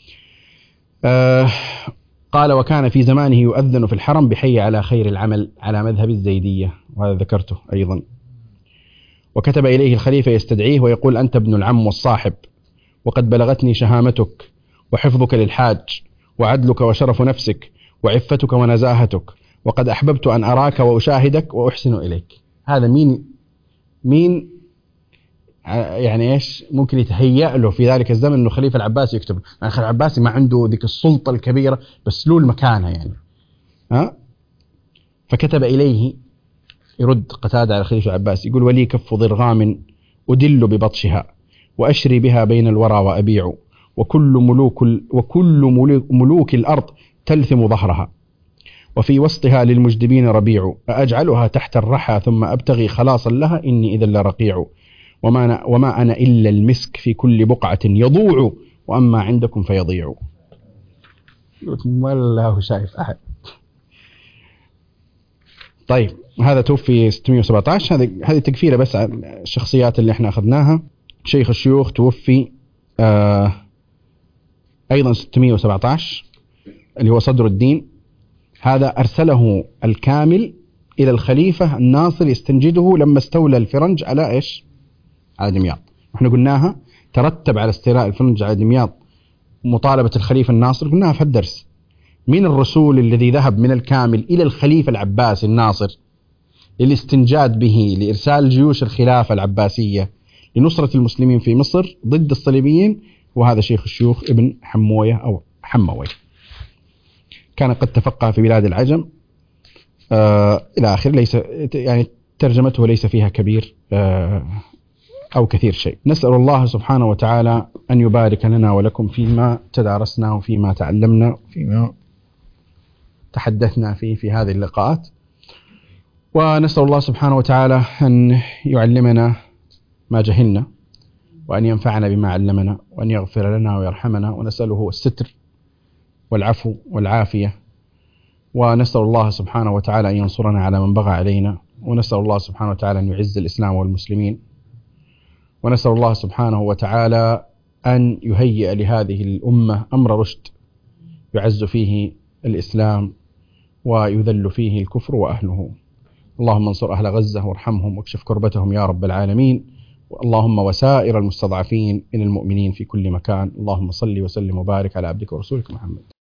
[SPEAKER 1] آه قال: وكان في زمانه يؤذن في الحرم بحي على خير العمل على مذهب الزيدية، وهذا ذكرته أيضا. وكتب إليه الخليفة يستدعيه ويقول: أنت ابن العم والصاحب، وقد بلغتني شهامتك وحفظك للحاج وعدلك وشرف نفسك وعفتك ونزاهتك، وقد أحببت أن أراك وأشاهدك وأحسن إليك. هذا مين مين يعني إيش ممكن يتهيأ له في ذلك الزمن أنه خليفة العباسي يكتب؟ يعني الخليفة العباسي ما عنده ذيك السلطة الكبيرة، بس له المكانة يعني. ها؟ فكتب إليه يرد قتادة على الخليفة العباسي يقول: ولي كف ضرغام أدل ببطشها، وأشري بها بين الورى وأبيع، وكل ملوك, وكل ملوك الأرض تلثم ظهرها، وفي وسطها للمجدبين ربيع، أأجعلها تحت الرحى ثم أبتغي خلاصا لها، إني إذا لرقيع، وما أنا, وما أنا إلا المسك في كل بقعة يضوع، وأما عندكم فيضيع. ولا هو شايف أحد. طيب هذا توفي ستمائة وسبعة عشر. هذه هذه تكفيله بس عن الشخصيات اللي احنا أخذناها. شيخ الشيوخ توفي آه أيضا ستمائة وسبعة عشر، اللي هو صدر الدين. هذا أرسله الكامل إلى الخليفة الناصر يستنجده لما استولى الفرنج على إيش؟ على دمياط. احنا قلناها ترتب على استيلاء الفرنج على دمياط مطالبة الخليفة الناصر، قلناها في الدرس. من الرسول الذي ذهب من الكامل إلى الخليفة العباسي الناصر للاستنجاد به لإرسال جيوش الخلافة العباسية لنصرة المسلمين في مصر ضد الصليبيين؟ وهذا شيخ الشيوخ ابن حموية أو حموي، كان قد تفقه في بلاد العجم آه إلى آخر. ليس يعني ترجمته ليس فيها كبير آه أو كثير شيء. نسأل الله سبحانه وتعالى أن يبارك لنا ولكم فيما تدارسنا وفيما تعلمنا وفيما تحدثنا فيه في هذه اللقاءات، ونسأل الله سبحانه وتعالى أن يعلمنا ما جهلنا، وأن ينفعنا بما علمنا، وأن يغفر لنا ويرحمنا، ونسأله الستر والعفو والعافية، ونسأل الله سبحانه وتعالى أن ينصرنا على من بغى علينا، ونسأل الله سبحانه وتعالى أن يعز الإسلام والمسلمين، ونسأل الله سبحانه وتعالى أن يهيئ لهذه الأمة أمر رشد يعز فيه الإسلام ويذل فيه الكفر وأهله. اللهم انصر أهل غزة وارحمهم واكشف كربتهم يا رب العالمين. اللهم وسائر المستضعفين من المؤمنين في كل مكان. اللهم صل وسلم وبارك على عبدك ورسولك محمد.